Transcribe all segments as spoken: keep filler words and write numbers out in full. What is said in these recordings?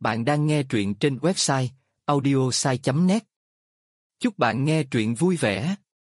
Bạn đang nghe truyện trên website audiosai chấm net. Chúc bạn nghe truyện vui vẻ.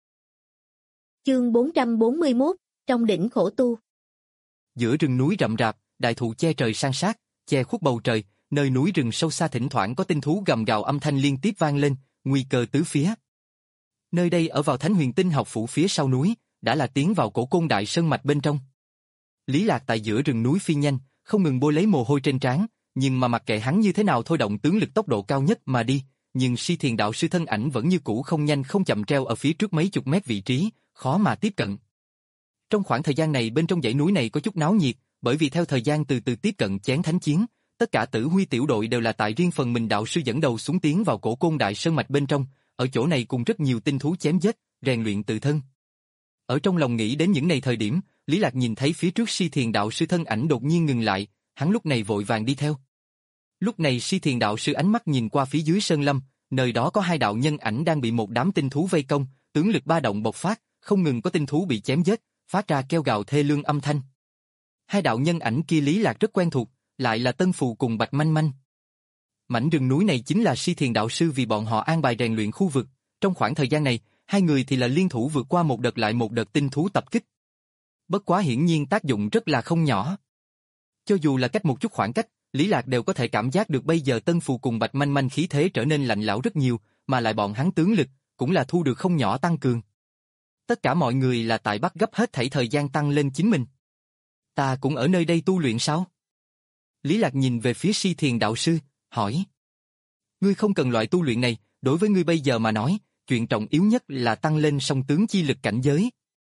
Chương bốn trăm bốn mươi mốt, trong đỉnh khổ tu. Giữa rừng núi rậm rạp, đại thụ che trời san sát, che khuất bầu trời, nơi núi rừng sâu xa thỉnh thoảng có tinh thú gầm gào âm thanh liên tiếp vang lên, nguy cơ tứ phía. Nơi đây ở vào Thánh Huyền Tinh học phủ phía sau núi, đã là tiến vào Cổ Côn Đại Sơn mạch bên trong. Lý Lạc tại giữa rừng núi phi nhanh, không ngừng bôi lấy mồ hôi trên trán, nhưng mà mặc kệ hắn như thế nào thôi động tướng lực tốc độ cao nhất mà đi, nhưng Si Thiền đạo sư thân ảnh vẫn như cũ không nhanh không chậm treo ở phía trước mấy chục mét vị trí, khó mà tiếp cận. Trong khoảng thời gian này bên trong dãy núi này có chút náo nhiệt, bởi vì theo thời gian từ từ tiếp cận chén thánh chiến, tất cả Tử Huy tiểu đội đều là tại riêng phần mình đạo sư dẫn đầu xuống tiến vào Cổ Côn Đại Sơn mạch bên trong, ở chỗ này cùng rất nhiều tinh thú chém giết, rèn luyện tự thân. Ở trong lòng nghĩ đến những này thời điểm, Lý Lạc nhìn thấy phía trước Si Thiền đạo sư thân ảnh đột nhiên ngừng lại, hắn lúc này vội vàng đi theo. Lúc này Si Thiền đạo sư ánh mắt nhìn qua phía dưới sơn lâm, nơi đó có hai đạo nhân ảnh đang bị một đám tinh thú vây công, tướng lực ba động bộc phát, không ngừng có tinh thú bị chém giết, phát ra kêu gào thê lương âm thanh. Hai đạo nhân ảnh kia Lý Lạc rất quen thuộc, lại là Tân Phù cùng Bạch Manh Manh. Mảnh rừng núi này chính là Si Thiền đạo sư vì bọn họ an bài rèn luyện khu vực, trong khoảng thời gian này, hai người thì là liên thủ vượt qua một đợt lại một đợt tinh thú tập kích. Bất quá hiển nhiên tác dụng rất là không nhỏ. Cho dù là cách một chút khoảng cách, Lý Lạc đều có thể cảm giác được bây giờ Tân Phù cùng Bạch Manh Manh khí thế trở nên lạnh lẽo rất nhiều, mà lại bọn hắn tướng lực cũng là thu được không nhỏ tăng cường. Tất cả mọi người là tại bắt gấp hết thảy thời gian tăng lên chính mình. Ta cũng ở nơi đây tu luyện sao? Lý Lạc nhìn về phía Si Thiền đạo sư, hỏi. Ngươi không cần loại tu luyện này, đối với ngươi bây giờ mà nói, chuyện trọng yếu nhất là tăng lên song tướng chi lực cảnh giới.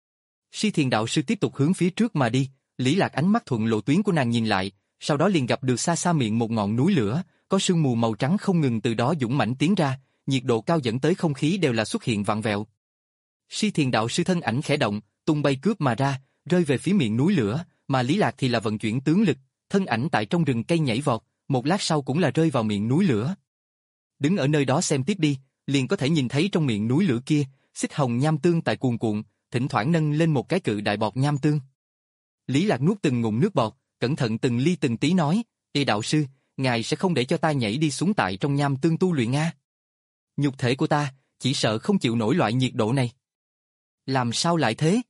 Si Thiền đạo sư tiếp tục hướng phía trước mà đi, Lý Lạc ánh mắt thuận lộ tuyến của nàng nhìn lại, sau đó liền gặp được xa xa miệng một ngọn núi lửa, có sương mù màu trắng không ngừng từ đó dũng mãnh tiến ra, nhiệt độ cao dẫn tới không khí đều là xuất hiện vặn vẹo. Si Thiền đạo sư thân ảnh khẽ động, tung bay cướp mà ra, rơi về phía miệng núi lửa, mà Lý Lạc thì là vận chuyển tướng lực, thân ảnh tại trong rừng cây nhảy vọt, một lát sau cũng là rơi vào miệng núi lửa. Đứng ở nơi đó xem tiếp đi, liền có thể nhìn thấy trong miệng núi lửa kia, xích hồng nham tương tại cuồn cuộn, thỉnh thoảng nâng lên một cái cự đại bọt nham tương. Lý Lạc nuốt từng ngụm nước bọt, cẩn thận từng ly từng tí nói, "Ê đạo sư, ngài sẽ không để cho ta nhảy đi xuống tại trong nham tương tu luyện a? Nhục thể của ta, chỉ sợ không chịu nổi loại nhiệt độ này." "Làm sao lại thế?"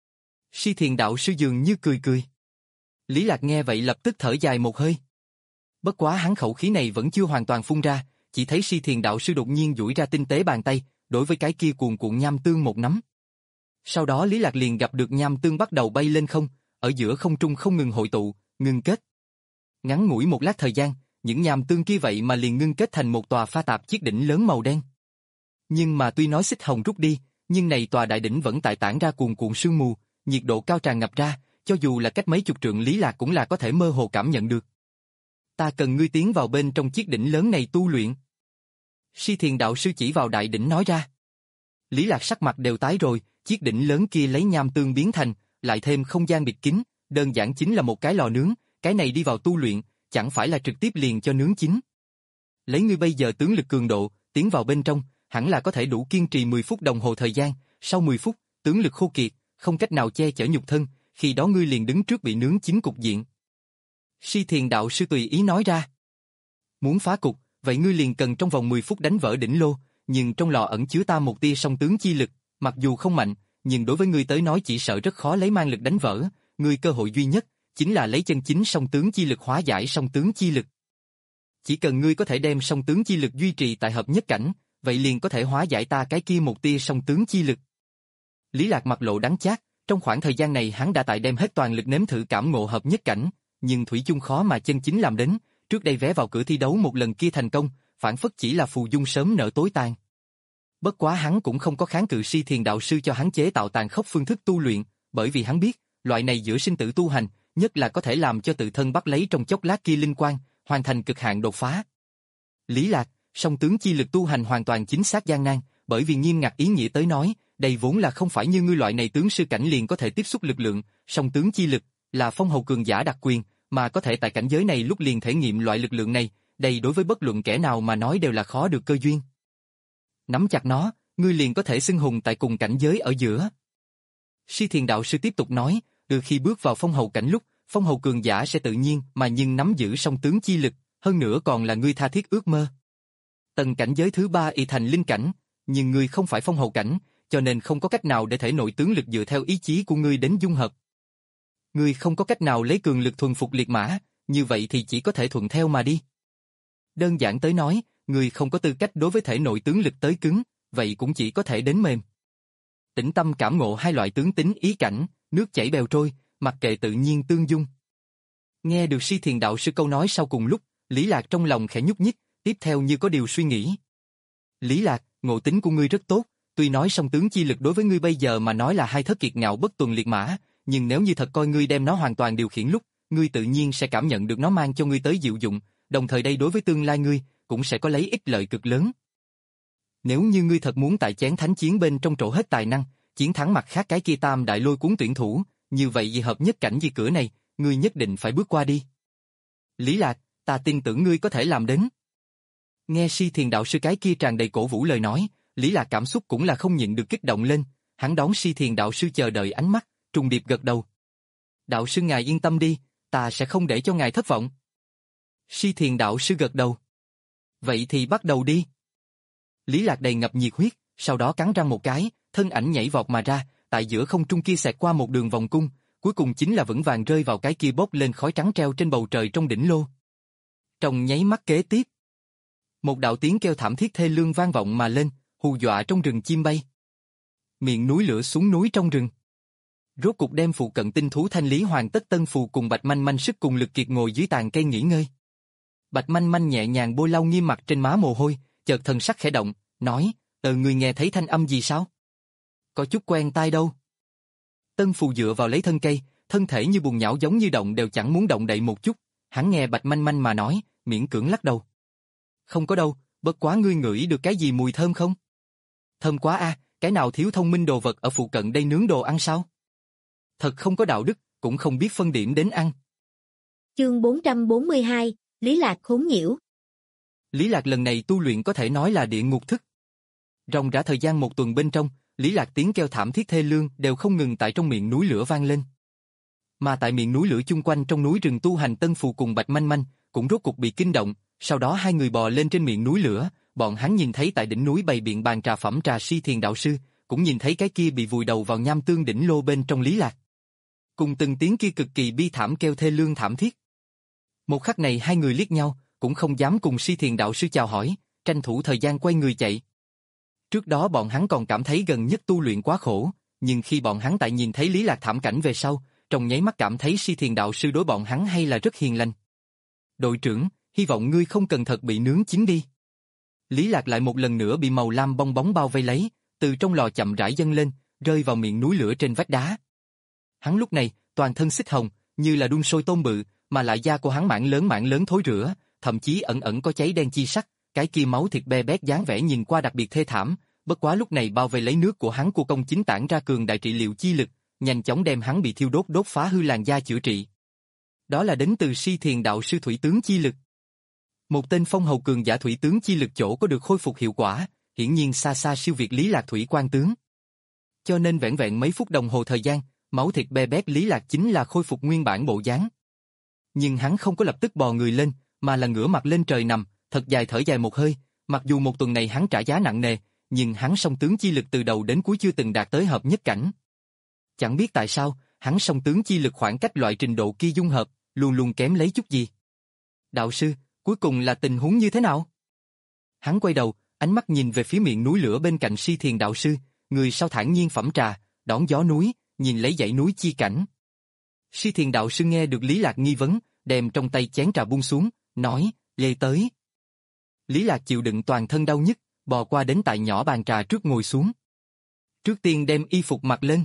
Si Thiền đạo sư dường như cười cười. Lý Lạc nghe vậy lập tức thở dài một hơi. Bất quá hắn khẩu khí này vẫn chưa hoàn toàn phun ra, chỉ thấy Si Thiền đạo sư đột nhiên duỗi ra tinh tế bàn tay, đối với cái kia cuồn cuộn nham tương một nắm. Sau đó Lý Lạc liền gặp được nham tương bắt đầu bay lên không, ở giữa không trung không ngừng hội tụ, ngưng kết. Ngắn ngủi một lát thời gian, những nham tương kia vậy mà liền ngưng kết thành một tòa pha tạp chiếc đỉnh lớn màu đen. Nhưng mà tuy nói xích hồng rút đi, nhưng này tòa đại đỉnh vẫn tại tản ra cuồn cuộn sương mù, nhiệt độ cao tràn ngập ra, cho dù là cách mấy chục trượng Lý Lạc cũng là có thể mơ hồ cảm nhận được. Ta cần ngươi tiến vào bên trong chiếc đỉnh lớn này tu luyện. Si Thiền đạo sư chỉ vào đại đỉnh nói ra. Lý Lạc sắc mặt đều tái rồi, chiếc đỉnh lớn kia lấy nham tương biến thành, lại thêm không gian bịt kín, đơn giản chính là một cái lò nướng, cái này đi vào tu luyện, chẳng phải là trực tiếp liền cho nướng chín. Lấy ngươi bây giờ tướng lực cường độ, tiến vào bên trong, hẳn là có thể đủ kiên trì mười phút đồng hồ thời gian, sau mười phút, tướng lực khô kiệt, không cách nào che chở nhục thân, khi đó ngươi liền đứng trước bị nướng chín cục diện. Si Thiền đạo sư tùy ý nói ra. Muốn phá cục, vậy ngươi liền cần trong vòng mười phút đánh vỡ đỉnh lô, nhưng trong lò ẩn chứa ta một tia song tướng chi lực, mặc dù không mạnh, nhưng đối với ngươi tới nói chỉ sợ rất khó lấy mang lực đánh vỡ, ngươi cơ hội duy nhất chính là lấy chân chính song tướng chi lực hóa giải song tướng chi lực. Chỉ cần ngươi có thể đem song tướng chi lực duy trì tại hợp nhất cảnh, vậy liền có thể hóa giải ta cái kia một tia song tướng chi lực. Lý Lạc mặt lộ đắng chát, trong khoảng thời gian này hắn đã tại đem hết toàn lực nếm thử cảm ngộ hợp nhất cảnh, nhưng thủy chung khó mà chân chính làm đến, trước đây vé vào cửa thi đấu một lần kia thành công, phản phất chỉ là phù dung sớm nở tối tàn. Bất quá hắn cũng không có kháng cự Si Thiền đạo sư cho hắn chế tạo tàn khốc phương thức tu luyện, bởi vì hắn biết, loại này giữa sinh tử tu hành, nhất là có thể làm cho tự thân bắt lấy trong chốc lát kia linh quang, hoàn thành cực hạn đột phá. Lý Lạc, song tướng chi lực tu hành hoàn toàn chính xác gian nan, bởi vì nghiêm ngặt ý nghĩa tới nói, đây vốn là không phải như ngươi loại này tướng sư cảnh liền có thể tiếp xúc lực lượng, song tướng chi lực là phong hầu cường giả đặc quyền, mà có thể tại cảnh giới này lúc liền thể nghiệm loại lực lượng này, đây đối với bất luận kẻ nào mà nói đều là khó được cơ duyên. Nắm chặt nó, ngươi liền có thể xưng hùng tại cùng cảnh giới ở giữa. Si Thiền đạo sư tiếp tục nói, từ khi bước vào phong hầu cảnh lúc, phong hầu cường giả sẽ tự nhiên mà nhưng nắm giữ song tướng chi lực, hơn nữa còn là ngươi tha thiết ước mơ. Tầng cảnh giới thứ ba y thành linh cảnh, nhưng ngươi không phải phong hầu cảnh, cho nên không có cách nào để thể nội tướng lực dựa theo ý chí của ngươi đến dung hợp. Ngươi không có cách nào lấy cường lực thuần phục liệt mã, như vậy thì chỉ có thể thuận theo mà đi. Đơn giản tới nói, ngươi không có tư cách đối với thể nội tướng lực tới cứng, vậy cũng chỉ có thể đến mềm. Tĩnh tâm cảm ngộ hai loại tướng tính ý cảnh, nước chảy bèo trôi, mặc kệ tự nhiên tương dung. Nghe được Si Thiền đạo sư câu nói sau cùng lúc, Lý Lạc trong lòng khẽ nhúc nhích, tiếp theo như có điều suy nghĩ. Lý Lạc, ngộ tính của ngươi rất tốt, tuy nói song tướng chi lực đối với ngươi bây giờ mà nói là hai thất kiệt ngạo bất tuần liệt mã, nhưng nếu như thật coi ngươi đem nó hoàn toàn điều khiển lúc, ngươi tự nhiên sẽ cảm nhận được nó mang cho ngươi tới diệu dụng, đồng thời đây đối với tương lai ngươi cũng sẽ có lấy ích lợi cực lớn. Nếu như ngươi thật muốn tại chén thánh chiến bên trong trổ hết tài năng, chiến thắng mặt khác cái kia tam đại lôi cuốn tuyển thủ, như vậy vì hợp nhất cảnh di cửa này, ngươi nhất định phải bước qua đi. Lý Lạc, ta tin tưởng ngươi có thể làm đến. Nghe Si Thiền đạo sư cái kia tràn đầy cổ vũ lời nói, Lý Lạc cảm xúc cũng là không nhịn được kích động lên, hắn đón Si Thiền đạo sư chờ đợi ánh mắt, trùng điệp gật đầu. Đạo sư ngài yên tâm đi, ta sẽ không để cho ngài thất vọng. Si Thiền đạo sư gật đầu. Vậy thì bắt đầu đi. Lý Lạc đầy ngập nhiệt huyết, sau đó cắn răng một cái, thân ảnh nhảy vọt mà ra, tại giữa không trung kia xẹt qua một đường vòng cung, cuối cùng chính là vững vàng rơi vào cái kia bốc lên khói trắng treo trên bầu trời trong đỉnh lô. Trong nháy mắt kế tiếp, một đạo tiếng kêu thảm thiết thê lương vang vọng mà lên, hù dọa trong rừng chim bay. Miệng núi lửa xuống núi trong rừng. Rốt cục đem phụ cận tinh thú thanh lý hoàn tất, Tân Phù cùng Bạch Manh Manh sức cùng lực kiệt ngồi dưới tàn cây nghỉ ngơi. Bạch Manh Manh nhẹ nhàng bôi lau nghiêm mặt trên má mồ hôi, chợt thần sắc khẽ động, nói, ờ người nghe thấy thanh âm gì sao? Có chút quen tai đâu. Tân Phù dựa vào lấy thân cây, thân thể như bùn nhão giống như động đều chẳng muốn động đậy một chút, hắn nghe Bạch Manh Manh mà nói, miễn cưỡng lắc đầu. Không có đâu, bất quá ngươi ngửi được cái gì mùi thơm không? Thơm quá a, cái nào thiếu thông minh đồ vật ở phụ cận đây nướng đồ ăn sao? Thật không có đạo đức, cũng không biết phân điểm đến ăn. Chương bốn trăm bốn mươi hai, Lý Lạc khốn nhiễu. Lý Lạc lần này tu luyện có thể nói là địa ngục thức. Ròng rã thời gian một tuần bên trong, Lý Lạc tiếng kêu thảm thiết thê lương đều không ngừng tại trong miệng núi lửa vang lên. Mà tại miệng núi lửa chung quanh trong núi rừng tu hành Tân Phù cùng Bạch Manh Manh cũng rốt cục bị kinh động, sau đó hai người bò lên trên miệng núi lửa, bọn hắn nhìn thấy tại đỉnh núi bày biện bàn trà phẩm trà Si Thiền đạo sư, cũng nhìn thấy cái kia bị vùi đầu vào nham tương đỉnh lô bên trong Lý Lạc. Cùng từng tiếng kia cực kỳ bi thảm kêu thê lương thảm thiết. Một khắc này hai người liếc nhau, cũng không dám cùng Si Thiền đạo sư chào hỏi, tranh thủ thời gian quay người chạy. Trước đó bọn hắn còn cảm thấy gần nhất tu luyện quá khổ, nhưng khi bọn hắn tại nhìn thấy Lý Lạc thảm cảnh về sau, trong nháy mắt cảm thấy Si Thiền đạo sư đối bọn hắn hay là rất hiền lành. Đội trưởng, hy vọng ngươi không cần thật bị nướng chín đi. Lý Lạc lại một lần nữa bị màu lam bong bóng bao vây lấy, từ trong lò chậm rãi dâng lên, rơi vào miệng núi lửa trên vách đá. Hắn lúc này, toàn thân xích hồng, như là đun sôi tôm bự, mà lại da của hắn mảng lớn mảng lớn thối rữa, thậm chí ẩn ẩn có cháy đen chi sắc, cái kia máu thịt be bét dáng vẻ nhìn qua đặc biệt thê thảm, bất quá lúc này bao vây lấy nước của hắn của công chính tản ra cường đại trị liệu chi lực, nhanh chóng đem hắn bị thiêu đốt đốt phá hư làn da chữa trị. Đó là đến từ Si Thiền đạo sư thủy tướng chi lực. Một tên phong hầu cường giả thủy tướng chi lực chỗ có được khôi phục hiệu quả, hiển nhiên xa xa siêu việt Lý Lạc thủy quan tướng. Cho nên vẻn vẹn mấy phút đồng hồ thời gian, máu thịt be bét Lý Lạc chính là khôi phục nguyên bản bộ dáng. Nhưng hắn không có lập tức bò người lên, mà là ngửa mặt lên trời nằm, thật dài thở dài một hơi, mặc dù một tuần này hắn trả giá nặng nề, nhưng hắn song tướng chi lực từ đầu đến cuối chưa từng đạt tới hợp nhất cảnh. Chẳng biết tại sao, hắn song tướng chi lực khoảng cách loại trình độ kia dung hợp, luôn luôn kém lấy chút gì. Đạo sư, cuối cùng là tình huống như thế nào? Hắn quay đầu, ánh mắt nhìn về phía miệng núi lửa bên cạnh Si Thiền đạo sư, người sau thản nhiên phẩm trà, đón gió núi, nhìn lấy dãy núi chi cảnh. Si Thiền đạo sư nghe được Lý Lạc nghi vấn, đem trong tay chén trà buông xuống, nói, lê tới. Lý Lạc chịu đựng toàn thân đau nhức, bò qua đến tại nhỏ bàn trà trước ngồi xuống. Trước tiên đem y phục mặc lên.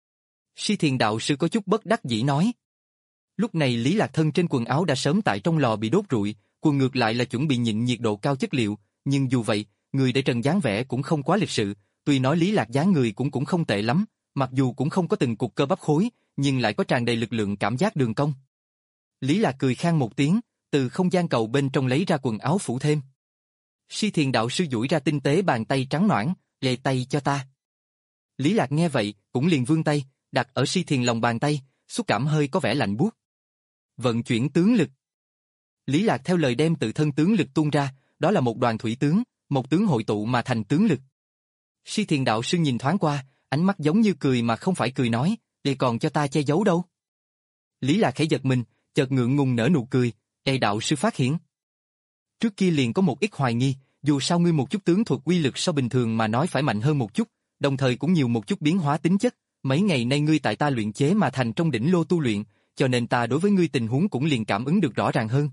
Si Thiền đạo sư có chút bất đắc dĩ nói. Lúc này Lý Lạc thân trên quần áo đã sớm tại trong lò bị đốt rụi, quần ngược lại là chuẩn bị nhịn nhiệt độ cao chất liệu, nhưng dù vậy, người để trần dáng vẻ cũng không quá lịch sự, tuy nói Lý Lạc dáng người cũng cũng không tệ lắm, mặc dù cũng không có từng cục cơ bắp khối, nhưng lại có tràn đầy lực lượng cảm giác đường cong. Lý Lạc cười khan một tiếng, từ không gian cầu bên trong lấy ra quần áo phủ thêm. Si Thiền đạo sư duỗi ra tinh tế bàn tay trắng nõn, lê tay cho ta. Lý Lạc nghe vậy, cũng liền vươn tay, đặt ở Si Thiền lòng bàn tay, xúc cảm hơi có vẻ lạnh buốt. Vận chuyển tướng lực. Lý Lạc theo lời đem tự thân tướng lực tuôn ra, đó là một đoàn thủy tướng, một tướng hội tụ mà thành tướng lực. Si Thiền đạo sư nhìn thoáng qua, ánh mắt giống như cười mà không phải cười nói, "Đây còn cho ta che giấu đâu?" Lý Lạc khẽ giật mình, chợt ngượng ngùng nở nụ cười, "Đây đạo sư phát hiện." Trước kia liền có một ít hoài nghi, dù sao ngươi một chút tướng thuật uy lực so bình thường mà nói phải mạnh hơn một chút, đồng thời cũng nhiều một chút biến hóa tính chất, mấy ngày nay ngươi tại ta luyện chế mà thành trong đỉnh lô tu luyện, cho nên ta đối với ngươi tình huống cũng liền cảm ứng được rõ ràng hơn.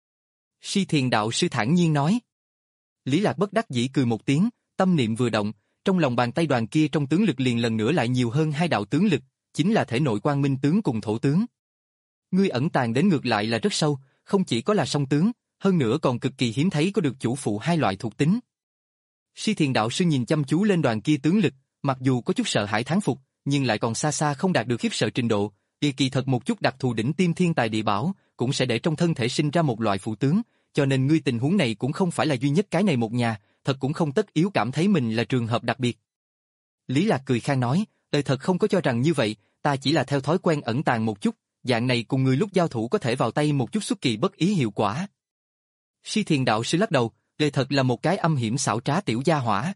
Si Thiền đạo sư thản nhiên nói. Lý Lạc bất đắc dĩ cười một tiếng, tâm niệm vừa động, trong lòng bàn tay đoàn kia trong tướng lực liền lần nữa lại nhiều hơn hai đạo tướng lực, chính là thể nội quang minh tướng cùng thổ tướng. Ngươi ẩn tàng đến ngược lại là rất sâu, không chỉ có là song tướng, hơn nữa còn cực kỳ hiếm thấy có được chủ phụ hai loại thuộc tính. Si Thiền đạo sư nhìn chăm chú lên đoàn kia tướng lực, mặc dù có chút sợ hãi thán phục, nhưng lại còn xa xa không đạt được khiếp sợ trình độ, kỳ kỳ thật một chút đặc thù đỉnh tiêm thiên tài địa bảo, cũng sẽ để trong thân thể sinh ra một loại phụ tướng, cho nên ngươi tình huống này cũng không phải là duy nhất cái này một nhà, thật cũng không tất yếu cảm thấy mình là trường hợp đặc biệt. Lý Lạc cười khan nói, đời thật không có cho rằng như vậy, ta chỉ là theo thói quen ẩn tàng một chút, dạng này cùng người lúc giao thủ có thể vào tay một chút xuất kỳ bất ý hiệu quả. Si Thiền đạo sư lắc đầu, đời thật là một cái âm hiểm xảo trá tiểu gia hỏa.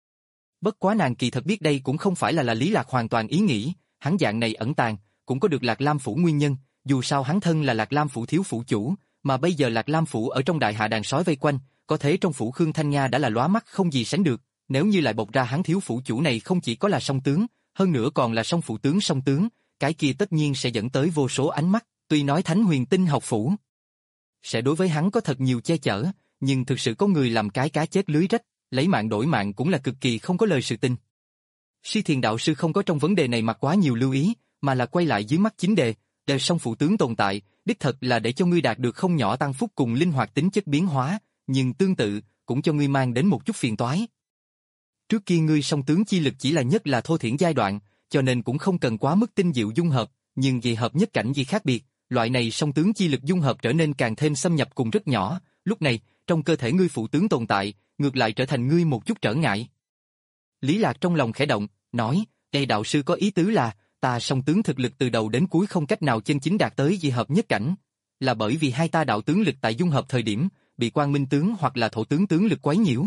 Bất quá nàng kỳ thật biết đây cũng không phải là là Lý Lạc hoàn toàn ý nghĩ, hắn dạng này ẩn tàng, cũng có được Lạc Lam phủ nguyên nhân, dù sao hắn thân là Lạc Lam phủ thiếu phủ chủ, mà bây giờ Lạc Lam phủ ở trong đại hạ đàn sói vây quanh, có thể trong phủ Khương Thanh Nga đã là lóa mắt không gì sánh được, nếu như lại bộc ra hắn thiếu phủ chủ này không chỉ có là song tướng, hơn nữa còn là song phụ tướng song tướng, cái kia tất nhiên sẽ dẫn tới vô số ánh mắt, tuy nói Thánh Huyền Tinh học phủ sẽ đối với hắn có thật nhiều che chở, nhưng thực sự có người làm cái cá chết lưới rách, lấy mạng đổi mạng cũng là cực kỳ không có lời sự tình. Si Thiền đạo sư không có trong vấn đề này mặc quá nhiều lưu ý, mà là quay lại dưới mắt chính đề, đều song phụ tướng tồn tại, đích thật là để cho ngươi đạt được không nhỏ tăng phúc cùng linh hoạt tính chất biến hóa, nhưng tương tự cũng cho ngươi mang đến một chút phiền toái. Trước kia ngươi song tướng chi lực chỉ là nhất là thô thiển giai đoạn, cho nên cũng không cần quá mức tinh diệu dung hợp, nhưng vì hợp nhất cảnh gì khác biệt, loại này song tướng chi lực dung hợp trở nên càng thêm xâm nhập cùng rất nhỏ, lúc này, trong cơ thể ngươi phụ tướng tồn tại, ngược lại trở thành ngươi một chút trở ngại. Lý Lạc trong lòng khẽ động, nói, đây đạo sư có ý tứ là, ta song tướng thực lực từ đầu đến cuối không cách nào chân chính đạt tới dị hợp nhất cảnh, là bởi vì hai ta đạo tướng lực tại dung hợp thời điểm, bị quang minh tướng hoặc là thổ tướng tướng lực quấy nhiễu.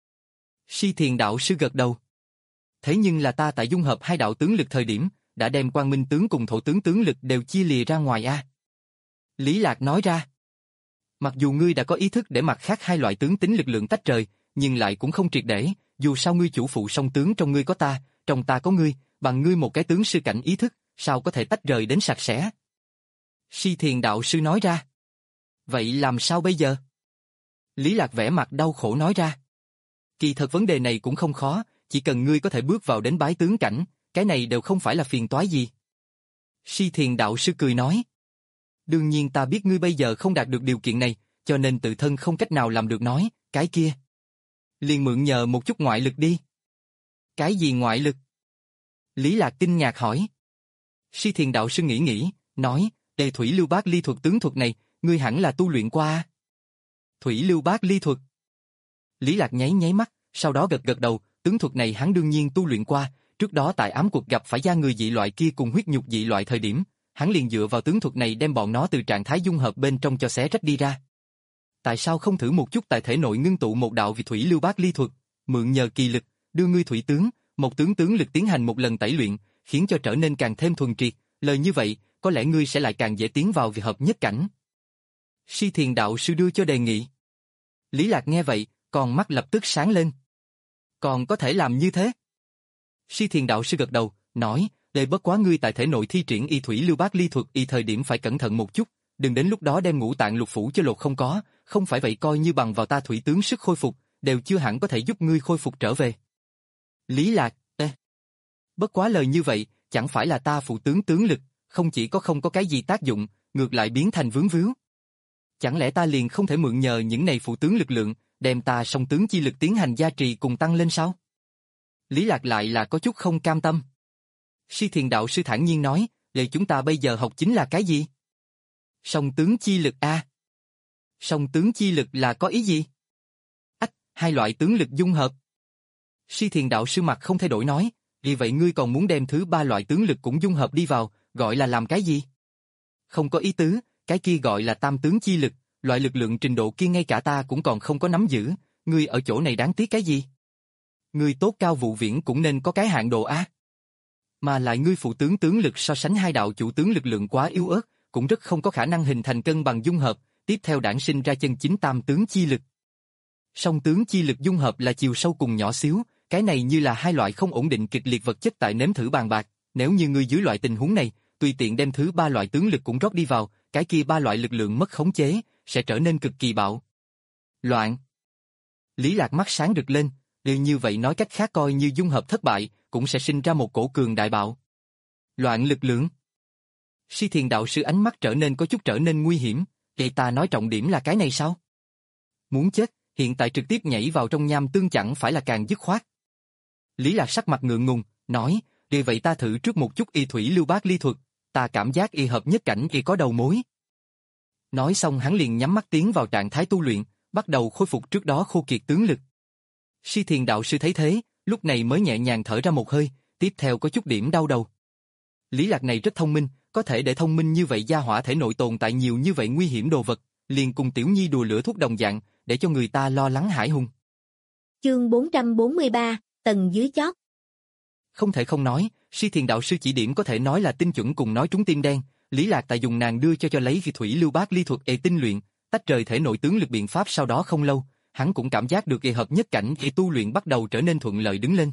Si Thiền đạo sư gật đầu. Thế nhưng là ta tại dung hợp hai đạo tướng lực thời điểm, đã đem quang minh tướng cùng thổ tướng tướng lực đều chia lìa ra ngoài a. Lý Lạc nói ra. Mặc dù ngươi đã có ý thức để mặt khác hai loại tướng tính lực lượng tách rời, nhưng lại cũng không triệt để, dù sao ngươi chủ phụ song tướng trong ngươi có ta, trong ta có ngươi, bằng ngươi một cái tướng sư cảnh ý thức, sao có thể tách rời đến sạch sẽ? Si Thiền đạo sư nói ra. Vậy làm sao bây giờ? Lý Lạc vẻ mặt đau khổ nói ra. Kỳ thật vấn đề này cũng không khó, chỉ cần ngươi có thể bước vào đến bái tướng cảnh, cái này đều không phải là phiền toái gì. Si Thiền đạo sư cười nói. Đương nhiên ta biết ngươi bây giờ không đạt được điều kiện này, cho nên tự thân không cách nào làm được nói, cái kia. Liền mượn nhờ một chút ngoại lực đi. Cái gì ngoại lực? Lý Lạc kinh ngạc hỏi. Si Thiền đạo sư nghĩ nghĩ, nói, đề thủy lưu bát ly thuật tướng thuật này, ngươi hẳn là tu luyện qua. Thủy lưu bát ly thuật. Lý Lạc nháy nháy mắt, sau đó gật gật đầu, tướng thuật này hắn đương nhiên tu luyện qua, trước đó tại ám cuộc gặp phải da người dị loại kia cùng huyết nhục dị loại thời điểm, hắn liền dựa vào tướng thuật này đem bọn nó từ trạng thái dung hợp bên trong cho xé rách đi ra. Tại sao không thử một chút tại thể nội ngưng tụ một đạo vì thủy lưu bát ly thuật, mượn nhờ kỳ lực, đưa ngươi thủy tướng, một tướng tướng lực tiến hành một lần tẩy luyện, khiến cho trở nên càng thêm thuần triệt, lời như vậy, có lẽ ngươi sẽ lại càng dễ tiến vào việc hợp nhất cảnh. Si Thiền đạo sư đưa cho đề nghị. Lý Lạc nghe vậy, con mắt lập tức sáng lên. Còn có thể làm như thế? Si Thiền đạo sư gật đầu, nói, để bất quá ngươi tại thể nội thi triển y thủy lưu bát ly thuật y thời điểm phải cẩn thận một chút, đừng đến lúc đó đem ngũ tạng lục phủ cho lột không có, không phải vậy coi như bằng vào ta thủy tướng sức khôi phục, đều chưa hẳn có thể giúp ngươi khôi phục trở về. Lý Lạc, ê. Bất quá lời như vậy, chẳng phải là ta phụ tướng tướng lực, không chỉ có không có cái gì tác dụng, ngược lại biến thành vướng víu. Chẳng lẽ ta liền không thể mượn nhờ những này phụ tướng lực lượng, đem ta song tướng chi lực tiến hành gia trì cùng tăng lên sao? Lý Lạc lại là có chút không cam tâm. Si Thiền đạo sư thản nhiên nói, vậy chúng ta bây giờ học chính là cái gì? Song tướng chi lực a. À? Song tướng chi lực là có ý gì? Ách, hai loại tướng lực dung hợp. Si Thiền đạo sư mặt không thay đổi nói, vì vậy ngươi còn muốn đem thứ ba loại tướng lực cũng dung hợp đi vào, gọi là làm cái gì? Không có ý tứ, cái kia gọi là tam tướng chi lực, loại lực lượng trình độ kia ngay cả ta cũng còn không có nắm giữ, ngươi ở chỗ này đáng tiếc cái gì? Ngươi tốt Cao Vụ Viễn cũng nên có cái hạn độ á. Mà lại ngươi phụ tướng tướng lực so sánh hai đạo chủ tướng lực lượng quá yếu ớt, cũng rất không có khả năng hình thành cân bằng dung hợp, tiếp theo đản sinh ra chân chính tam tướng chi lực. Song tướng chi lực dung hợp là chiều sâu cùng nhỏ xíu, cái này như là hai loại không ổn định kịch liệt vật chất tại nếm thử bàn bạc, nếu như ngươi dưới loại tình huống này, tùy tiện đem thứ ba loại tướng lực cũng rót đi vào, cái kia ba loại lực lượng mất khống chế, sẽ trở nên cực kỳ bạo loạn. Lý Lạc mắt sáng rực lên, điều như vậy nói cách khác coi như dung hợp thất bại, cũng sẽ sinh ra một cổ cường đại bạo loạn lực lượng. Si Thiền đạo sư ánh mắt trở nên có chút trở nên nguy hiểm, vậy ta nói trọng điểm là cái này sao? Muốn chết, hiện tại trực tiếp nhảy vào trong nham tương chẳng phải là càng dứt khoát. Lý Lạc sắc mặt ngượng ngùng, nói, vì vậy ta thử trước một chút y thủy lưu bát ly thuật, ta cảm giác y hợp nhất cảnh y có đầu mối. Nói xong hắn liền nhắm mắt tiến vào trạng thái tu luyện, bắt đầu khôi phục trước đó khô kiệt tướng lực. Si Thiền đạo sư thấy thế, lúc này mới nhẹ nhàng thở ra một hơi, tiếp theo có chút điểm đau đầu. Lý Lạc này rất thông minh, có thể để thông minh như vậy gia hỏa thể nội tồn tại nhiều như vậy nguy hiểm đồ vật, liền cùng Tiểu Nhi đùa lửa thuốc đồng dạng, để cho người ta lo lắng hãi hùng. Chương bốn trăm bốn mươi ba, tầng dưới chót. Không thể không nói, Si Thiền đạo sư chỉ điểm có thể nói là tinh chuẩn cùng nói trúng tim đen. Lý Lạc tại dùng nàng đưa cho cho lấy khi thủy lưu bát ly thuật e tinh luyện, tách rời thể nội tướng lực biện pháp sau đó không lâu, hắn cũng cảm giác được e hợp nhất cảnh e tu luyện bắt đầu trở nên thuận lợi đứng lên.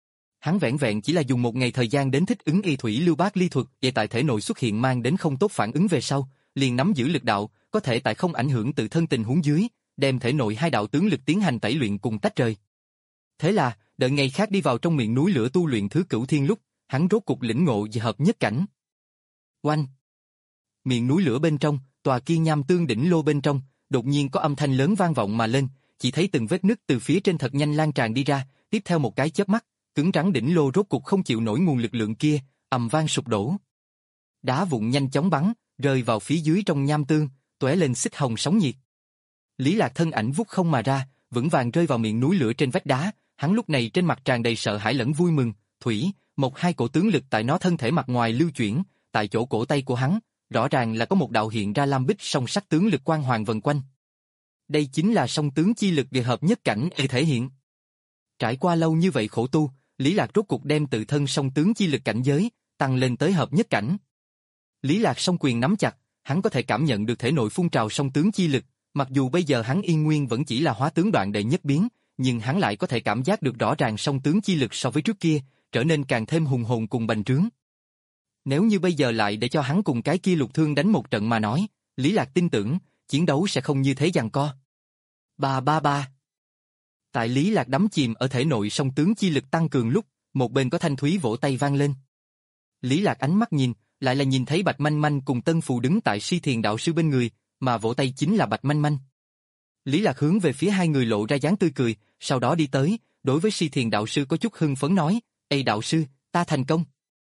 Hắn vẹn vẹn chỉ là dùng một ngày thời gian đến thích ứng y thủy lưu bát ly thuật, e tại thể nội xuất hiện mang đến không tốt phản ứng về sau, liền nắm giữ lực đạo, có thể tại không ảnh hưởng tự thân tình huống dưới, đem thể nội hai đạo tướng lực tiến hành tẩy luyện cùng tách rời. Thế là, đợi ngày khác đi vào trong miệng núi lửa tu luyện thứ cửu thiên lúc, hắn rốt cục lĩnh ngộ về hợp nhất cảnh. Oanh! Miệng núi lửa bên trong, tòa kia nham tương đỉnh lô bên trong, đột nhiên có âm thanh lớn vang vọng mà lên, chỉ thấy từng vết nứt từ phía trên thật nhanh lan tràn đi ra, tiếp theo một cái chớp mắt, cứng rắn đỉnh lô rốt cục không chịu nổi nguồn lực lượng kia, ầm vang sụp đổ. Đá vụn nhanh chóng bắn, rơi vào phía dưới trong nham tương, tóe lên xích hồng sóng nhiệt. Lý Lạc thân ảnh vút không mà ra, vững vàng rơi vào miệng núi lửa trên vách đá, hắn lúc này trên mặt tràn đầy sợ hãi lẫn vui mừng, thủy, một hai cổ tướng lực tại nó thân thể mặt ngoài lưu chuyển, tại chỗ cổ tay của hắn, rõ ràng là có một đạo hiện ra lam bích song sắc tướng lực quang hoàng vần quanh. Đây chính là song tướng chi lực về hợp nhất cảnh để thể hiện. Trải qua lâu như vậy khổ tu, Lý Lạc rốt cục đem tự thân song tướng chi lực cảnh giới tăng lên tới hợp nhất cảnh. Lý Lạc song quyền nắm chặt, hắn có thể cảm nhận được thể nội phun trào song tướng chi lực, mặc dù bây giờ hắn yên nguyên vẫn chỉ là hóa tướng đoạn đệ nhất biến, nhưng hắn lại có thể cảm giác được rõ ràng song tướng chi lực so với trước kia, trở nên càng thêm hùng hồn cùng bành trướng. Nếu như bây giờ lại để cho hắn cùng cái kia Lục Thương đánh một trận mà nói, Lý Lạc tin tưởng, chiến đấu sẽ không như thế giằng co. Ba ba ba. Tại Lý Lạc đắm chìm ở thể nội song tướng chi lực tăng cường lúc, một bên có thanh thúy vỗ tay vang lên. Lý Lạc ánh mắt nhìn, lại là nhìn thấy Bạch Manh Manh cùng Tân Phù đứng tại Si Thiền đạo sư bên người, mà vỗ tay chính là Bạch Manh Manh. Lý Lạc hướng về phía hai người lộ ra dáng tươi cười, sau đó đi tới, đối với Si Thiền đạo sư có chút hưng phấn nói, "Ê đạo sư, ta thành công."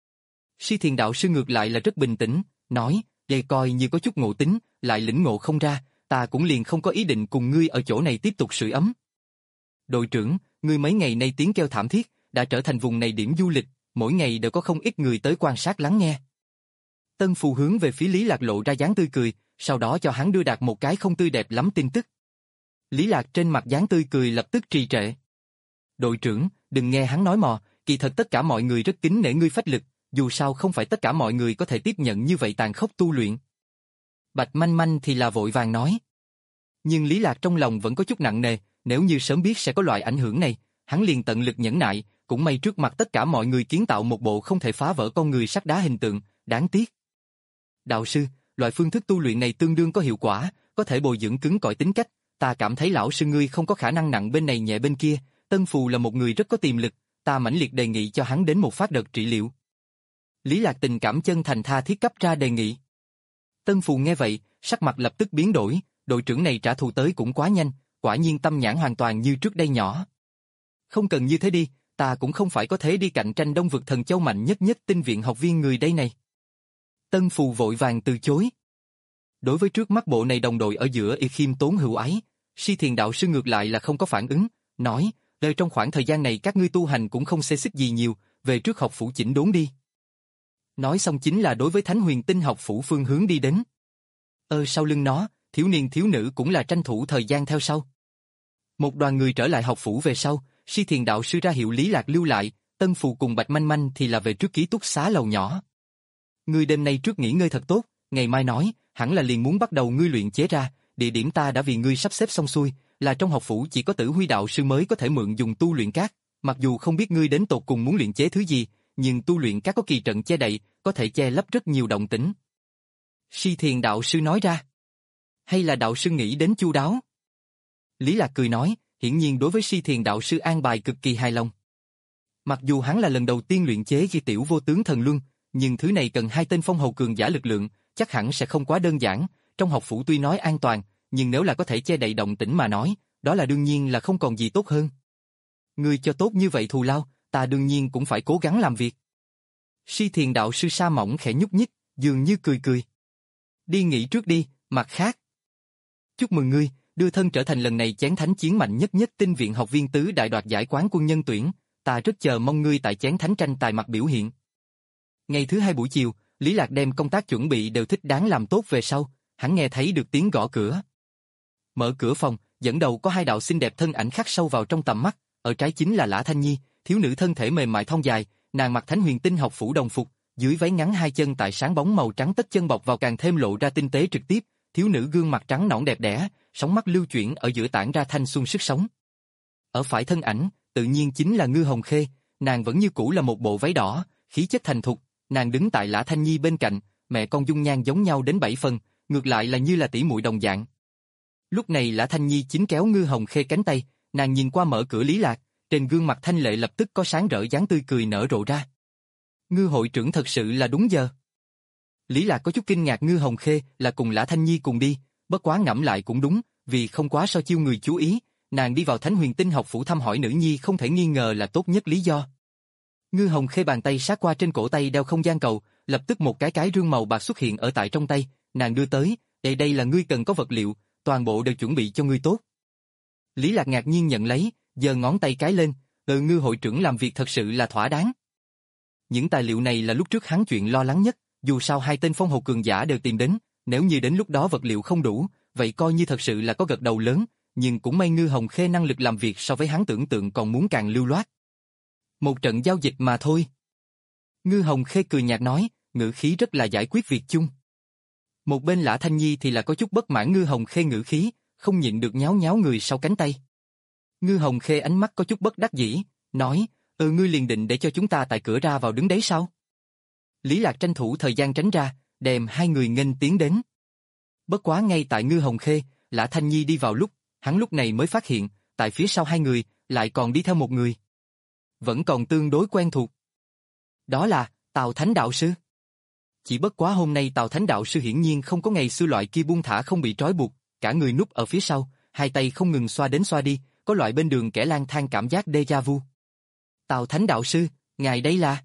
Si Thiền đạo sư ngược lại là rất bình tĩnh, nói, "Đây coi như có chút ngộ tính, lại lĩnh ngộ không ra, ta cũng liền không có ý định cùng ngươi ở chỗ này tiếp tục sưởi ấm." "Đội trưởng, ngươi mấy ngày nay tiếng kêu thảm thiết, đã trở thành vùng này điểm du lịch, mỗi ngày đều có không ít người tới quan sát lắng nghe." Tân Phù hướng về phía Lý Lạc lộ ra dáng tươi cười, sau đó cho hắn đưa đạt một cái không tươi đẹp lắm tin tức. Lý Lạc trên mặt dáng tươi cười lập tức trì trệ. "Đội trưởng, đừng nghe hắn nói mò, kỳ thật tất cả mọi người rất kính nể ngươi phách lực, dù sao không phải tất cả mọi người có thể tiếp nhận như vậy tàn khốc tu luyện." Bạch Manh Manh thì là vội vàng nói. Nhưng Lý Lạc trong lòng vẫn có chút nặng nề, nếu như sớm biết sẽ có loại ảnh hưởng này, hắn liền tận lực nhẫn nại, cũng may trước mặt tất cả mọi người kiến tạo một bộ không thể phá vỡ con người sắt đá hình tượng, đáng tiếc. "Đạo sư, loại phương thức tu luyện này tương đương có hiệu quả, có thể bồi dưỡng cứng cỏi tính cách, ta cảm thấy lão sư ngươi không có khả năng nặng bên này nhẹ bên kia, Tân Phù là một người rất có tiềm lực, ta mãnh liệt đề nghị cho hắn đến một phát đợt trị liệu." Lý Lạc tình cảm chân thành tha thiết cấp ra đề nghị. Tân Phù nghe vậy, sắc mặt lập tức biến đổi, đội trưởng này trả thù tới cũng quá nhanh, quả nhiên tâm nhãn hoàn toàn như trước đây nhỏ. "Không cần như thế đi, ta cũng không phải có thế đi cạnh tranh Đông vực thần châu mạnh nhất nhất tinh viện học viên người đây này." Tân Phù vội vàng từ chối. Đối với trước mắt bộ này đồng đội ở giữa y khiêm tốn hữu ái, Si Thiền đạo sư ngược lại là không có phản ứng, nói, "Đời trong khoảng thời gian này các ngươi tu hành cũng không xê xích gì nhiều, về trước học phủ chỉnh đốn đi." Nói xong chính là đối với Thánh Huyền Tinh học phủ phương hướng đi đến. Ơ sau lưng nó, thiếu niên thiếu nữ cũng là tranh thủ thời gian theo sau. Một đoàn người trở lại học phủ về sau, Si Thiền đạo sư ra hiệu Lý Lạc lưu lại, Tân Phù cùng Bạch Manh Manh thì là về trước ký túc xá lầu nhỏ. Ngươi đêm nay trước nghỉ ngơi thật tốt, ngày mai nói, hẳn là liền muốn bắt đầu ngươi luyện chế ra, địa điểm ta đã vì ngươi sắp xếp xong xuôi, là trong học phủ chỉ có Tử Huy đạo sư mới có thể mượn dùng tu luyện cát, mặc dù không biết ngươi đến tột cùng muốn luyện chế thứ gì, nhưng tu luyện cát có kỳ trận che đậy, có thể che lấp rất nhiều động tĩnh. Si Thiền đạo sư nói ra. Hay là đạo sư nghĩ đến chu đáo? Lý Lạc cười nói, hiển nhiên đối với Si Thiền đạo sư an bài cực kỳ hài lòng. Mặc dù hắn là lần đầu tiên luyện chế Di Tiểu Vô Tướng Thần Luân, nhưng thứ này cần hai tên phong hầu cường giả lực lượng, chắc hẳn sẽ không quá đơn giản. Trong học phủ tuy nói an toàn, nhưng nếu là có thể che đậy động tĩnh mà nói, đó là đương nhiên là không còn gì tốt hơn. Ngươi cho tốt như vậy thù lao, ta đương nhiên cũng phải cố gắng làm việc. Si Thiền đạo sư sa mỏng khẽ nhúc nhích, dường như cười cười. Đi nghỉ trước đi, mặt khác. Chúc mừng ngươi, đưa thân trở thành lần này chén thánh chiến mạnh nhất nhất tinh viện học viên tứ đại đoạt giải quán quân nhân tuyển, ta rất chờ mong ngươi tại chén thánh tranh tài mặt biểu hiện. Ngày thứ hai buổi chiều, Lý Lạc đem công tác chuẩn bị đều thích đáng làm tốt về sau, hắn nghe thấy được tiếng gõ cửa. Mở cửa phòng, dẫn đầu có hai đạo xinh đẹp thân ảnh khắc sâu vào trong tầm mắt, ở trái chính là Lã Thanh Nhi, thiếu nữ thân thể mềm mại thon dài, nàng mặc Thánh Huyền Tinh học phủ đồng phục, dưới váy ngắn hai chân tại sáng bóng màu trắng tất chân bọc vào càng thêm lộ ra tinh tế trực tiếp, thiếu nữ gương mặt trắng nõn đẹp đẽ, sóng mắt lưu chuyển ở giữa tản ra thanh xuân sức sống. Ở phải thân ảnh, tự nhiên chính là Ngư Hồng Khê, nàng vẫn như cũ là một bộ váy đỏ, khí chất thành thục, nàng đứng tại Lã Thanh Nhi bên cạnh, mẹ con dung nhan giống nhau đến bảy phần, ngược lại là như là tỷ muội đồng dạng. Lúc này Lã Thanh Nhi chính kéo Ngư Hồng Khê cánh tay, nàng nhìn qua mở cửa Lý Lạc, trên gương mặt thanh lệ lập tức có sáng rỡ dáng tươi cười nở rộ ra. Ngư hội trưởng thật sự là đúng giờ. Lý Lạc có chút kinh ngạc Ngư Hồng Khê là cùng Lã Thanh Nhi cùng đi, bất quá ngẫm lại cũng đúng, vì không quá so chiêu người chú ý, nàng đi vào Thánh Huyền Tinh học phủ thăm hỏi nữ nhi không thể nghi ngờ là tốt nhất lý do. Ngư Hồng Khê bàn tay sát qua trên cổ tay đeo không gian cầu, lập tức một cái cái rương màu bạc xuất hiện ở tại trong tay, nàng đưa tới, đây đây là ngươi cần có vật liệu, toàn bộ đều chuẩn bị cho ngươi tốt. Lý Lạc ngạc nhiên nhận lấy, giơ ngón tay cái lên, ừ Ngư hội trưởng làm việc thật sự là thỏa đáng. Những tài liệu này là lúc trước hắn chuyện lo lắng nhất, dù sao hai tên phong hầu cường giả đều tìm đến, nếu như đến lúc đó vật liệu không đủ, vậy coi như thật sự là có gật đầu lớn, nhưng cũng may Ngư Hồng Khê năng lực làm việc so với hắn tưởng tượng còn muốn càng lưu loát. Một trận giao dịch mà thôi. Ngư Hồng Khê cười nhạt nói, ngữ khí rất là giải quyết việc chung. Một bên Lã Thanh Nhi thì là có chút bất mãn Ngư Hồng Khê ngữ khí, không nhịn được nháo nháo người sau cánh tay. Ngư Hồng Khê ánh mắt có chút bất đắc dĩ, nói, ừ ngươi liền định để cho chúng ta tại cửa ra vào đứng đấy sao? Lý Lạc tranh thủ thời gian tránh ra, đem hai người nghênh tiến đến. Bất quá ngay tại Ngư Hồng Khê, Lã Thanh Nhi đi vào lúc, hắn lúc này mới phát hiện, tại phía sau hai người, lại còn đi theo một người. Vẫn còn tương đối quen thuộc. Đó là, Tào Thánh Đạo Sư. Chỉ bất quá hôm nay Tào Thánh Đạo Sư hiển nhiên không có ngày xưa loại kia buông thả không bị trói buộc, cả người núp ở phía sau, hai tay không ngừng xoa đến xoa đi, có loại bên đường kẻ lang thang cảm giác déjà vu. Tào Thánh Đạo Sư, ngài đây là...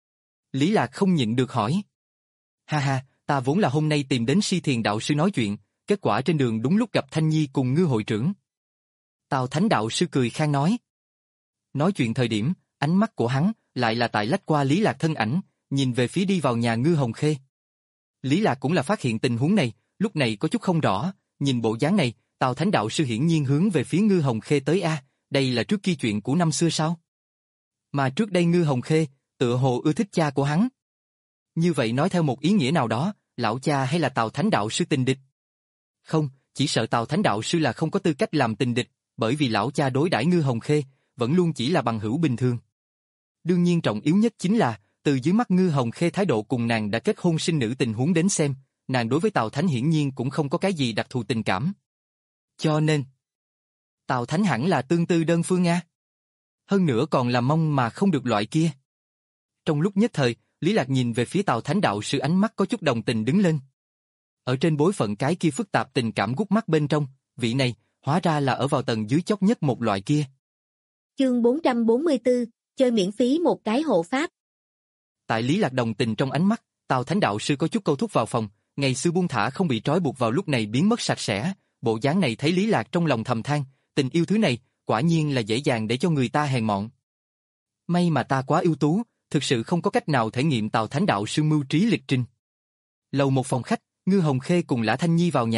Lý Lạc không nhịn được hỏi. Ha ha, ta vốn là hôm nay tìm đến Si Thiền Đạo Sư nói chuyện, kết quả trên đường đúng lúc gặp Thanh Nhi cùng Ngư hội trưởng. Tào Thánh Đạo Sư cười khang nói. Nói chuyện thời điểm, ánh mắt của hắn lại là tại lách qua Lý Lạc thân ảnh, nhìn về phía đi vào nhà Ngư Hồng Khê. Lý Lạc cũng là phát hiện tình huống này, lúc này có chút không rõ, nhìn bộ dáng này, Tào Thánh Đạo Sư hiển nhiên hướng về phía Ngư Hồng Khê tới a, đây là trước kia chuyện của năm xưa sao? Mà trước đây Ngư Hồng Khê, tựa hồ ưa thích cha của hắn. Như vậy nói theo một ý nghĩa nào đó, lão cha hay là Tào Thánh Đạo Sư tình địch? Không, chỉ sợ Tào Thánh Đạo Sư là không có tư cách làm tình địch, bởi vì lão cha đối đãi Ngư Hồng Khê, vẫn luôn chỉ là bằng hữu bình thường. Đương nhiên trọng yếu nhất chính là, từ dưới mắt Ngư Hồng Khê thái độ cùng nàng đã kết hôn sinh nữ tình huống đến xem, nàng đối với Tào Thánh hiển nhiên cũng không có cái gì đặc thù tình cảm. Cho nên, Tào Thánh hẳn là tương tư đơn phương Nga. Hơn nữa còn là mong mà không được loại kia. Trong lúc nhất thời, Lý Lạc nhìn về phía Tào Thánh Đạo Sư ánh mắt có chút đồng tình đứng lên. Ở trên bối phận cái kia phức tạp tình cảm gút mắt bên trong, vị này, hóa ra là ở vào tầng dưới chót nhất một loại kia. Chương bốn trăm bốn mươi tư, chơi miễn phí một cái hộ pháp. Tại Lý Lạc đồng tình trong ánh mắt, Tào Thánh Đạo Sư có chút câu thúc vào phòng, ngày xưa buông thả không bị trói buộc vào lúc này biến mất sạch sẽ, bộ dáng này thấy Lý Lạc trong lòng thầm than, tình yêu thứ này, quả nhiên là dễ dàng để cho người ta hèn mọn. May mà ta quá ưu tú, thực sự không có cách nào thể nghiệm Tào Thánh Đạo Sư mưu trí lịch trình. Lầu một phòng khách, Ngư Hồng Khê cùng Lã Thanh Nhi vào nhà,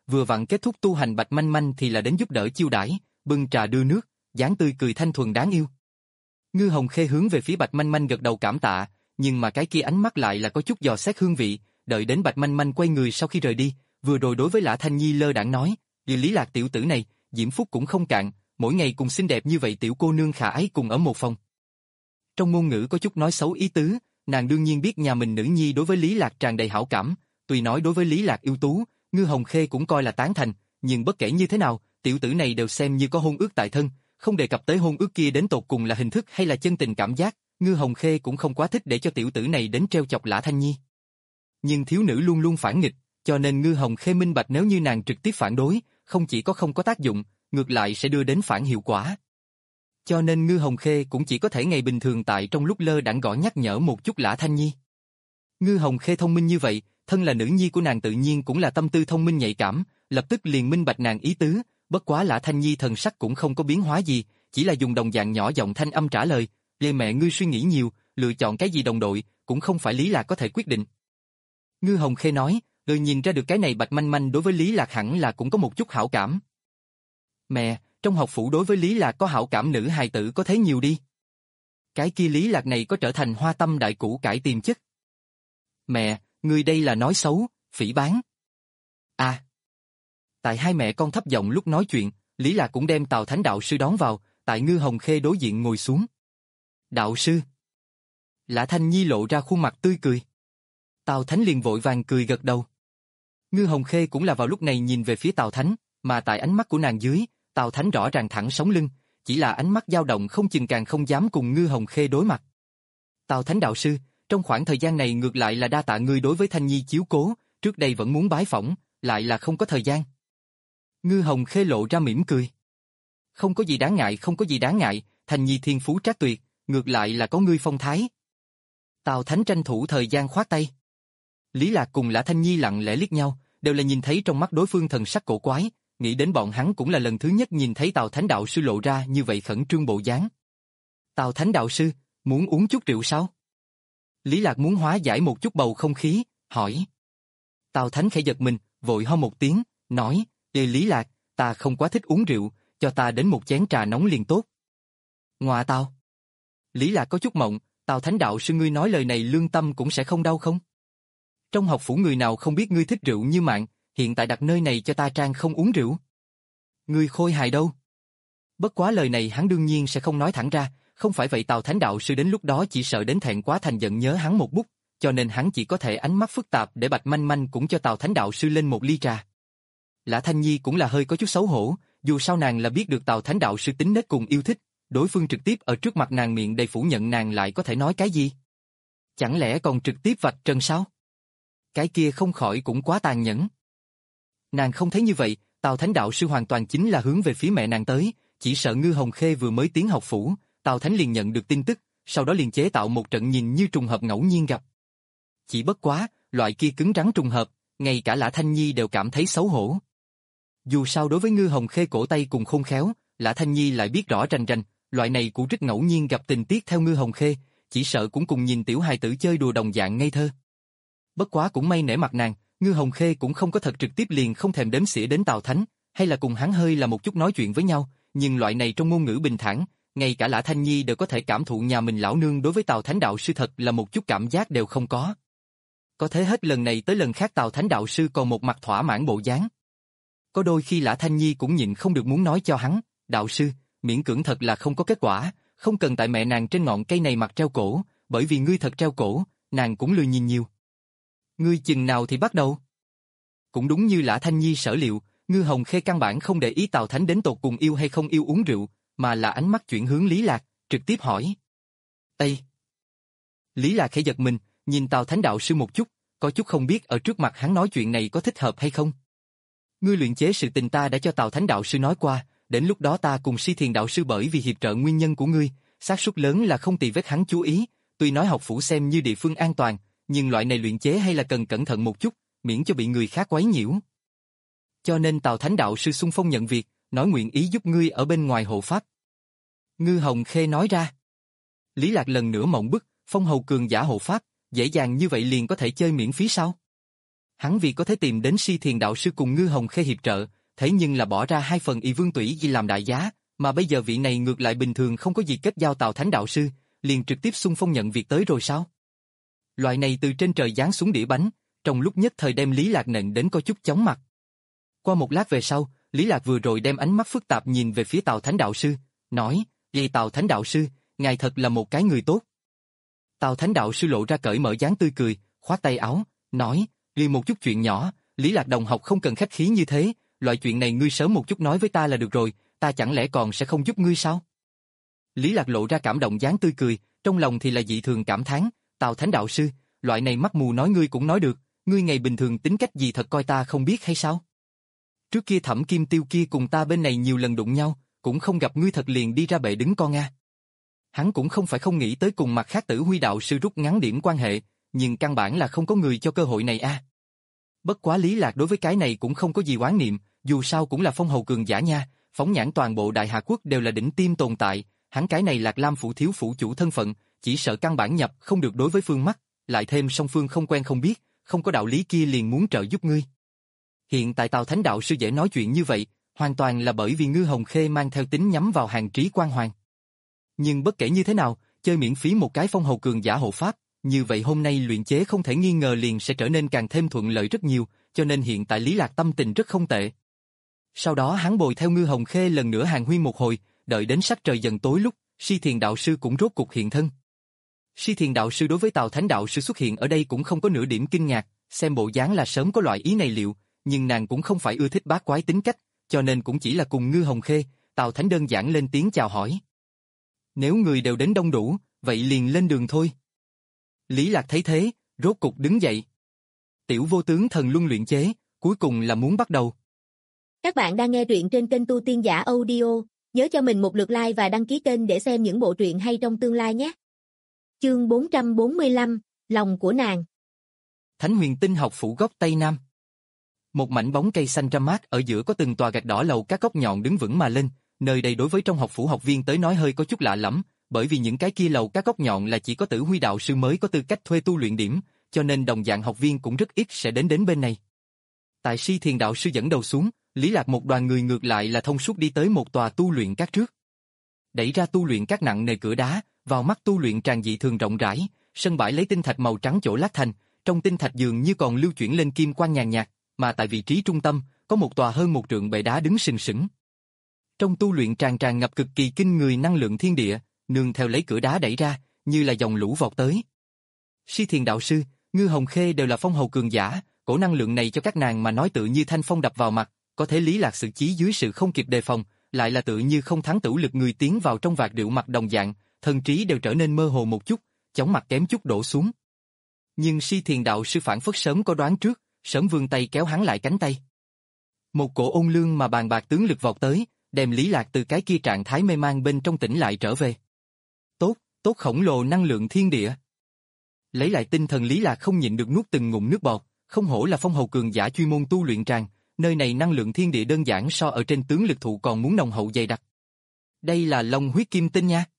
vừa vặn kết thúc tu hành Bạch Manh Manh thì là đến giúp đỡ chiêu đãi, bưng trà đưa nước, dáng tươi cười thanh thuần đáng yêu. Ngư Hồng Khê hướng về phía Bạch Manh Manh gật đầu cảm tạ, nhưng mà cái kia ánh mắt lại là có chút dò xét hương vị, đợi đến Bạch Manh Manh quay người sau khi rời đi, vừa rồi đối với Lã Thanh Nhi lơ đãng nói, "Vì Lý Lạc tiểu tử này, diễm phúc cũng không cạn, mỗi ngày cùng xinh đẹp như vậy tiểu cô nương khả ái cùng ở một phòng." Trong ngôn ngữ có chút nói xấu ý tứ, nàng đương nhiên biết nhà mình nữ nhi đối với Lý Lạc tràn đầy hảo cảm, tuy nói đối với Lý Lạc ưu tú, Ngư Hồng Khê cũng coi là tán thành, nhưng bất kể như thế nào, tiểu tử này đều xem như có hôn ước tại thân, không đề cập tới hôn ước kia đến tột cùng là hình thức hay là chân tình cảm giác, Ngư Hồng Khê cũng không quá thích để cho tiểu tử này đến treo chọc Lã Thanh Nhi. Nhưng thiếu nữ luôn luôn phản nghịch, cho nên Ngư Hồng Khê minh bạch nếu như nàng trực tiếp phản đối, không chỉ có không có tác dụng, ngược lại sẽ đưa đến phản hiệu quả. Cho nên Ngư Hồng Khê cũng chỉ có thể ngày bình thường tại trong lúc lơ đãng gõ nhắc nhở một chút Lã Thanh Nhi. Ngư Hồng Khê thông minh như vậy, thân là nữ nhi của nàng tự nhiên cũng là tâm tư thông minh nhạy cảm, lập tức liền minh bạch nàng ý tứ, bất quá Lã Thanh Nhi thần sắc cũng không có biến hóa gì, chỉ là dùng đồng dạng nhỏ giọng thanh âm trả lời, "Lê mẹ ngươi suy nghĩ nhiều, lựa chọn cái gì đồng đội, cũng không phải Lý Lạc có thể quyết định." Ngư Hồng Khê nói, "Ngươi nhìn ra được cái này Bạch Manh Manh đối với Lý Lạc hẳn là cũng có một chút hảo cảm." "Mẹ, trong học phủ đối với Lý Lạc có hảo cảm nữ hài tử có thế nhiều đi. Cái kia Lý Lạc này có trở thành hoa tâm đại củ cải tiềm chất." "Mẹ, ngươi đây là nói xấu, phỉ báng." "À." Tại hai mẹ con thấp giọng lúc nói chuyện, Lý Lạc cũng đem Tào Thánh đạo sư đón vào, tại Ngư Hồng Khê đối diện ngồi xuống. "Đạo sư." Lã Thanh Nhi lộ ra khuôn mặt tươi cười. Tào Thánh liền vội vàng cười gật đầu. Ngư Hồng Khê cũng là vào lúc này nhìn về phía Tào Thánh, mà tại ánh mắt của nàng dưới, Tào Thánh rõ ràng thẳng sống lưng, chỉ là ánh mắt dao động không chừng càng không dám cùng Ngư Hồng Khê đối mặt. "Tào Thánh đạo sư, trong khoảng thời gian này ngược lại là đa tạ ngươi đối với Thanh Nhi chiếu cố, trước đây vẫn muốn bái phỏng, lại là không có thời gian." Ngư Hồng Khê lộ ra mỉm cười. "Không có gì đáng ngại, không có gì đáng ngại, Thanh Nhi thiên phú trác tuyệt, ngược lại là có ngươi phong thái." Tào Thánh tranh thủ thời gian khoát tay. Lý Lạc cùng Lã Thanh Nhi lặng lẽ liếc nhau, đều là nhìn thấy trong mắt đối phương thần sắc cổ quái, nghĩ đến bọn hắn cũng là lần thứ nhất nhìn thấy Tào Thánh đạo sư lộ ra như vậy khẩn trương bộ dáng. "Tào Thánh đạo sư, muốn uống chút rượu sao?" Lý Lạc muốn hóa giải một chút bầu không khí, hỏi. Tào Thánh khẽ giật mình, vội ho một tiếng, nói, "Ê Lý Lạc, ta không quá thích uống rượu, cho ta đến một chén trà nóng liền tốt." "Ngoạ tào." Lý Lạc có chút mộng, "Tào Thánh đạo sư ngươi nói lời này lương tâm cũng sẽ không đau không? Trong học phủ người nào không biết ngươi thích rượu như mạng, hiện tại đặt nơi này cho ta trang không uống rượu. Ngươi khôi hài đâu?" Bất quá lời này hắn đương nhiên sẽ không nói thẳng ra, không phải vậy Tào Thánh đạo sư đến lúc đó chỉ sợ đến thẹn quá thành giận nhớ hắn một bút, cho nên hắn chỉ có thể ánh mắt phức tạp để Bạch Manh Manh cũng cho Tào Thánh đạo sư lên một ly trà. Lã Thanh Nhi cũng là hơi có chút xấu hổ, dù sao nàng là biết được Tào Thánh đạo sư tính nết cùng yêu thích, đối phương trực tiếp ở trước mặt nàng miệng đầy phủ nhận nàng lại có thể nói cái gì? Chẳng lẽ còn trực tiếp vạch trần sao? Cái kia không khỏi cũng quá tàn nhẫn. Nàng không thấy như vậy, Tào Thánh đạo sư hoàn toàn chính là hướng về phía mẹ nàng tới, chỉ sợ Ngư Hồng Khê vừa mới tiến học phủ, Tào Thánh liền nhận được tin tức, sau đó liền chế tạo một trận nhìn như trùng hợp ngẫu nhiên gặp. Chỉ bất quá, loại kia cứng rắn trùng hợp, ngay cả Lã Thanh Nhi đều cảm thấy xấu hổ. Dù sao đối với Ngư Hồng Khê cổ tay cùng khôn khéo, Lã Thanh Nhi lại biết rõ rành rành, loại này của rất ngẫu nhiên gặp tình tiết theo Ngư Hồng Khê, chỉ sợ cũng cùng nhìn tiểu hài tử chơi đùa đồng dạng ngây thơ. Bất quá cũng may nể mặt nàng, Ngư Hồng Khê cũng không có thật trực tiếp liền không thèm đếm xỉa đến Tào Thánh, hay là cùng hắn hơi là một chút nói chuyện với nhau, nhưng loại này trong ngôn ngữ bình thản, ngay cả Lã Thanh Nhi đều có thể cảm thụ nhà mình lão nương đối với Tào Thánh đạo sư thật là một chút cảm giác đều không có. Có thế hết lần này tới lần khác Tào Thánh đạo sư còn một mặt thỏa mãn bộ dáng. Có đôi khi Lã Thanh Nhi cũng nhịn không được muốn nói cho hắn, đạo sư, miễn cưỡng thật là không có kết quả, không cần tại mẹ nàng trên ngọn cây này mặt treo cổ, bởi vì ngươi thật treo cổ, nàng cũng lười nhìn nhiều. Ngươi chừng nào thì bắt đầu? Cũng đúng như Lã Thanh Nhi sở liệu, Ngư Hồng Khê căn bản không để ý Tào Thánh đến tột cùng yêu hay không yêu uống rượu, mà là ánh mắt chuyển hướng Lý Lạc, trực tiếp hỏi. Ê! Lý Lạc khẽ giật mình, nhìn Tào Thánh đạo sư một chút, có chút không biết ở trước mặt hắn nói chuyện này có thích hợp hay không. Ngươi luyện chế sự tình ta đã cho Tào Thánh đạo sư nói qua, đến lúc đó ta cùng Si Thiền đạo sư bởi vì hiệp trợ nguyên nhân của ngươi, xác suất lớn là không tì vết hắn chú ý, tuy nói học phủ xem như địa phương an toàn, nhưng loại này luyện chế hay là cần cẩn thận một chút, miễn cho bị người khác quấy nhiễu. Cho nên Tào Thánh đạo sư xung phong nhận việc, nói nguyện ý giúp ngươi ở bên ngoài hộ pháp. Ngư Hồng Khê nói ra. Lý Lạc lần nữa mộng bức, phong hầu cường giả hộ pháp, dễ dàng như vậy liền có thể chơi miễn phí sao? Hắn vì có thể tìm đến Si Thiền đạo sư cùng Ngư Hồng Khê hiệp trợ, thế nhưng là bỏ ra hai phần Y Vương Tủy Di làm đại giá, mà bây giờ vị này ngược lại bình thường không có gì kết giao Tào Thánh đạo sư, liền trực tiếp xung phong nhận việc tới rồi sao? Loại này từ trên trời giáng xuống đĩa bánh, trong lúc nhất thời đem Lý Lạc nện đến có chút chóng mặt. Qua một lát về sau, Lý Lạc vừa rồi đem ánh mắt phức tạp nhìn về phía Tào Thánh đạo sư, nói: "Vậy Tào Thánh đạo sư, ngài thật là một cái người tốt." Tào Thánh đạo sư lộ ra cởi mở dáng tươi cười, khoát tay áo, nói: "Vì một chút chuyện nhỏ, Lý Lạc đồng học không cần khách khí như thế, loại chuyện này ngươi sớm một chút nói với ta là được rồi, ta chẳng lẽ còn sẽ không giúp ngươi sao?" Lý Lạc lộ ra cảm động dáng tươi cười, trong lòng thì là dị thường cảm thán, Tào Thánh đạo sư, loại này mắt mù nói ngươi cũng nói được, ngươi ngày bình thường tính cách gì thật coi ta không biết hay sao? Trước kia Thẩm Kim Tiêu kia cùng ta bên này nhiều lần đụng nhau, cũng không gặp ngươi thật liền đi ra bệ đứng con a. Hắn cũng không phải không nghĩ tới cùng mặt khác Tử Huy đạo sư rút ngắn điểm quan hệ, nhưng căn bản là không có người cho cơ hội này a. Bất quá Lý Lạc đối với cái này cũng không có gì oán niệm, dù sao cũng là phong hầu cường giả nha, phóng nhãn toàn bộ Đại Hà Quốc đều là đỉnh tiêm tồn tại, hắn cái này Lạc Lam phủ thiếu phủ chủ thân phận, chỉ sợ căn bản nhập không được đối với phương mắt, lại thêm song phương không quen không biết, không có đạo lý kia liền muốn trợ giúp ngươi. Hiện tại Tào Thánh đạo sư dễ nói chuyện như vậy, hoàn toàn là bởi vì Ngư Hồng Khê mang theo tính nhắm vào hàng trí quan hoàng. Nhưng bất kể như thế nào, chơi miễn phí một cái phong hầu cường giả hộ pháp, như vậy hôm nay luyện chế không thể nghi ngờ liền sẽ trở nên càng thêm thuận lợi rất nhiều, cho nên hiện tại Lý Lạc tâm tình rất không tệ. Sau đó hắn bồi theo Ngư Hồng Khê lần nữa hàng huyên một hồi, đợi đến sắc trời dần tối lúc, Si Thiền đạo sư cũng rốt cục hiện thân. Si Thiền đạo sư đối với Tào Thánh đạo sư xuất hiện ở đây cũng không có nửa điểm kinh ngạc, xem bộ dáng là sớm có loại ý này liệu, nhưng nàng cũng không phải ưa thích bát quái tính cách, cho nên cũng chỉ là cùng Ngư Hồng Khê, Tào Thánh đơn giản lên tiếng chào hỏi. Nếu người đều đến đông đủ, vậy liền lên đường thôi. Lý Lạc thấy thế, rốt cục đứng dậy. Tiểu vô tướng thần luân luyện chế, cuối cùng là muốn bắt đầu. Các bạn đang nghe truyện trên kênh Tu Tiên Giả Audio, nhớ cho mình một lượt like và đăng ký kênh để xem những bộ truyện hay trong tương lai nhé. Chương bốn trăm bốn mươi lăm, lòng của nàng. Thánh Huyền Tinh học phủ góc Tây Nam. Một mảnh bóng cây xanh râm mát ở giữa có từng tòa gạch đỏ lầu các góc nhọn đứng vững mà lên, nơi đây đối với trong học phủ học viên tới nói hơi có chút lạ lẫm, bởi vì những cái kia lầu các góc nhọn là chỉ có Tử Huy đạo sư mới có tư cách thuê tu luyện điểm, cho nên đồng dạng học viên cũng rất ít sẽ đến đến bên này. Tại Si Thiền đạo sư dẫn đầu xuống, Lý Lạc một đoàn người ngược lại là thông suốt đi tới một tòa tu luyện các trước. Đẩy ra tu luyện các nặng nề cửa đá, vào mắt tu luyện tràn dị thường rộng rãi, sân bãi lấy tinh thạch màu trắng chỗ lát thành, trong tinh thạch dường như còn lưu chuyển lên kim quang nhàn nhạt, mà tại vị trí trung tâm, có một tòa hơn một trượng bệ đá đứng sừng sững. Trong tu luyện tràn tràn ngập cực kỳ kinh người năng lượng thiên địa, nương theo lấy cửa đá đẩy ra, như là dòng lũ vọt tới. Si Thiền đạo sư, Ngư Hồng Khê đều là phong hầu cường giả, cổ năng lượng này cho các nàng mà nói tự như thanh phong đập vào mặt, có thể Lý Lạc xử trí dưới sự không kịp đề phòng, lại là tự như không thắng tửu lực người tiến vào trong vạt rượu mặt đồng dạng, thần trí đều trở nên mơ hồ một chút, chóng mặt kém chút đổ xuống. Nhưng Si Thiền đạo sư phản phất sớm có đoán trước, sớm vươn tay kéo hắn lại cánh tay. Một cổ ôn lương mà bàn bạc tướng lực vọt tới, đem Lý Lạc từ cái kia trạng thái mê mang bên trong tỉnh lại trở về. Tốt, tốt khổng lồ năng lượng thiên địa. Lấy lại tinh thần Lý Lạc không nhịn được nuốt từng ngụm nước bọt, không hổ là phong hầu cường giả chuyên môn tu luyện tràng, nơi này năng lượng thiên địa đơn giản so ở trên tướng lực thụ còn muốn nồng hậu dày đặc. Đây là long huyết kim tinh nha.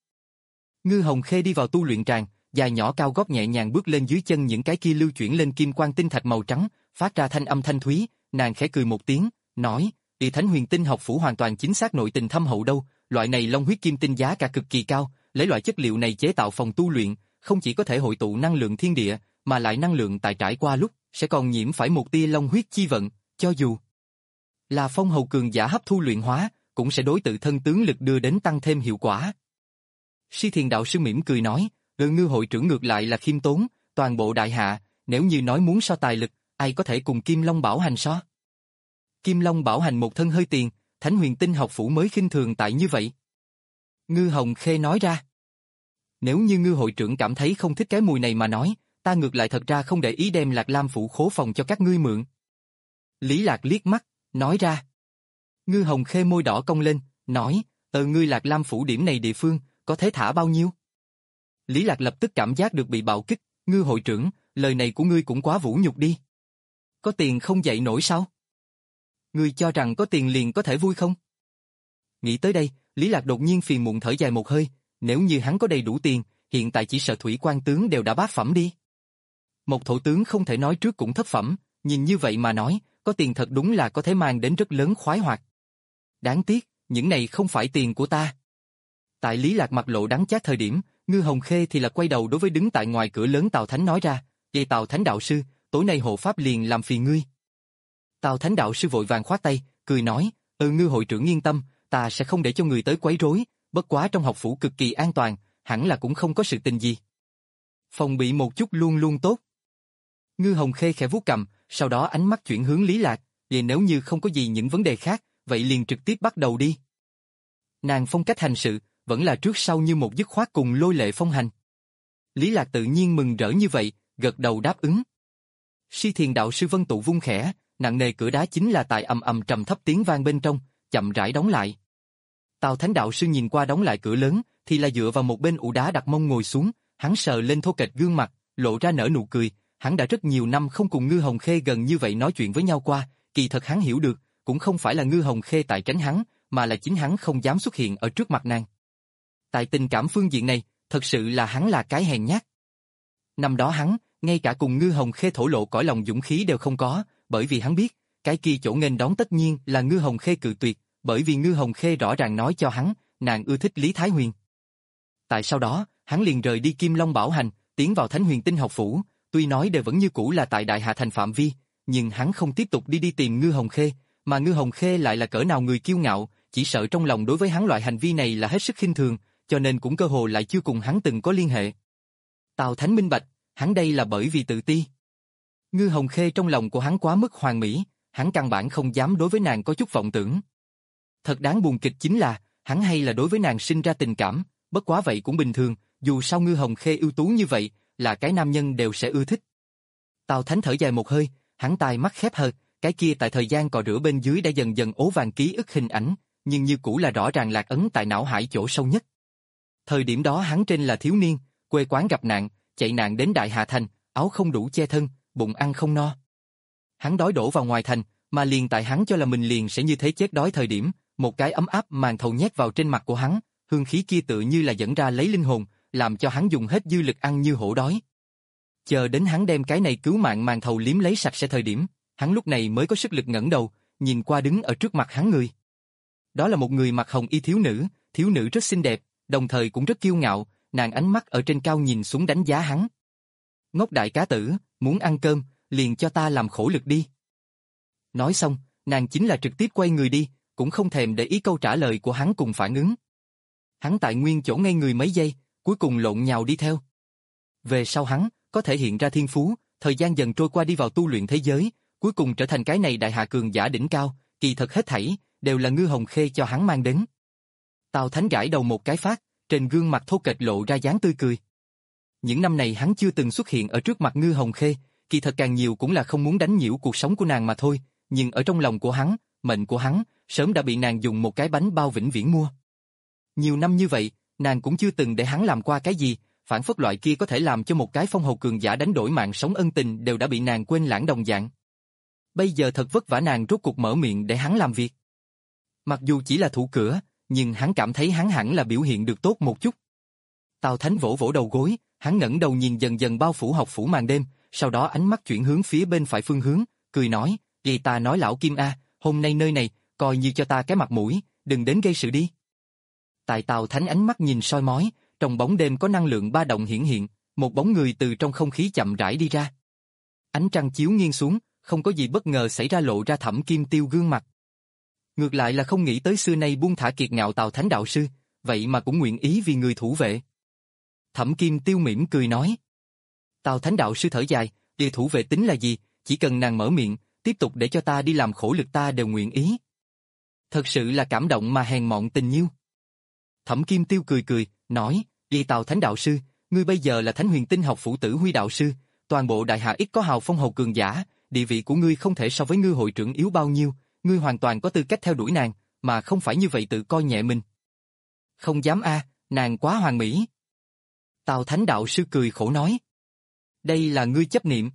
Ngư Hồng Khê đi vào tu luyện tràng, dài nhỏ cao gót nhẹ nhàng bước lên dưới chân những cái kia lưu chuyển lên kim quang tinh thạch màu trắng, phát ra thanh âm thanh thúy, nàng khẽ cười một tiếng, nói: "Địa Thánh Huyền Tinh học phủ hoàn toàn chính xác nội tình thâm hậu đâu, loại này long huyết kim tinh giá cả cực kỳ cao, lấy loại chất liệu này chế tạo phòng tu luyện, không chỉ có thể hội tụ năng lượng thiên địa, mà lại năng lượng tại trải qua lúc sẽ còn nhiễm phải một tia long huyết chi vận, cho dù là phong hầu cường giả hấp thu luyện hóa, cũng sẽ đối tự thân tướng lực đưa đến tăng thêm hiệu quả." Si Thiền đạo sư mỉm cười nói: "Ừ, Ngư hội trưởng ngược lại là khiêm tốn, toàn bộ đại hạ, nếu như nói muốn so tài lực, ai có thể cùng Kim Long Bảo Hành so?" Kim Long Bảo Hành một thân hơi tiền, Thánh Huyền Tinh học phủ mới khinh thường tại như vậy. Ngư Hồng Khê nói ra: "Nếu như Ngư hội trưởng cảm thấy không thích cái mùi này mà nói, ta ngược lại thật ra không để ý đem Lạc Lam phủ khố phòng cho các ngươi mượn." Lý Lạc liếc mắt, nói ra. Ngư Hồng Khê môi đỏ cong lên, nói: "Ờ ngươi Lạc Lam phủ điểm này địa phương, có thể thả bao nhiêu?" Lý Lạc lập tức cảm giác được bị bạo kích, "Ngư hội trưởng, lời này của ngươi cũng quá vũ nhục đi. Có tiền không dậy nổi sao? Ngươi cho rằng có tiền liền có thể vui không?" Nghĩ tới đây, Lý Lạc đột nhiên phiền muộn thở dài một hơi, nếu như hắn có đầy đủ tiền, hiện tại chỉ sợ thủy quan tướng đều đã bát phẩm đi. Một thổ tướng không thể nói trước cũng thất phẩm, nhìn như vậy mà nói, có tiền thật đúng là có thể mang đến rất lớn khoái hoạt. Đáng tiếc, những này không phải tiền của ta. Tại Lý Lạc mặt lộ đắng chát thời điểm, Ngư Hồng Khê thì là quay đầu đối với đứng tại ngoài cửa lớn Tào Thánh nói ra, "Vậy Tào Thánh đạo sư, tối nay hộ pháp liền làm phiền ngươi." Tào Thánh đạo sư vội vàng khoát tay, cười nói, "Ừ Ngư hội trưởng yên tâm, ta sẽ không để cho người tới quấy rối, bất quá trong học phủ cực kỳ an toàn, hẳn là cũng không có sự tình gì. Phòng bị một chút luôn luôn tốt." Ngư Hồng Khê khẽ vuốt cằm, sau đó ánh mắt chuyển hướng Lý Lạc, "Vậy nếu như không có gì những vấn đề khác, vậy liền trực tiếp bắt đầu đi." Nàng phong cách hành sự, vẫn là trước sau như một dứt khoát cùng lôi lệ phong hành. Lý Lạc tự nhiên mừng rỡ như vậy, gật đầu đáp ứng. Si Thiền đạo sư vân tụ vung khẽ, nặng nề cửa đá chính là tại ầm ầm trầm thấp tiếng vang bên trong, chậm rãi đóng lại. Tào Thánh đạo sư nhìn qua đóng lại cửa lớn, thì là dựa vào một bên ụ đá đặt mông ngồi xuống, hắn sờ lên thô kệch gương mặt, lộ ra nở nụ cười, hắn đã rất nhiều năm không cùng Ngư Hồng Khê gần như vậy nói chuyện với nhau qua, kỳ thật hắn hiểu được, cũng không phải là Ngư Hồng Khê tại tránh hắn, mà là chính hắn không dám xuất hiện ở trước mặt nàng. Tại tình cảm phương diện này, thật sự là hắn là cái hèn nhát. Năm đó hắn, ngay cả cùng Ngư Hồng Khê thổ lộ cõi lòng dũng khí đều không có, bởi vì hắn biết, cái kia chỗ nghênh đón tất nhiên là Ngư Hồng Khê cự tuyệt, bởi vì Ngư Hồng Khê rõ ràng nói cho hắn, nàng ưa thích Lý Thái Huyền. Tại sau đó, hắn liền rời đi Kim Long Bảo Hành, tiến vào Thánh Huyền Tinh học phủ, tuy nói đều vẫn như cũ là tại Đại Hà Thành phạm vi, nhưng hắn không tiếp tục đi đi tìm Ngư Hồng Khê, mà Ngư Hồng Khê lại là cỡ nào người kiêu ngạo, chỉ sợ trong lòng đối với hắn loại hành vi này là hết sức khinh thường, cho nên cũng cơ hồ lại chưa cùng hắn từng có liên hệ. Tào Thánh minh bạch, hắn đây là bởi vì tự ti. Ngư Hồng Khê trong lòng của hắn quá mức hoàn mỹ, hắn căn bản không dám đối với nàng có chút vọng tưởng. Thật đáng buồn kịch chính là, hắn hay là đối với nàng sinh ra tình cảm, bất quá vậy cũng bình thường, dù sao Ngư Hồng Khê ưu tú như vậy, là cái nam nhân đều sẽ ưa thích. Tào Thánh thở dài một hơi, hắn tai mắt khép hờ, cái kia tại thời gian cò rửa bên dưới đã dần dần ố vàng ký ức hình ảnh, nhưng như cũ là rõ ràng lạc ấn tại não hải chỗ sâu nhất. Thời điểm đó hắn trên là thiếu niên, quê quán gặp nạn, chạy nạn đến Đại Hà Thành, áo không đủ che thân, bụng ăn không no. Hắn đói đổ vào ngoài thành, mà liền tại hắn cho là mình liền sẽ như thế chết đói thời điểm, một cái ấm áp màn thầu nhét vào trên mặt của hắn, hương khí kia tự như là dẫn ra lấy linh hồn, làm cho hắn dùng hết dư lực ăn như hổ đói. Chờ đến hắn đem cái này cứu mạng màn thầu liếm lấy sạch sẽ thời điểm, hắn lúc này mới có sức lực ngẩng đầu, nhìn qua đứng ở trước mặt hắn người. Đó là một người mặc hồng y thiếu nữ, thiếu nữ rất xinh đẹp, đồng thời cũng rất kiêu ngạo, nàng ánh mắt ở trên cao nhìn xuống đánh giá hắn. "Ngốc đại cá tử, muốn ăn cơm, liền cho ta làm khổ lực đi." Nói xong, nàng chính là trực tiếp quay người đi, cũng không thèm để ý câu trả lời của hắn cùng phản ứng. Hắn tại nguyên chỗ ngây người mấy giây, cuối cùng lộn nhào đi theo. Về sau hắn, có thể hiện ra thiên phú, thời gian dần trôi qua đi vào tu luyện thế giới, cuối cùng trở thành cái này đại hạ cường giả đỉnh cao, kỳ thật hết thảy, đều là Ngư Hồng Khê cho hắn mang đến. Tào Thánh gãi đầu một cái phát, trên gương mặt thô kệch lộ ra dáng tươi cười. Những năm này hắn chưa từng xuất hiện ở trước mặt Ngư Hồng Khê, kỳ thật càng nhiều cũng là không muốn đánh nhiễu cuộc sống của nàng mà thôi, nhưng ở trong lòng của hắn, mệnh của hắn, sớm đã bị nàng dùng một cái bánh bao vĩnh viễn mua. Nhiều năm như vậy, nàng cũng chưa từng để hắn làm qua cái gì, phản phất loại kia có thể làm cho một cái phong hầu cường giả đánh đổi mạng sống ân tình đều đã bị nàng quên lãng đồng dạng. Bây giờ thật vất vả nàng rốt cuộc mở miệng để hắn làm việc. Mặc dù chỉ là thủ cửa, nhưng hắn cảm thấy hắn hẳn là biểu hiện được tốt một chút. Tào Thánh vỗ vỗ đầu gối, hắn ngẩng đầu nhìn dần dần bao phủ học phủ màn đêm, sau đó ánh mắt chuyển hướng phía bên phải phương hướng, cười nói, "Vậy ta nói lão Kim A, hôm nay nơi này, coi như cho ta cái mặt mũi, đừng đến gây sự đi." Tại Tào Thánh ánh mắt nhìn soi mói, trong bóng đêm có năng lượng ba động hiển hiện, một bóng người từ trong không khí chậm rãi đi ra. Ánh trăng chiếu nghiêng xuống, không có gì bất ngờ xảy ra lộ ra Thẩm Kim Tiêu gương mặt. Ngược lại là không nghĩ tới xưa nay buông thả kiệt ngạo Tào Thánh đạo sư, vậy mà cũng nguyện ý vì người thủ vệ. Thẩm Kim Tiêu mỉm cười nói. Tào Thánh đạo sư thở dài, "Địa thủ vệ tính là gì, chỉ cần nàng mở miệng, tiếp tục để cho ta đi làm khổ lực ta đều nguyện ý." Thật sự là cảm động mà hèn mọn tình nhiêu. Thẩm Kim Tiêu cười cười, nói, "Đi Tào Thánh đạo sư, ngươi bây giờ là Thánh Huyền Tinh học phủ Tử Huy đạo sư, toàn bộ đại hạ ít có hào phong hầu cường giả, địa vị của ngươi không thể so với Ngư hội trưởng yếu bao nhiêu, ngươi hoàn toàn có tư cách theo đuổi nàng, mà không phải như vậy tự coi nhẹ mình." "Không dám a, nàng quá hoàn mỹ." Tào Thánh đạo sư cười khổ nói. "Đây là ngươi chấp niệm."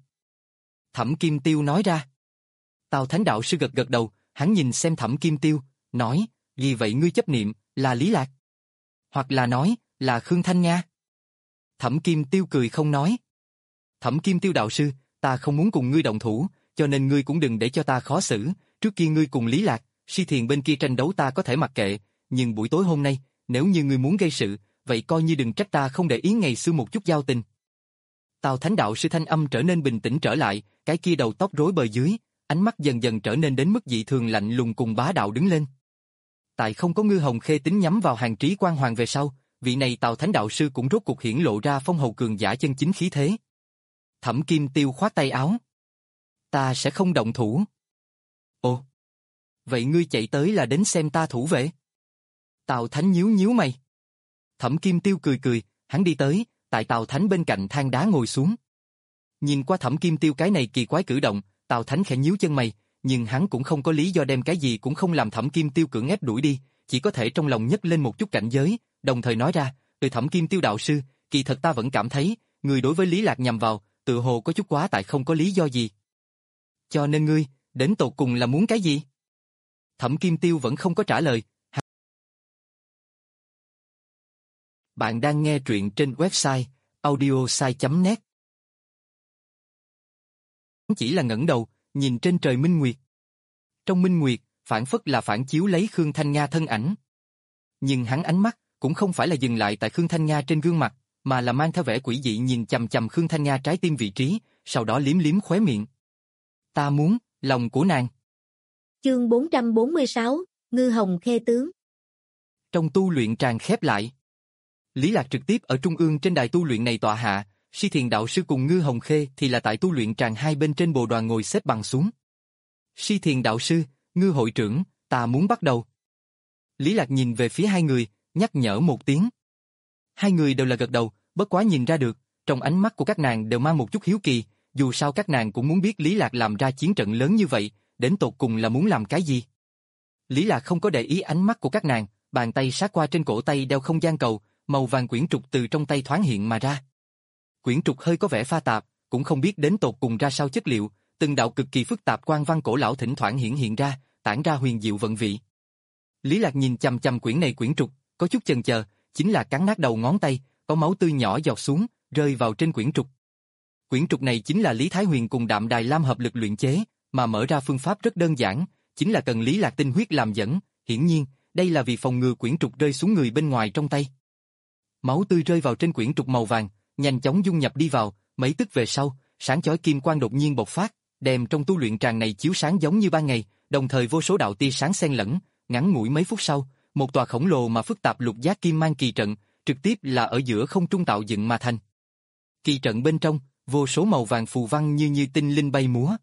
Thẩm Kim Tiêu nói ra. Tào Thánh đạo sư gật gật đầu, hắn nhìn xem Thẩm Kim Tiêu, nói, "Vì vậy ngươi chấp niệm là Lý Lạc, hoặc là nói là Khương Thanh Nga?" Thẩm Kim Tiêu cười không nói. "Thẩm Kim Tiêu đạo sư, ta không muốn cùng ngươi động thủ, cho nên ngươi cũng đừng để cho ta khó xử, trước kia ngươi cùng Lý Lạc, Si Thiền bên kia tranh đấu ta có thể mặc kệ, nhưng buổi tối hôm nay, nếu như ngươi muốn gây sự, vậy coi như đừng trách ta không để ý ngày xưa một chút giao tình. Tào Thánh đạo sư thanh âm trở nên bình tĩnh trở lại, cái kia đầu tóc rối bời dưới, ánh mắt dần dần trở nên đến mức dị thường lạnh lùng cùng bá đạo đứng lên. Tại không có Ngư Hồng Khê tính nhắm vào Hàng Trí Quan Hoàng về sau, vị này Tào Thánh đạo sư cũng rốt cuộc hiển lộ ra phong hầu cường giả chân chính khí thế. Thẩm Kim Tiêu khoát tay áo. Ta sẽ không động thủ. Ồ, vậy ngươi chạy tới là đến xem ta thủ vệ? Tào Thánh nhíu nhíu mày. Thẩm Kim Tiêu cười cười, hắn đi tới, tại Tào Thánh bên cạnh thang đá ngồi xuống. Nhìn qua Thẩm Kim Tiêu cái này kỳ quái cử động, Tào Thánh khẽ nhíu chân mày, nhưng hắn cũng không có lý do đem cái gì cũng không làm Thẩm Kim Tiêu cưỡng ép đuổi đi, chỉ có thể trong lòng nhấc lên một chút cảnh giới, đồng thời nói ra, "Từ Thẩm Kim Tiêu đạo sư, kỳ thật ta vẫn cảm thấy, người đối với Lý Lạc nhằm vào, tự hồ có chút quá tại không có lý do gì. Cho nên ngươi, đến tột cùng là muốn cái gì?" Thẩm Kim Tiêu vẫn không có trả lời. Bạn đang nghe truyện trên website audiosai chấm net. Chỉ là ngẩng đầu, nhìn trên trời minh nguyệt. Trong minh nguyệt, phản phất là phản chiếu lấy Khương Thanh Nga thân ảnh. Nhưng hắn ánh mắt cũng không phải là dừng lại tại Khương Thanh Nga trên gương mặt, mà là mang theo vẻ quỷ dị nhìn chằm chằm Khương Thanh Nga trái tim vị trí, sau đó liếm liếm khóe miệng. Ta muốn, lòng của nàng. Chương bốn trăm bốn mươi sáu, Ngư Hồng Khê tướng. Trong tu luyện tràng khép lại. Lý Lạc trực tiếp ở trung ương trên đài tu luyện này tọa hạ, Si Thiền đạo sư cùng Ngư Hồng Khê thì là tại tu luyện tràng hai bên trên bồ đoàn ngồi xếp bằng xuống. Si Thiền đạo sư, Ngư hội trưởng, ta muốn bắt đầu. Lý Lạc nhìn về phía hai người, nhắc nhở một tiếng. Hai người đều là gật đầu, bất quá nhìn ra được, trong ánh mắt của các nàng đều mang một chút hiếu kỳ, dù sao các nàng cũng muốn biết Lý Lạc làm ra chiến trận lớn như vậy, đến tột cùng là muốn làm cái gì. Lý Lạc không có để ý ánh mắt của các nàng, bàn tay sát qua trên cổ tay đeo không gian cầu, màu vàng quyển trục từ trong tay thoáng hiện mà ra. Quyển trục hơi có vẻ pha tạp, cũng không biết đến tột cùng ra sao chất liệu, từng đạo cực kỳ phức tạp quan văn cổ lão thỉnh thoảng hiển hiện ra, tản ra huyền diệu vận vị. Lý Lạc nhìn chằm chằm quyển này quyển trục, có chút chần chờ, chính là cắn nát đầu ngón tay, có máu tươi nhỏ giọt xuống, rơi vào trên quyển trục. Quyển trục này chính là Lý Thái Huyền cùng Đạm Đài Lam hợp lực luyện chế, mà mở ra phương pháp rất đơn giản, chính là cần Lý Lạc tinh huyết làm dẫn, hiển nhiên, đây là vì phòng ngừa quyển trục rơi xuống người bên ngoài trong tay. Máu tươi rơi vào trên quyển trục màu vàng, nhanh chóng dung nhập đi vào, mấy tức về sau, sáng chói kim quang đột nhiên bộc phát, đem trong tu luyện tràng này chiếu sáng giống như ban ngày, đồng thời vô số đạo tia sáng xen lẫn, ngắn ngủi mấy phút sau, một tòa khổng lồ mà phức tạp lục giác kim mang kỳ trận, trực tiếp là ở giữa không trung tạo dựng mà thành. Kỳ trận bên trong, vô số màu vàng phù văn như như tinh linh bay múa.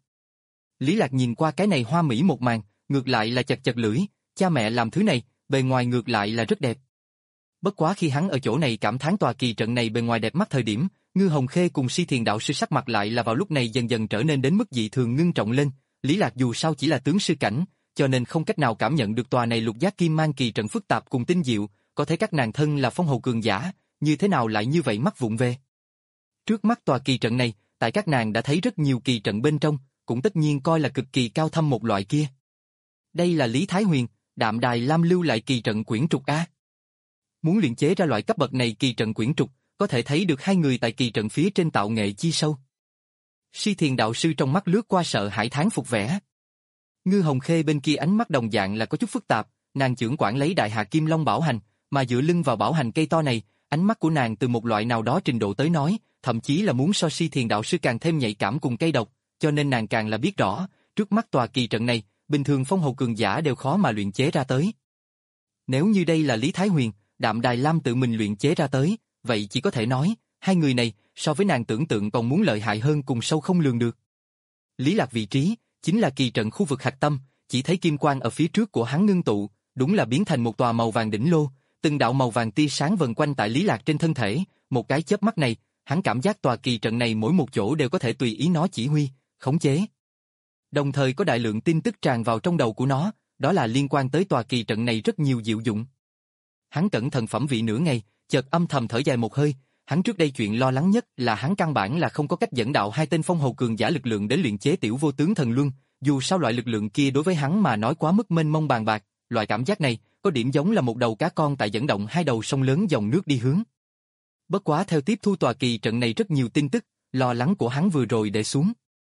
Lý Lạc nhìn qua cái này hoa mỹ một màn, ngược lại là chật chật lưỡi, cha mẹ làm thứ này, bề ngoài ngược lại là rất đẹp. Bất quá khi hắn ở chỗ này cảm thán tòa kỳ trận này bề ngoài đẹp mắt thời điểm, Ngư Hồng Khê cùng Si Thiền đạo sư sắc mặt lại là vào lúc này dần dần trở nên đến mức dị thường ngưng trọng lên. Lý Lạc dù sao chỉ là tướng sư cảnh, cho nên không cách nào cảm nhận được tòa này lục giác kim mang kỳ trận phức tạp cùng tinh diệu, có thể các nàng thân là phong hầu cường giả, như thế nào lại như vậy mắc vụng về. Trước mắt tòa kỳ trận này, tại các nàng đã thấy rất nhiều kỳ trận bên trong, cũng tất nhiên coi là cực kỳ cao thâm một loại kia. Đây là Lý Thái Huyền, Đạm Đài Lam lưu lại kỳ trận quyển trục A. Muốn luyện chế ra loại cấp bậc này kỳ trận quyển trục, có thể thấy được hai người tại kỳ trận phía trên tạo nghệ chi sâu. Si Thiền đạo sư trong mắt lướt qua sợ hãi thán phục vẻ. Ngư Hồng Khê bên kia ánh mắt đồng dạng là có chút phức tạp, nàng chưởng quản lấy đại hạ kim long bảo hành, mà dựa lưng vào bảo hành cây to này, ánh mắt của nàng từ một loại nào đó trình độ tới nói, thậm chí là muốn so Si Thiền đạo sư càng thêm nhạy cảm cùng cây độc, cho nên nàng càng là biết rõ, trước mắt tòa kỳ trận này, bình thường phong hầu cường giả đều khó mà luyện chế ra tới. Nếu như đây là Lý Thái Huyền, Đạm Đài Lam tự mình luyện chế ra tới, vậy chỉ có thể nói, hai người này, so với nàng tưởng tượng còn muốn lợi hại hơn cùng sâu không lường được. Lý Lạc vị trí, chính là kỳ trận khu vực hạch tâm, chỉ thấy kim quang ở phía trước của hắn ngưng tụ, đúng là biến thành một tòa màu vàng đỉnh lô, từng đạo màu vàng tia sáng vần quanh tại Lý Lạc trên thân thể, một cái chớp mắt này, hắn cảm giác tòa kỳ trận này mỗi một chỗ đều có thể tùy ý nó chỉ huy, khống chế. Đồng thời có đại lượng tin tức tràn vào trong đầu của nó, đó là liên quan tới tòa kỳ trận này rất nhiều diệu dụng. Hắn cẩn thận phẩm vị nửa ngày, chợt âm thầm thở dài một hơi, hắn trước đây chuyện lo lắng nhất là hắn căn bản là không có cách dẫn đạo hai tên phong hầu cường giả lực lượng đến luyện chế tiểu vô tướng thần luân, dù sao loại lực lượng kia đối với hắn mà nói quá mức mênh mông bàn bạc, loại cảm giác này có điểm giống là một đầu cá con tại dẫn động hai đầu sông lớn dòng nước đi hướng. Bất quá theo tiếp thu tòa kỳ trận này rất nhiều tin tức, lo lắng của hắn vừa rồi để xuống.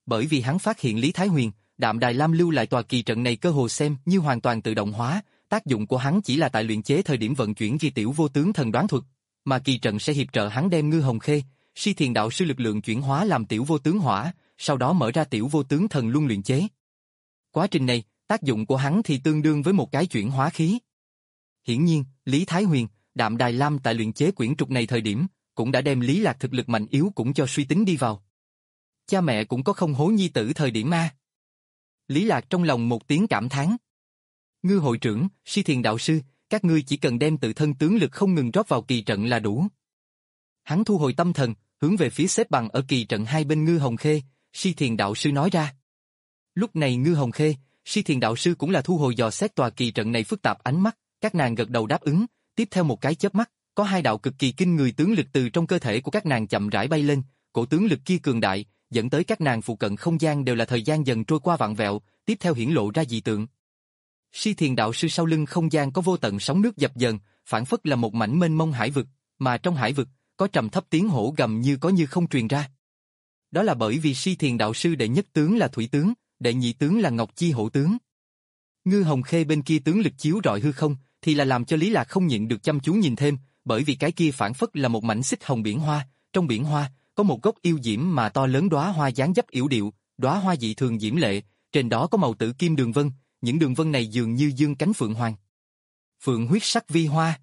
Bởi vì hắn phát hiện Lý Thái Huyền, Đạm Đài Lam lưu lại tòa kỳ trận này cơ hồ xem như hoàn toàn tự động hóa, tác dụng của hắn chỉ là tại luyện chế thời điểm vận chuyển ghi tiểu vô tướng thần đoán thuật, mà kỳ trận sẽ hiệp trợ hắn đem Ngư Hồng Khê, Si Thiền đạo sư lực lượng chuyển hóa làm tiểu vô tướng hỏa, sau đó mở ra tiểu vô tướng thần luân luyện chế. Quá trình này, tác dụng của hắn thì tương đương với một cái chuyển hóa khí. Hiển nhiên, Lý Thái Huyền, Đạm Đài Lam tại luyện chế quyển trục này thời điểm, cũng đã đem Lý Lạc thực lực mạnh yếu cũng cho suy tính đi vào. Cha mẹ cũng có không hố nhi tử thời điểm a. Lý Lạc trong lòng một tiếng cảm thán. Ngư hội trưởng, Si Thiền đạo sư, các ngươi chỉ cần đem tự thân tướng lực không ngừng rót vào kỳ trận là đủ. Hắn thu hồi tâm thần, hướng về phía xếp bằng ở kỳ trận hai bên Ngư Hồng Khê, Si Thiền đạo sư nói ra. Lúc này Ngư Hồng Khê, Si Thiền đạo sư cũng là thu hồi dò xét tòa kỳ trận này phức tạp ánh mắt, các nàng gật đầu đáp ứng, tiếp theo một cái chớp mắt, có hai đạo cực kỳ kinh người tướng lực từ trong cơ thể của các nàng chậm rãi bay lên, cổ tướng lực kia cường đại, dẫn tới các nàng phụ cận không gian đều là thời gian dần trôi qua vặn vẹo, tiếp theo hiển lộ ra dị tượng. Si Thiền đạo sư sau lưng không gian có vô tận sóng nước dập dờn, phản phất là một mảnh mênh mông hải vực, mà trong hải vực có trầm thấp tiếng hổ gầm như có như không truyền ra. Đó là bởi vì Si Thiền đạo sư đệ nhất tướng là thủy tướng, đệ nhị tướng là ngọc chi hổ tướng. Ngư Hồng Khê bên kia tướng lực chiếu rọi hư không, thì là làm cho Lý Lạc không nhịn được chăm chú nhìn thêm, bởi vì cái kia phản phất là một mảnh xích hồng biển hoa, trong biển hoa có một gốc yêu diễm mà to lớn đóa hoa dáng dấp yểu điệu, đóa hoa dị thường diễm lệ, trên đó có màu tử kim đường vân, những đường vân này dường như dương cánh phượng hoàng. Phượng huyết sắc vi hoa.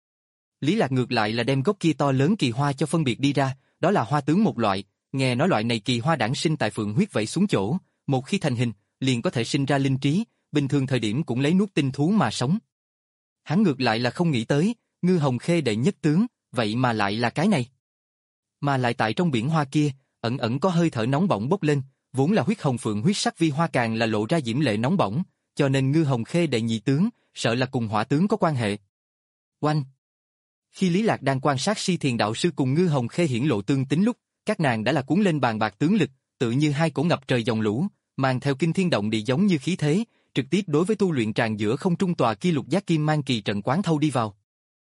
Lý Lạc ngược lại là đem gốc kia to lớn kỳ hoa cho phân biệt đi ra, đó là hoa tướng một loại, nghe nói loại này kỳ hoa đản sinh tại phượng huyết vẩy xuống chỗ, một khi thành hình, liền có thể sinh ra linh trí, bình thường thời điểm cũng lấy nuốt tinh thú mà sống. Hắn ngược lại là không nghĩ tới, Ngư Hồng Khê đệ nhất tướng, vậy mà lại là cái này. Mà lại tại trong biển hoa kia, ẩn ẩn có hơi thở nóng bỏng bốc lên, vốn là huyết hồng phượng huyết sắc vi hoa càng là lộ ra diễm lệ nóng bỏng, cho nên Ngư Hồng Khê đệ nhị tướng, sợ là cùng hỏa tướng có quan hệ. Oanh! Khi Lý Lạc đang quan sát Si Thiền đạo sư cùng Ngư Hồng Khê hiển lộ tương tính lúc, các nàng đã là cuốn lên bàn bạc tướng lực, tự như hai cổ ngập trời dòng lũ, mang theo kinh thiên động địa giống như khí thế, trực tiếp đối với tu luyện tràng giữa không trung tòa kia lục giác kim mang kỳ trận quán thâu đi vào.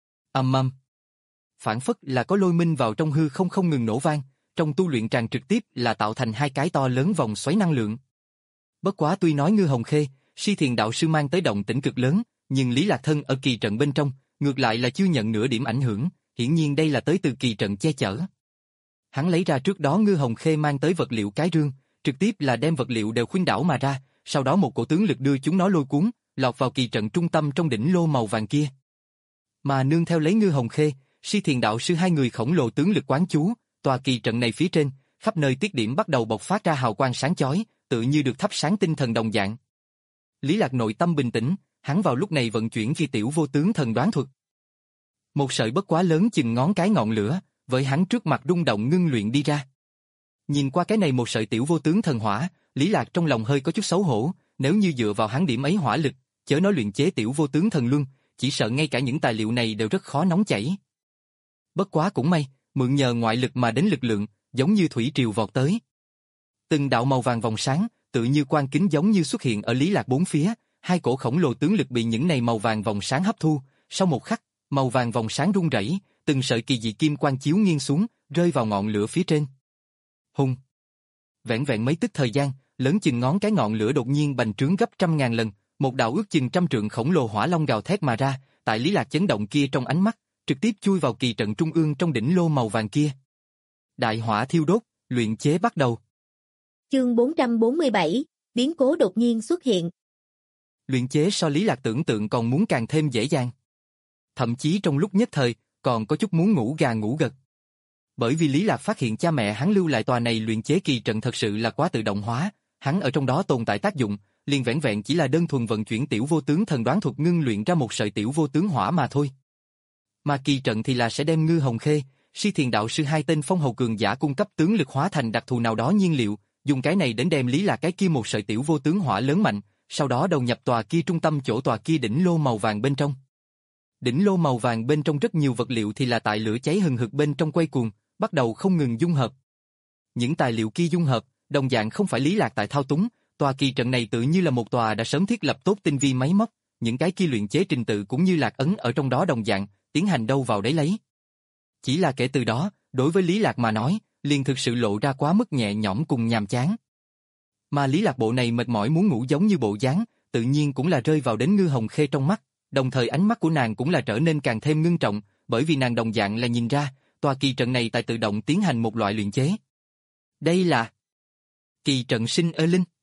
Ầm ầm. Phản phất là có lôi minh vào trong hư không không ngừng nổ vang, trong tu luyện tràng trực tiếp là tạo thành hai cái to lớn vòng xoáy năng lượng. Bất quá tuy nói Ngư Hồng Khê, Si Thiền đạo sư mang tới động tĩnh cực lớn, nhưng Lý Lạc thân ở kỳ trận bên trong, ngược lại là chưa nhận nửa điểm ảnh hưởng, hiển nhiên đây là tới từ kỳ trận che chở. Hắn lấy ra trước đó Ngư Hồng Khê mang tới vật liệu cái rương, trực tiếp là đem vật liệu đều khuynh đảo mà ra, sau đó một cổ tướng lực đưa chúng nó lôi cuốn, lọt vào kỳ trận trung tâm trong đỉnh lô màu vàng kia. Mà nương theo lấy Ngư Hồng Khê, Si Thiền đạo sư hai người khổng lồ tướng lực quán chú, tòa kỳ trận này phía trên, khắp nơi tiết điểm bắt đầu bộc phát ra hào quang sáng chói, tự như được thắp sáng tinh thần đồng dạng. Lý Lạc nội tâm bình tĩnh, hắn vào lúc này vận chuyển ghi tiểu vô tướng thần đoán thuật. Một sợi bất quá lớn chừng ngón cái ngọn lửa, với hắn trước mặt rung động ngưng luyện đi ra. Nhìn qua cái này một sợi tiểu vô tướng thần hỏa, Lý Lạc trong lòng hơi có chút xấu hổ, nếu như dựa vào hắn điểm ấy hỏa lực, chớ nói luyện chế tiểu vô tướng thần luân, chỉ sợ ngay cả những tài liệu này đều rất khó nóng chảy. Bất quá cũng may, mượn nhờ ngoại lực mà đến lực lượng, giống như thủy triều vọt tới. Từng đạo màu vàng vòng sáng, tự như quang kính giống như xuất hiện ở Lý Lạc bốn phía, hai cổ khổng lồ tướng lực bị những này màu vàng vòng sáng hấp thu, sau một khắc, màu vàng vòng sáng rung rẩy, từng sợi kỳ dị kim quang chiếu nghiêng xuống, rơi vào ngọn lửa phía trên. Hùng. Vẹn vẹn mấy tức thời gian, lớn chừng ngón cái ngọn lửa đột nhiên bành trướng gấp trăm ngàn lần, một đạo ước chừng trăm trượng khổng lồ hỏa long gào thét mà ra, tại Lý Lạc chấn động kia trong ánh mắt, trực tiếp chui vào kỳ trận trung ương trong đỉnh lô màu vàng kia. Đại hỏa thiêu đốt, luyện chế bắt đầu. Chương bốn trăm bốn mươi bảy, biến cố đột nhiên xuất hiện. Luyện chế so Lý Lạc tưởng tượng còn muốn càng thêm dễ dàng. Thậm chí trong lúc nhất thời, còn có chút muốn ngủ gà ngủ gật. Bởi vì Lý Lạc phát hiện cha mẹ hắn lưu lại tòa này luyện chế kỳ trận thật sự là quá tự động hóa, hắn ở trong đó tồn tại tác dụng, liền vẻn vẹn chỉ là đơn thuần vận chuyển tiểu vô tướng thần đoán thuật ngưng luyện ra một sợi tiểu vô tướng hỏa mà thôi. Mà kỳ trận thì là sẽ đem Ngư Hồng Khê, Si Thiền đạo sư hai tên phong hầu cường giả cung cấp tướng lực hóa thành đặc thù nào đó nhiên liệu, dùng cái này đến đem Lý Lạc cái kia một sợi tiểu vô tướng hỏa lớn mạnh, sau đó đầu nhập tòa kia trung tâm chỗ tòa kia đỉnh lô màu vàng bên trong. Đỉnh lô màu vàng bên trong rất nhiều vật liệu thì là tại lửa cháy hừng hực bên trong quay cuồng, bắt đầu không ngừng dung hợp. Những tài liệu kia dung hợp, đồng dạng không phải Lý Lạc tại thao túng, tòa kỳ trận này tự như là một tòa đã sớm thiết lập tốt tinh vi máy móc, những cái kia luyện chế trình tự cũng như Lạc ấn ở trong đó đồng dạng, tiến hành đâu vào đấy lấy. Chỉ là kể từ đó, đối với Lý Lạc mà nói, liền thực sự lộ ra quá mức nhẹ nhõm cùng nhàm chán. Mà Lý Lạc bộ này mệt mỏi muốn ngủ giống như bộ dáng, tự nhiên cũng là rơi vào đến Ngư Hồng Khê trong mắt, đồng thời ánh mắt của nàng cũng là trở nên càng thêm ngưng trọng, bởi vì nàng đồng dạng là nhìn ra, tòa kỳ trận này tại tự động tiến hành một loại luyện chế. Đây là kỳ trận sinh ơ linh.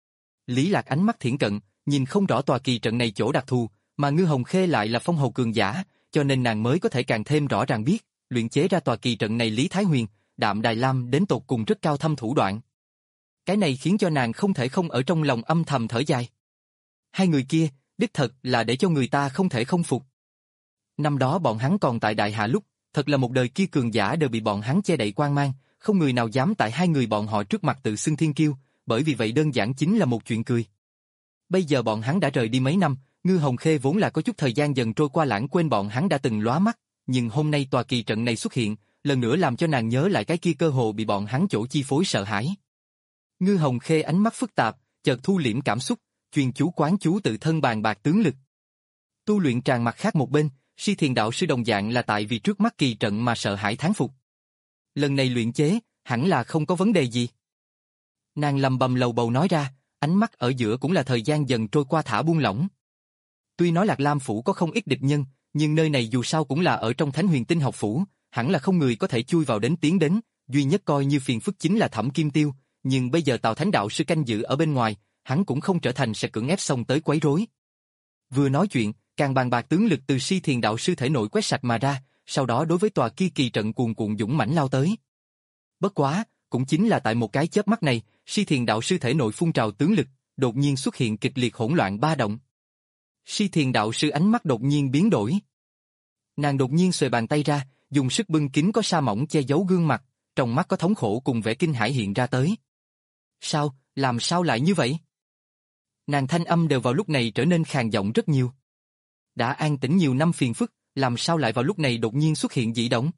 Lý Lạc ánh mắt thiển cận, nhìn không rõ tòa kỳ trận này chỗ đặc thù, mà Ngư Hồng Khê lại là phong hầu cường giả, cho nên nàng mới có thể càng thêm rõ ràng biết, luyện chế ra tòa kỳ trận này Lý Thái Huyền, Đạm Đài Lam đến tột cùng rất cao thâm thủ đoạn. Cái này khiến cho nàng không thể không ở trong lòng âm thầm thở dài. Hai người kia, đích thật là để cho người ta không thể không phục. Năm đó bọn hắn còn tại Đại Hạ lúc, thật là một đời kia cường giả đều bị bọn hắn che đậy quang mang, không người nào dám tại hai người bọn họ trước mặt tự xưng thiên kiêu, bởi vì vậy đơn giản chính là một chuyện cười. Bây giờ bọn hắn đã rời đi mấy năm, Ngư Hồng Khê vốn là có chút thời gian dần trôi qua lãng quên bọn hắn đã từng lóa mắt, nhưng hôm nay tòa kỳ trận này xuất hiện, lần nữa làm cho nàng nhớ lại cái kia cơ hồ bị bọn hắn chỗ chi phối sợ hãi. Ngư Hồng Khê ánh mắt phức tạp, chợt thu liễm cảm xúc, chuyên chú quán chú tự thân bàn bạc tướng lực. Tu luyện tràn mặt khác một bên, Si Thiền đạo sư đồng dạng là tại vì trước mắt kỳ trận mà sợ hãi thán phục. Lần này luyện chế, hẳn là không có vấn đề gì. Nàng lầm bầm lầu bầu nói ra, ánh mắt ở giữa cũng là thời gian dần trôi qua thả buông lỏng. Tuy nói Lạc Lam phủ có không ít địch nhân, nhưng nơi này dù sao cũng là ở trong Thánh Huyền Tinh học phủ, hẳn là không người có thể chui vào đến tiến đến, duy nhất coi như phiền phức chính là Thẩm Kim Tiêu, nhưng bây giờ Tào Thánh đạo sư canh giữ ở bên ngoài, hắn cũng không trở thành sẽ cưỡng ép xông tới quấy rối. Vừa nói chuyện, càng bàn bạc tướng lực từ Si Thiền đạo sư thể nội quét sạch mà ra, sau đó đối với tòa kia kỳ trận cuồn cuộn dũng mãnh lao tới. Bất quá, cũng chính là tại một cái chớp mắt này, Si Thiền đạo sư thể nội phun trào tướng lực, đột nhiên xuất hiện kịch liệt hỗn loạn ba động. Si Thiền đạo sư ánh mắt đột nhiên biến đổi. Nàng đột nhiên xuề bàn tay ra, dùng sức bưng kín có sa mỏng che giấu gương mặt, trong mắt có thống khổ cùng vẻ kinh hãi hiện ra tới. Sao, làm sao lại như vậy? Nàng thanh âm đều vào lúc này trở nên khàn giọng rất nhiều. Đã an tĩnh nhiều năm phiền phức, làm sao lại vào lúc này đột nhiên xuất hiện dị động?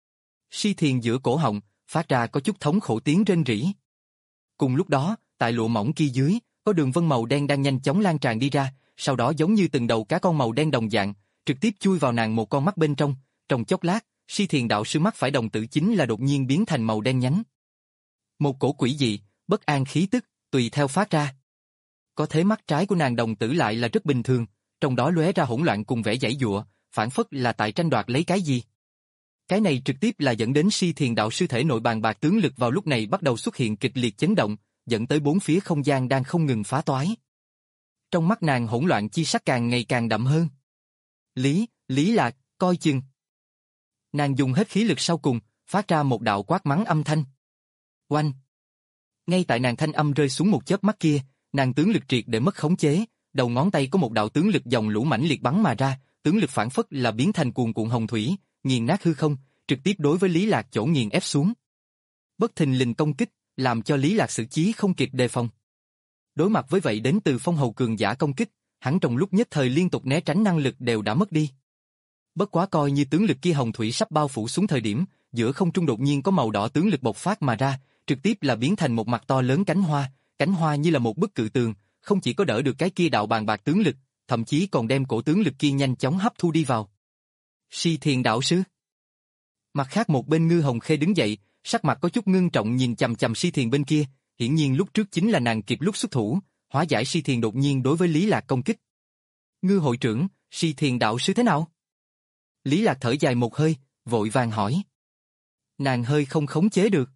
Si Thiền giữa cổ họng, phát ra có chút thống khổ tiếng rên rỉ. Cùng lúc đó, tại lụa mỏng kia dưới, có đường vân màu đen đang nhanh chóng lan tràn đi ra, sau đó giống như từng đầu cá con màu đen đồng dạng, trực tiếp chui vào nàng một con mắt bên trong, trong chốc lát, Si Thiền đạo sư mắt phải đồng tử chính là đột nhiên biến thành màu đen nhánh. Một cổ quỷ dị, bất an khí tức, tùy theo phát ra. Có thế mắt trái của nàng đồng tử lại là rất bình thường, trong đó lóe ra hỗn loạn cùng vẻ giãy giụa, phản phất là tại tranh đoạt lấy cái gì. Cái này trực tiếp là dẫn đến Si Thiền đạo sư thể nội bàn bạc tướng lực vào lúc này bắt đầu xuất hiện kịch liệt chấn động, dẫn tới bốn phía không gian đang không ngừng phá toái. Trong mắt nàng hỗn loạn chi sắc càng ngày càng đậm hơn. Lý, Lý Lạc, coi chừng. Nàng dùng hết khí lực sau cùng, phát ra một đạo quát mắng âm thanh. Oanh! Ngay tại nàng thanh âm rơi xuống một chớp mắt kia, nàng tướng lực triệt để mất khống chế, đầu ngón tay có một đạo tướng lực dòng lũ mãnh liệt bắn mà ra, tướng lực phản phất là biến thành cuồn cuộn hồng thủy, nghiền nát hư không, trực tiếp đối với Lý Lạc chỗ nghiền ép xuống. Bất thình lình công kích, làm cho Lý Lạc xử trí không kịp đề phòng. Đối mặt với vậy đến từ phong hầu cường giả công kích, hắn trong lúc nhất thời liên tục né tránh năng lực đều đã mất đi. Bất quá coi như tướng lực kia hồng thủy sắp bao phủ xuống thời điểm, giữa không trung đột nhiên có màu đỏ tướng lực bộc phát mà ra, trực tiếp là biến thành một mặt to lớn cánh hoa, cánh hoa như là một bức cự tường, không chỉ có đỡ được cái kia đạo bàn bạc tướng lực, thậm chí còn đem cổ tướng lực kia nhanh chóng hấp thu đi vào. Si Thiền đạo sư. Mặt khác một bên Ngư Hồng Khê đứng dậy, sắc mặt có chút ngưng trọng nhìn chằm chằm Si Thiền bên kia, hiển nhiên lúc trước chính là nàng kịp lúc xuất thủ, hóa giải Si Thiền đột nhiên đối với Lý Lạc công kích. Ngư hội trưởng, Si Thiền đạo sư thế nào? Lý Lạc thở dài một hơi, vội vàng hỏi. Nàng hơi không khống chế được.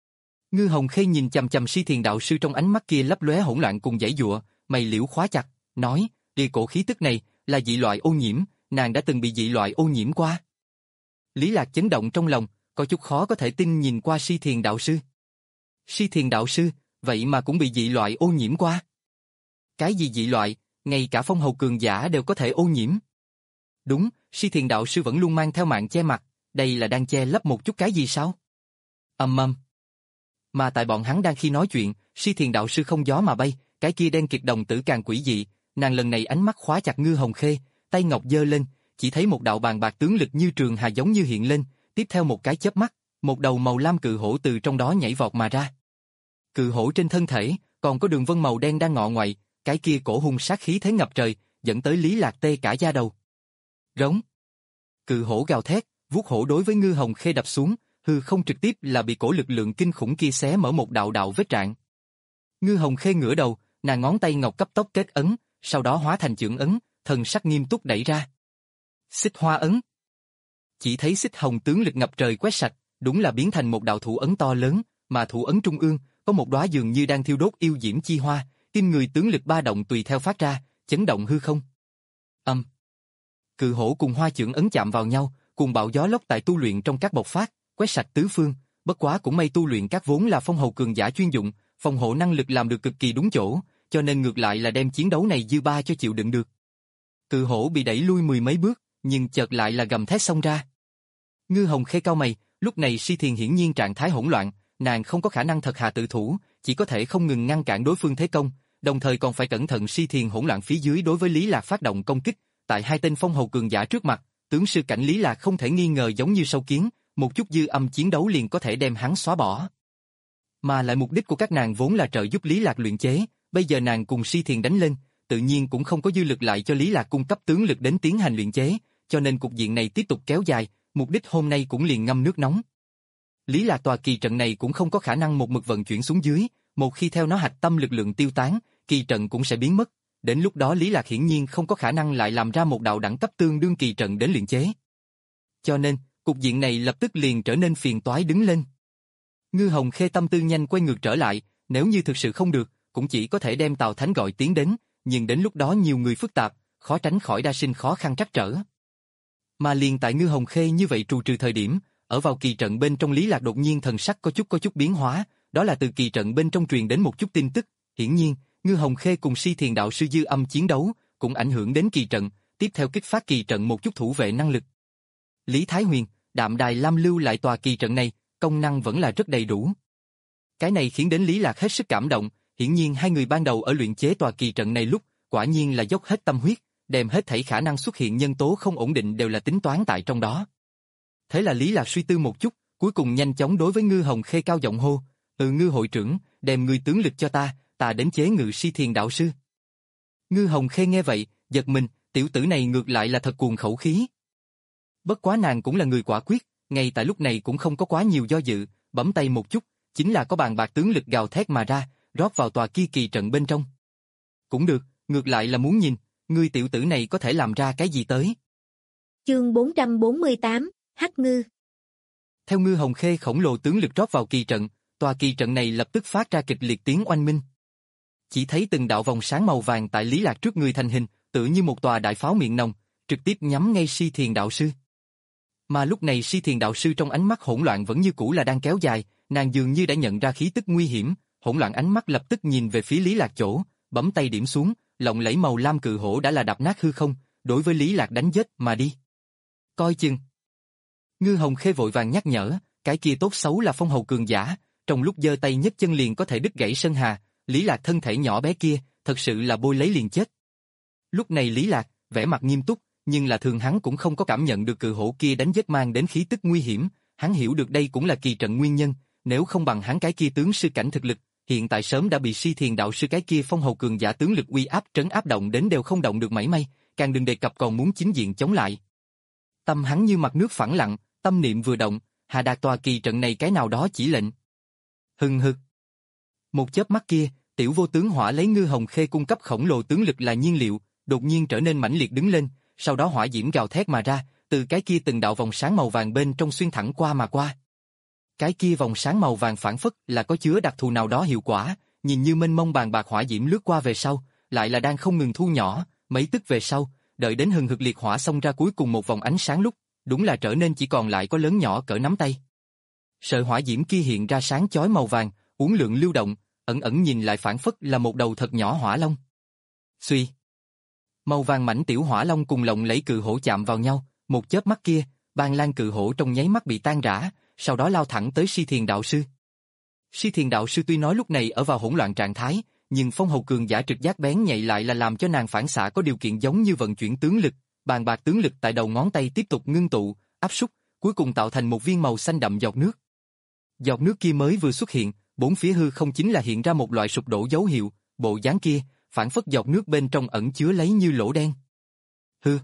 Ngư Hồng Khê nhìn chằm chằm Si Thiền đạo sư trong ánh mắt kia lấp lóe hỗn loạn cùng giãy giụa, mày liễu khóa chặt, nói, đi cổ khí tức này là dị loại ô nhiễm, nàng đã từng bị dị loại ô nhiễm qua. Lý Lạc chấn động trong lòng, có chút khó có thể tin nhìn qua Si Thiền đạo sư. Si Thiền đạo sư, vậy mà cũng bị dị loại ô nhiễm qua. Cái gì dị loại, ngay cả phong hầu cường giả đều có thể ô nhiễm. Đúng, Si Thiền đạo sư vẫn luôn mang theo mạng che mặt, đây là đang che lấp một chút cái gì sao? Ầm ầm. Mà tại bọn hắn đang khi nói chuyện, Si Thiền đạo sư không gió mà bay, cái kia đen kịt đồng tử càng quỷ dị, nàng lần này ánh mắt khóa chặt Ngư Hồng Khê, tay ngọc giơ lên, chỉ thấy một đạo bàn bạc tướng lực như trường hà giống như hiện lên, tiếp theo một cái chớp mắt, một đầu màu lam cự hổ từ trong đó nhảy vọt mà ra. Cự hổ trên thân thể, còn có đường vân màu đen đang ngọ ngoại, cái kia cổ hung sát khí thế ngập trời, dẫn tới Lý Lạc tê cả da đầu. Rống. Cự hổ gào thét, vuốt hổ đối với Ngư Hồng Khê đập xuống, hư không trực tiếp là bị cổ lực lượng kinh khủng kia xé mở một đạo đạo vết rạn. Ngư Hồng Khê ngửa đầu, nàng ngón tay ngọc cấp tốc kết ấn, sau đó hóa thành chưởng ấn, thần sắc nghiêm túc đẩy ra. Xích hoa ấn. Chỉ thấy xích hồng tướng lực ngập trời quét sạch, đúng là biến thành một đạo thủ ấn to lớn, mà thủ ấn trung ương có một đóa dường như đang thiêu đốt yêu diễm chi hoa, tim người tướng lực ba động tùy theo phát ra, chấn động hư không. Âm. Um. Cự hổ cùng hoa chưởng ấn chạm vào nhau, cùng bạo gió lốc tại tu luyện trong các bộc phát, quét sạch tứ phương. Bất quá cũng may tu luyện các vốn là phong hầu cường giả chuyên dụng, phòng hộ năng lực làm được cực kỳ đúng chỗ, cho nên ngược lại là đem chiến đấu này dư ba cho chịu đựng được. Cự hổ bị đẩy lui mười mấy bước, nhưng chợt lại là gầm thét xông ra. Ngư Hồng Khê cau mày, lúc này Si Thiền hiển nhiên trạng thái hỗn loạn, nàng không có khả năng thật hạ tự thủ, chỉ có thể không ngừng ngăn cản đối phương thế công, đồng thời còn phải cẩn thận Si Thiền hỗn loạn phía dưới đối với Lý Lạc phát động công kích. Tại hai tên phong hầu cường giả trước mặt, tướng sư cảnh Lý Lạc không thể nghi ngờ giống như sâu kiến, một chút dư âm chiến đấu liền có thể đem hắn xóa bỏ. Mà lại mục đích của các nàng vốn là trợ giúp Lý Lạc luyện chế, bây giờ nàng cùng Si Thiền đánh lên, tự nhiên cũng không có dư lực lại cho Lý Lạc cung cấp tướng lực đến tiến hành luyện chế, cho nên cục diện này tiếp tục kéo dài, mục đích hôm nay cũng liền ngâm nước nóng. Lý Lạc tòa kỳ trận này cũng không có khả năng một mực vận chuyển xuống dưới, một khi theo nó hạch tâm lực lượng tiêu tán, kỳ trận cũng sẽ biến mất. Đến lúc đó Lý Lạc hiển nhiên không có khả năng lại làm ra một đạo đẳng cấp tương đương kỳ trận đến luyện chế. Cho nên, cục diện này lập tức liền trở nên phiền toái đứng lên. Ngư Hồng Khê tâm tư nhanh quay ngược trở lại, nếu như thực sự không được, cũng chỉ có thể đem Tào Thánh gọi tiến đến, nhưng đến lúc đó nhiều người phức tạp, khó tránh khỏi đa sinh khó khăn trắc trở. Mà liền tại Ngư Hồng Khê như vậy trù trừ thời điểm, ở vào kỳ trận bên trong Lý Lạc đột nhiên thần sắc có chút có chút biến hóa, đó là từ kỳ trận bên trong truyền đến một chút tin tức, hiển nhiên, Ngư Hồng Khê cùng Si Thiền đạo sư dư âm chiến đấu, cũng ảnh hưởng đến kỳ trận, tiếp theo kích phát kỳ trận một chút thủ vệ năng lực. Lý Thái Huyền, Đạm Đài Lam lưu lại tòa kỳ trận này, công năng vẫn là rất đầy đủ. Cái này khiến đến Lý Lạc hết sức cảm động, hiển nhiên hai người ban đầu ở luyện chế tòa kỳ trận này lúc, quả nhiên là dốc hết tâm huyết, đem hết thảy khả năng xuất hiện nhân tố không ổn định đều là tính toán tại trong đó. Thế là Lý Lạc suy tư một chút, cuối cùng nhanh chóng đối với Ngư Hồng Khê cao giọng hô, "Ừ Ngư hội trưởng, đem người tướng lực cho ta, ta đến chế ngự Si Thiền đạo sư." Ngư Hồng Khê nghe vậy, giật mình, tiểu tử này ngược lại là thật cuồng khẩu khí. Bất quá nàng cũng là người quả quyết, ngay tại lúc này cũng không có quá nhiều do dự, bấm tay một chút, chính là có bàn bạc tướng lực gào thét mà ra, rót vào tòa kia kỳ trận bên trong. Cũng được, ngược lại là muốn nhìn, ngươi tiểu tử này có thể làm ra cái gì tới. Chương bốn trăm bốn mươi tám, Hắc Ngư. Theo Ngư Hồng Khê khổng lồ tướng lực rót vào kỳ trận, tòa kỳ trận này lập tức phát ra kịch liệt tiếng oanh minh. Chỉ thấy từng đạo vòng sáng màu vàng tại Lý Lạc trước người thành hình, tựa như một tòa đại pháo miệng nòng, trực tiếp nhắm ngay Si Thiền đạo sư. Mà lúc này Si Thiền đạo sư trong ánh mắt hỗn loạn vẫn như cũ là đang kéo dài, nàng dường như đã nhận ra khí tức nguy hiểm, hỗn loạn ánh mắt lập tức nhìn về phía Lý Lạc chỗ, bấm tay điểm xuống, lộng lẫy màu lam cự hổ đã là đập nát hư không, đối với Lý Lạc đánh giết mà đi. Coi chừng. Ngư Hồng Khê vội vàng nhắc nhở, cái kia tốt xấu là phong hầu cường giả, trong lúc giơ tay nhấc chân liền có thể đứt gãy sơn hà, Lý Lạc thân thể nhỏ bé kia, thật sự là bôi lấy liền chết. Lúc này Lý Lạc, vẻ mặt nghiêm túc, nhưng là thường hắn cũng không có cảm nhận được cự hổ kia đánh giết mang đến khí tức nguy hiểm, hắn hiểu được đây cũng là kỳ trận nguyên nhân, nếu không bằng hắn cái kia tướng sư cảnh thực lực, hiện tại sớm đã bị Si Thiền đạo sư cái kia phong hầu cường giả tướng lực uy áp trấn áp động đến đều không động được mảy may, càng đừng đề cập còn muốn chính diện chống lại. Tâm hắn như mặt nước phẳng lặng, tâm niệm vừa động, hạ đạt tòa kỳ trận này cái nào đó chỉ lệnh. Hừng hực. Một chớp mắt kia, tiểu vô tướng hỏa lấy Ngư Hồng Khê cung cấp khổng lồ tướng lực là nhiên liệu, đột nhiên trở nên mãnh liệt đứng lên, sau đó hỏa diễm gào thét mà ra, từ cái kia từng đạo vòng sáng màu vàng bên trong xuyên thẳng qua mà qua. Cái kia vòng sáng màu vàng phản phất là có chứa đặc thù nào đó hiệu quả, nhìn như mênh mông bàn bạc hỏa diễm lướt qua về sau, lại là đang không ngừng thu nhỏ, mấy tức về sau, đợi đến hừng hực liệt hỏa xông ra cuối cùng một vòng ánh sáng lúc, đúng là trở nên chỉ còn lại có lớn nhỏ cỡ nắm tay. Sợi hỏa diễm kia hiện ra sáng chói màu vàng, uốn lượn lưu động, ẩn ẩn nhìn lại phản phất là một đầu thật nhỏ hỏa long. Xuy. Màu vàng mảnh tiểu hỏa long cùng lộng lẫy cự hổ chạm vào nhau, một chớp mắt kia, Ban Lan cự hổ trong nháy mắt bị tan rã, sau đó lao thẳng tới Si Thiền đạo sư. Si Thiền đạo sư tuy nói lúc này ở vào hỗn loạn trạng thái, nhưng phong hầu cường giả trực giác bén nhạy lại là làm cho nàng phản xạ có điều kiện giống như vận chuyển tướng lực, bàn bạc tướng lực tại đầu ngón tay tiếp tục ngưng tụ, áp xúc, cuối cùng tạo thành một viên màu xanh đậm giọt nước. Giọt nước kia mới vừa xuất hiện, bốn phía hư không chính là hiện ra một loại sụp đổ dấu hiệu, bộ dáng kia, phản phất giọt nước bên trong ẩn chứa lấy như lỗ đen. Hư.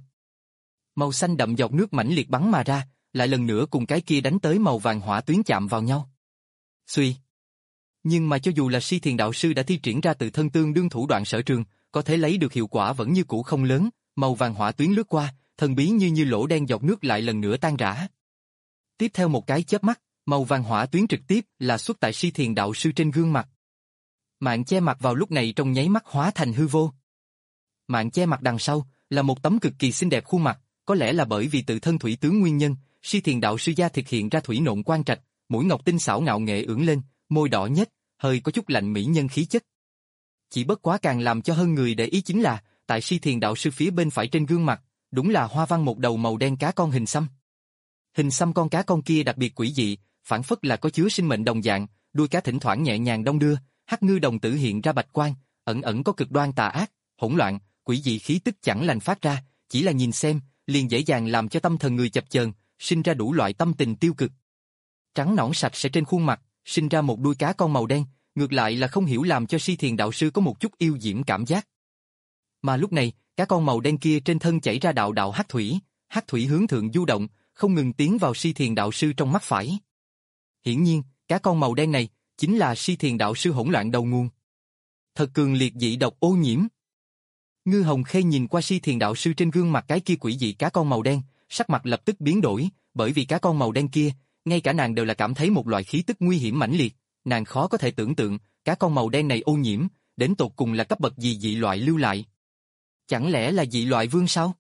Màu xanh đậm giọt nước mãnh liệt bắn mà ra, lại lần nữa cùng cái kia đánh tới màu vàng hỏa tuyến chạm vào nhau. Xuy. Nhưng mà cho dù là Si Thiền đạo sư đã thi triển ra tự thân tương đương thủ đoạn sở trường, có thể lấy được hiệu quả vẫn như cũ không lớn, màu vàng hỏa tuyến lướt qua, thần bí như như lỗ đen giọt nước lại lần nữa tan rã. Tiếp theo một cái chớp mắt, màu vàng hỏa tuyến trực tiếp là xuất tại Si Thiền đạo sư trên gương mặt. Mạng che mặt vào lúc này trong nháy mắt hóa thành hư vô. Mạng che mặt đằng sau là một tấm cực kỳ xinh đẹp khuôn mặt, có lẽ là bởi vì tự thân thủy tướng nguyên nhân, Si Thiền đạo sư da thực hiện ra thủy nộn quang trạch, mũi ngọc tinh xảo ngạo nghệ ưỡn lên, môi đỏ nhếch, hơi có chút lạnh mỹ nhân khí chất. Chỉ bất quá càng làm cho hơn người để ý chính là, tại Si Thiền đạo sư phía bên phải trên gương mặt, đúng là hoa văn một đầu màu đen cá con hình xăm. Hình xăm con cá con kia đặc biệt quỷ dị, phản phất là có chứa sinh mệnh đồng dạng, đuôi cá thỉnh thoảng nhẹ nhàng đong đưa, hắc ngư đồng tử hiện ra bạch quang, ẩn ẩn có cực đoan tà ác, hỗn loạn, quỷ dị khí tức chẳng lành phát ra, chỉ là nhìn xem, liền dễ dàng làm cho tâm thần người chập chờn, sinh ra đủ loại tâm tình tiêu cực. Trắng nõn sạch sẽ trên khuôn mặt, sinh ra một đuôi cá con màu đen, ngược lại là không hiểu làm cho Si Thiền đạo sư có một chút yêu diễm cảm giác. Mà lúc này, cá con màu đen kia trên thân chảy ra đạo đạo hắc thủy, hắc thủy hướng thượng du động, không ngừng tiến vào Si Thiền đạo sư trong mắt phải. Hiển nhiên, cá con màu đen này chính là Si Thiền đạo sư hỗn loạn đầu nguồn. Thật cường liệt dị độc ô nhiễm. Ngư Hồng Khê nhìn qua Si Thiền đạo sư trên gương mặt cái kia quỷ dị cá con màu đen, sắc mặt lập tức biến đổi, bởi vì cá con màu đen kia, ngay cả nàng đều là cảm thấy một loại khí tức nguy hiểm mãnh liệt, nàng khó có thể tưởng tượng, cá con màu đen này ô nhiễm, đến tột cùng là cấp bậc gì dị loại lưu lại. Chẳng lẽ là dị loại vương sao?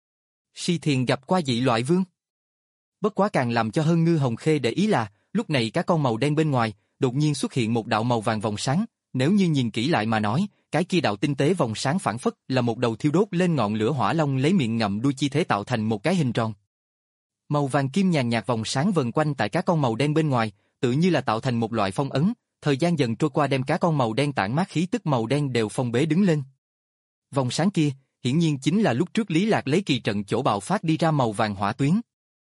Si Thiền gặp qua dị loại vương. Bất quá càng làm cho hơn Ngư Hồng Khê để ý là, lúc này cá con màu đen bên ngoài, đột nhiên xuất hiện một đạo màu vàng vòng sáng, nếu như nhìn kỹ lại mà nói, cái kia đạo tinh tế vòng sáng phản phất là một đầu thiêu đốt lên ngọn lửa hỏa long lấy miệng ngậm đuôi chi thế tạo thành một cái hình tròn. Màu vàng kim nhàn nhạt vòng sáng vần quanh tại cá con màu đen bên ngoài, tự như là tạo thành một loại phong ấn, thời gian dần trôi qua đem cá con màu đen tản mát khí tức màu đen đều phong bế đứng lên. Vòng sáng kia, hiển nhiên chính là lúc trước Lý Lạc lấy kỳ trận chỗ bạo phát đi ra màu vàng hỏa tuyến.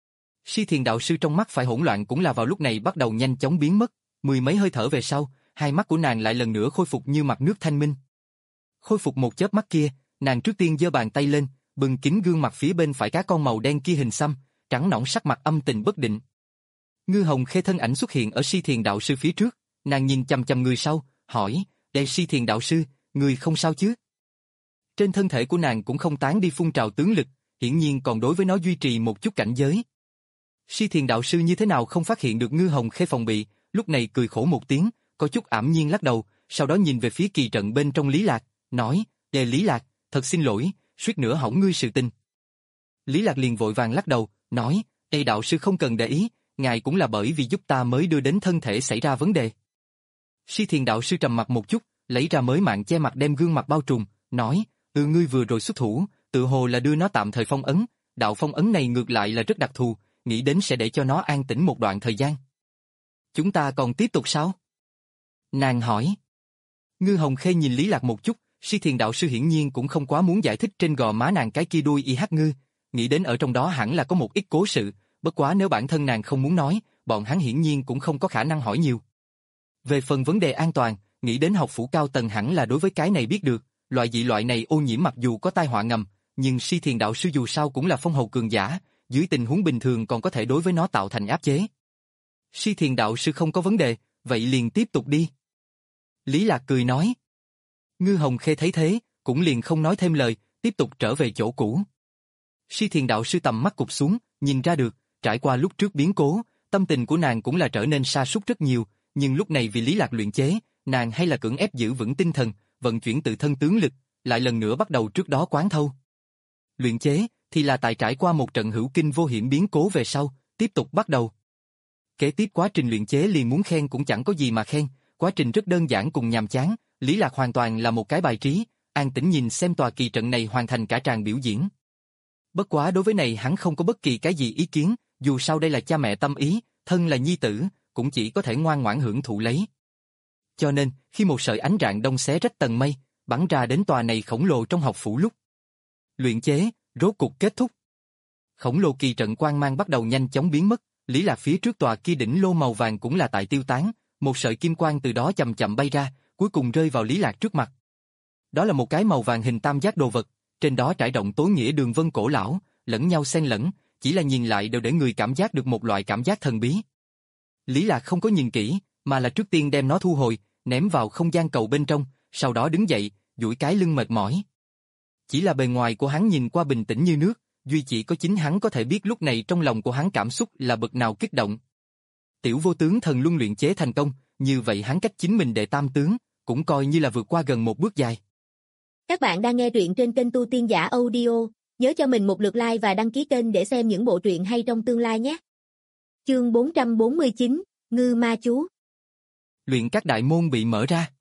Si Thiền đạo sư trong mắt phải hỗn loạn cũng là vào lúc này bắt đầu nhanh chóng biến mất, mười mấy hơi thở về sau, hai mắt của nàng lại lần nữa khôi phục như mặt nước thanh minh. Khôi phục một chớp mắt kia, nàng trước tiên giơ bàn tay lên, bừng kín gương mặt phía bên phải cá con màu đen kia hình xăm, trắng nõn sắc mặt âm tình bất định. Ngư Hồng Khê thân ảnh xuất hiện ở Si Thiền đạo sư phía trước, nàng nhìn chằm chằm người sau, hỏi, "Đệ Si Thiền đạo sư, người không sao chứ?" Trên thân thể của nàng cũng không tán đi phun trào tướng lực, hiển nhiên còn đối với nó duy trì một chút cảnh giới. Si Thiền đạo sư như thế nào không phát hiện được Ngư Hồng Khê phòng bị, lúc này cười khổ một tiếng, có chút ảm nhiên lắc đầu, sau đó nhìn về phía kỳ trận bên trong Lý Lạc, nói, "Đệ Lý Lạc, thật xin lỗi, suýt nữa hỏng ngươi sự tình." Lý Lạc liền vội vàng lắc đầu, nói, "Ê đạo sư không cần để ý, ngài cũng là bởi vì giúp ta mới đưa đến thân thể xảy ra vấn đề." Si Thiền đạo sư trầm mặt một chút, lấy ra mới mạng che mặt đem gương mặt bao trùm, nói, "Ừ ngươi vừa rồi xuất thủ, tự hồ là đưa nó tạm thời phong ấn, đạo phong ấn này ngược lại là rất đặc thù, nghĩ đến sẽ để cho nó an tĩnh một đoạn thời gian." "Chúng ta còn tiếp tục sao?" nàng hỏi. Ngư Hồng Khê nhìn Lý Lạc một chút, Si Thiền đạo sư hiển nhiên cũng không quá muốn giải thích trên gò má nàng cái kia đuôi y hắc ngư, nghĩ đến ở trong đó hẳn là có một ít cố sự, bất quá nếu bản thân nàng không muốn nói, bọn hắn hiển nhiên cũng không có khả năng hỏi nhiều. Về phần vấn đề an toàn, nghĩ đến học phủ cao tầng hẳn là đối với cái này biết được, loại dị loại này ô nhiễm mặc dù có tai họa ngầm, nhưng Si Thiền đạo sư dù sao cũng là phong hầu cường giả, dưới tình huống bình thường còn có thể đối với nó tạo thành áp chế. Si Thiền đạo sư không có vấn đề, vậy liền tiếp tục đi. Lý Lạc cười nói. Ngư Hồng Khê thấy thế, cũng liền không nói thêm lời, tiếp tục trở về chỗ cũ. Si Thiền đạo sư tầm mắt cụp xuống, nhìn ra được, trải qua lúc trước biến cố, tâm tình của nàng cũng là trở nên sa sút rất nhiều, nhưng lúc này vì Lý Lạc luyện chế, nàng hay là cưỡng ép giữ vững tinh thần, vận chuyển tự thân tướng lực, lại lần nữa bắt đầu trước đó quán thâu. Luyện chế thì là tại trải qua một trận hữu kinh vô hiểm biến cố về sau, tiếp tục bắt đầu. Kế tiếp quá trình luyện chế liền muốn khen cũng chẳng có gì mà khen, quá trình rất đơn giản cùng nhàm chán, Lý Lạc hoàn toàn là một cái bài trí, an tĩnh nhìn xem tòa kỳ trận này hoàn thành cả tràng biểu diễn. Bất quá đối với này hắn không có bất kỳ cái gì ý kiến, dù sao đây là cha mẹ tâm ý, thân là nhi tử, cũng chỉ có thể ngoan ngoãn hưởng thụ lấy. Cho nên, khi một sợi ánh rạng đông xé rách tầng mây, bắn ra đến tòa này khổng lồ trong học phủ lúc luyện chế, rốt cục kết thúc. Khổng lồ kỳ trận quang mang bắt đầu nhanh chóng biến mất, Lý Lạc phía trước tòa kia đỉnh lô màu vàng cũng là tại tiêu tán, một sợi kim quang từ đó chậm chậm bay ra, cuối cùng rơi vào Lý Lạc trước mặt. Đó là một cái màu vàng hình tam giác đồ vật, trên đó trải rộng tối nghĩa đường vân cổ lão, lẫn nhau xen lẫn, chỉ là nhìn lại đều để người cảm giác được một loại cảm giác thần bí. Lý Lạc không có nhìn kỹ, mà là trước tiên đem nó thu hồi, ném vào không gian cầu bên trong, sau đó đứng dậy, duỗi cái lưng mệt mỏi. Chỉ là bề ngoài của hắn nhìn qua bình tĩnh như nước, duy chỉ có chính hắn có thể biết lúc này trong lòng của hắn cảm xúc là bậc nào kích động. Tiểu vô tướng thần luân luyện chế thành công, như vậy hắn cách chính mình đệ tam tướng, cũng coi như là vượt qua gần một bước dài. Các bạn đang nghe truyện trên kênh Tu Tiên Giả Audio, nhớ cho mình một lượt like và đăng ký kênh để xem những bộ truyện hay trong tương lai nhé. Chương bốn trăm bốn mươi chín, Ngư Ma Chú. Luyện các đại môn bị mở ra.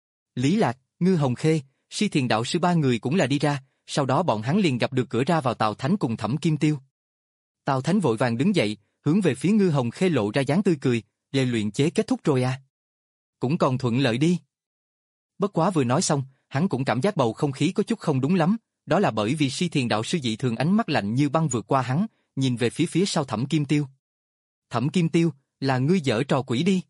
Lý Lạc, Ngư Hồng Khê, Si Thiền đạo sư ba người cũng là đi ra, sau đó bọn hắn liền gặp được cửa ra vào Tào Thánh cùng Thẩm Kim Tiêu. Tào Thánh vội vàng đứng dậy, hướng về phía Ngư Hồng Khê lộ ra dáng tươi cười, "Lê luyện chế kết thúc rồi à? Cũng còn thuận lợi đi." Bất quá vừa nói xong, hắn cũng cảm giác bầu không khí có chút không đúng lắm, đó là bởi vì Si Thiền đạo sư dị thường ánh mắt lạnh như băng vượt qua hắn, nhìn về phía phía sau Thẩm Kim Tiêu. "Thẩm Kim Tiêu, là ngươi giở trò quỷ đi."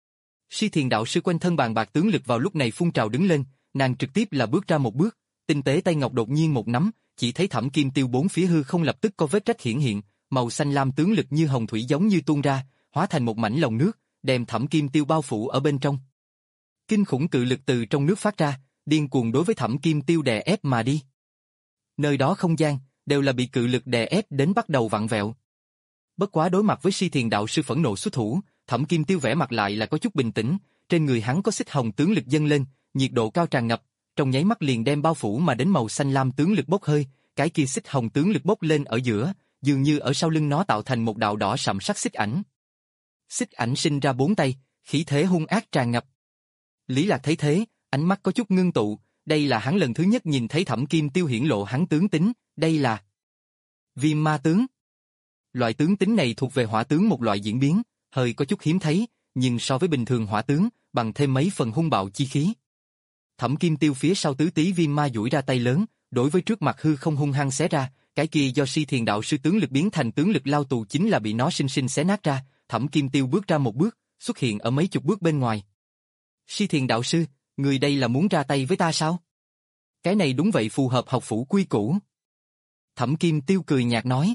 Si Thiền đạo sư quanh thân bàn bạc tướng lực vào lúc này phun trào đứng lên, nàng trực tiếp là bước ra một bước, tinh tế tay ngọc đột nhiên một nắm, chỉ thấy Thẩm Kim Tiêu bốn phía hư không lập tức có vết rách hiển hiện, màu xanh lam tướng lực như hồng thủy giống như tuôn ra, hóa thành một mảnh lồng nước, đem Thẩm Kim Tiêu bao phủ ở bên trong. Kinh khủng cự lực từ trong nước phát ra, điên cuồng đối với Thẩm Kim Tiêu đè ép mà đi. Nơi đó không gian đều là bị cự lực đè ép đến bắt đầu vặn vẹo. Bất quá đối mặt với Si Thiền đạo sư phẫn nộ xuất thủ, Thẩm Kim Tiêu vẻ mặt lại là có chút bình tĩnh, trên người hắn có xích hồng tướng lực dâng lên, nhiệt độ cao tràn ngập, trong nháy mắt liền đem bao phủ mà đến màu xanh lam tướng lực bốc hơi, cái kia xích hồng tướng lực bốc lên ở giữa, dường như ở sau lưng nó tạo thành một đạo đỏ sậm sắc xích ảnh. Xích ảnh sinh ra bốn tay, khí thế hung ác tràn ngập. Lý Lạc thấy thế, ánh mắt có chút ngưng tụ, đây là hắn lần thứ nhất nhìn thấy Thẩm Kim Tiêu hiển lộ hắn tướng tính, đây là Viêm Ma tướng. Loại tướng tính này thuộc về hỏa tướng một loại diễn biến, hơi có chút hiếm thấy, nhưng so với bình thường hỏa tướng, bằng thêm mấy phần hung bạo chi khí. Thẩm Kim Tiêu phía sau tứ tí viêm ma duỗi ra tay lớn, đối với trước mặt hư không hung hăng xé ra, cái kia do Si Thiền đạo sư tướng lực biến thành tướng lực lao tù chính là bị nó sinh sinh xé nát ra, Thẩm Kim Tiêu bước ra một bước, xuất hiện ở mấy chục bước bên ngoài. Si Thiền đạo sư, người đây là muốn ra tay với ta sao? Cái này đúng vậy phù hợp học phủ quy củ. Thẩm Kim Tiêu cười nhạt nói.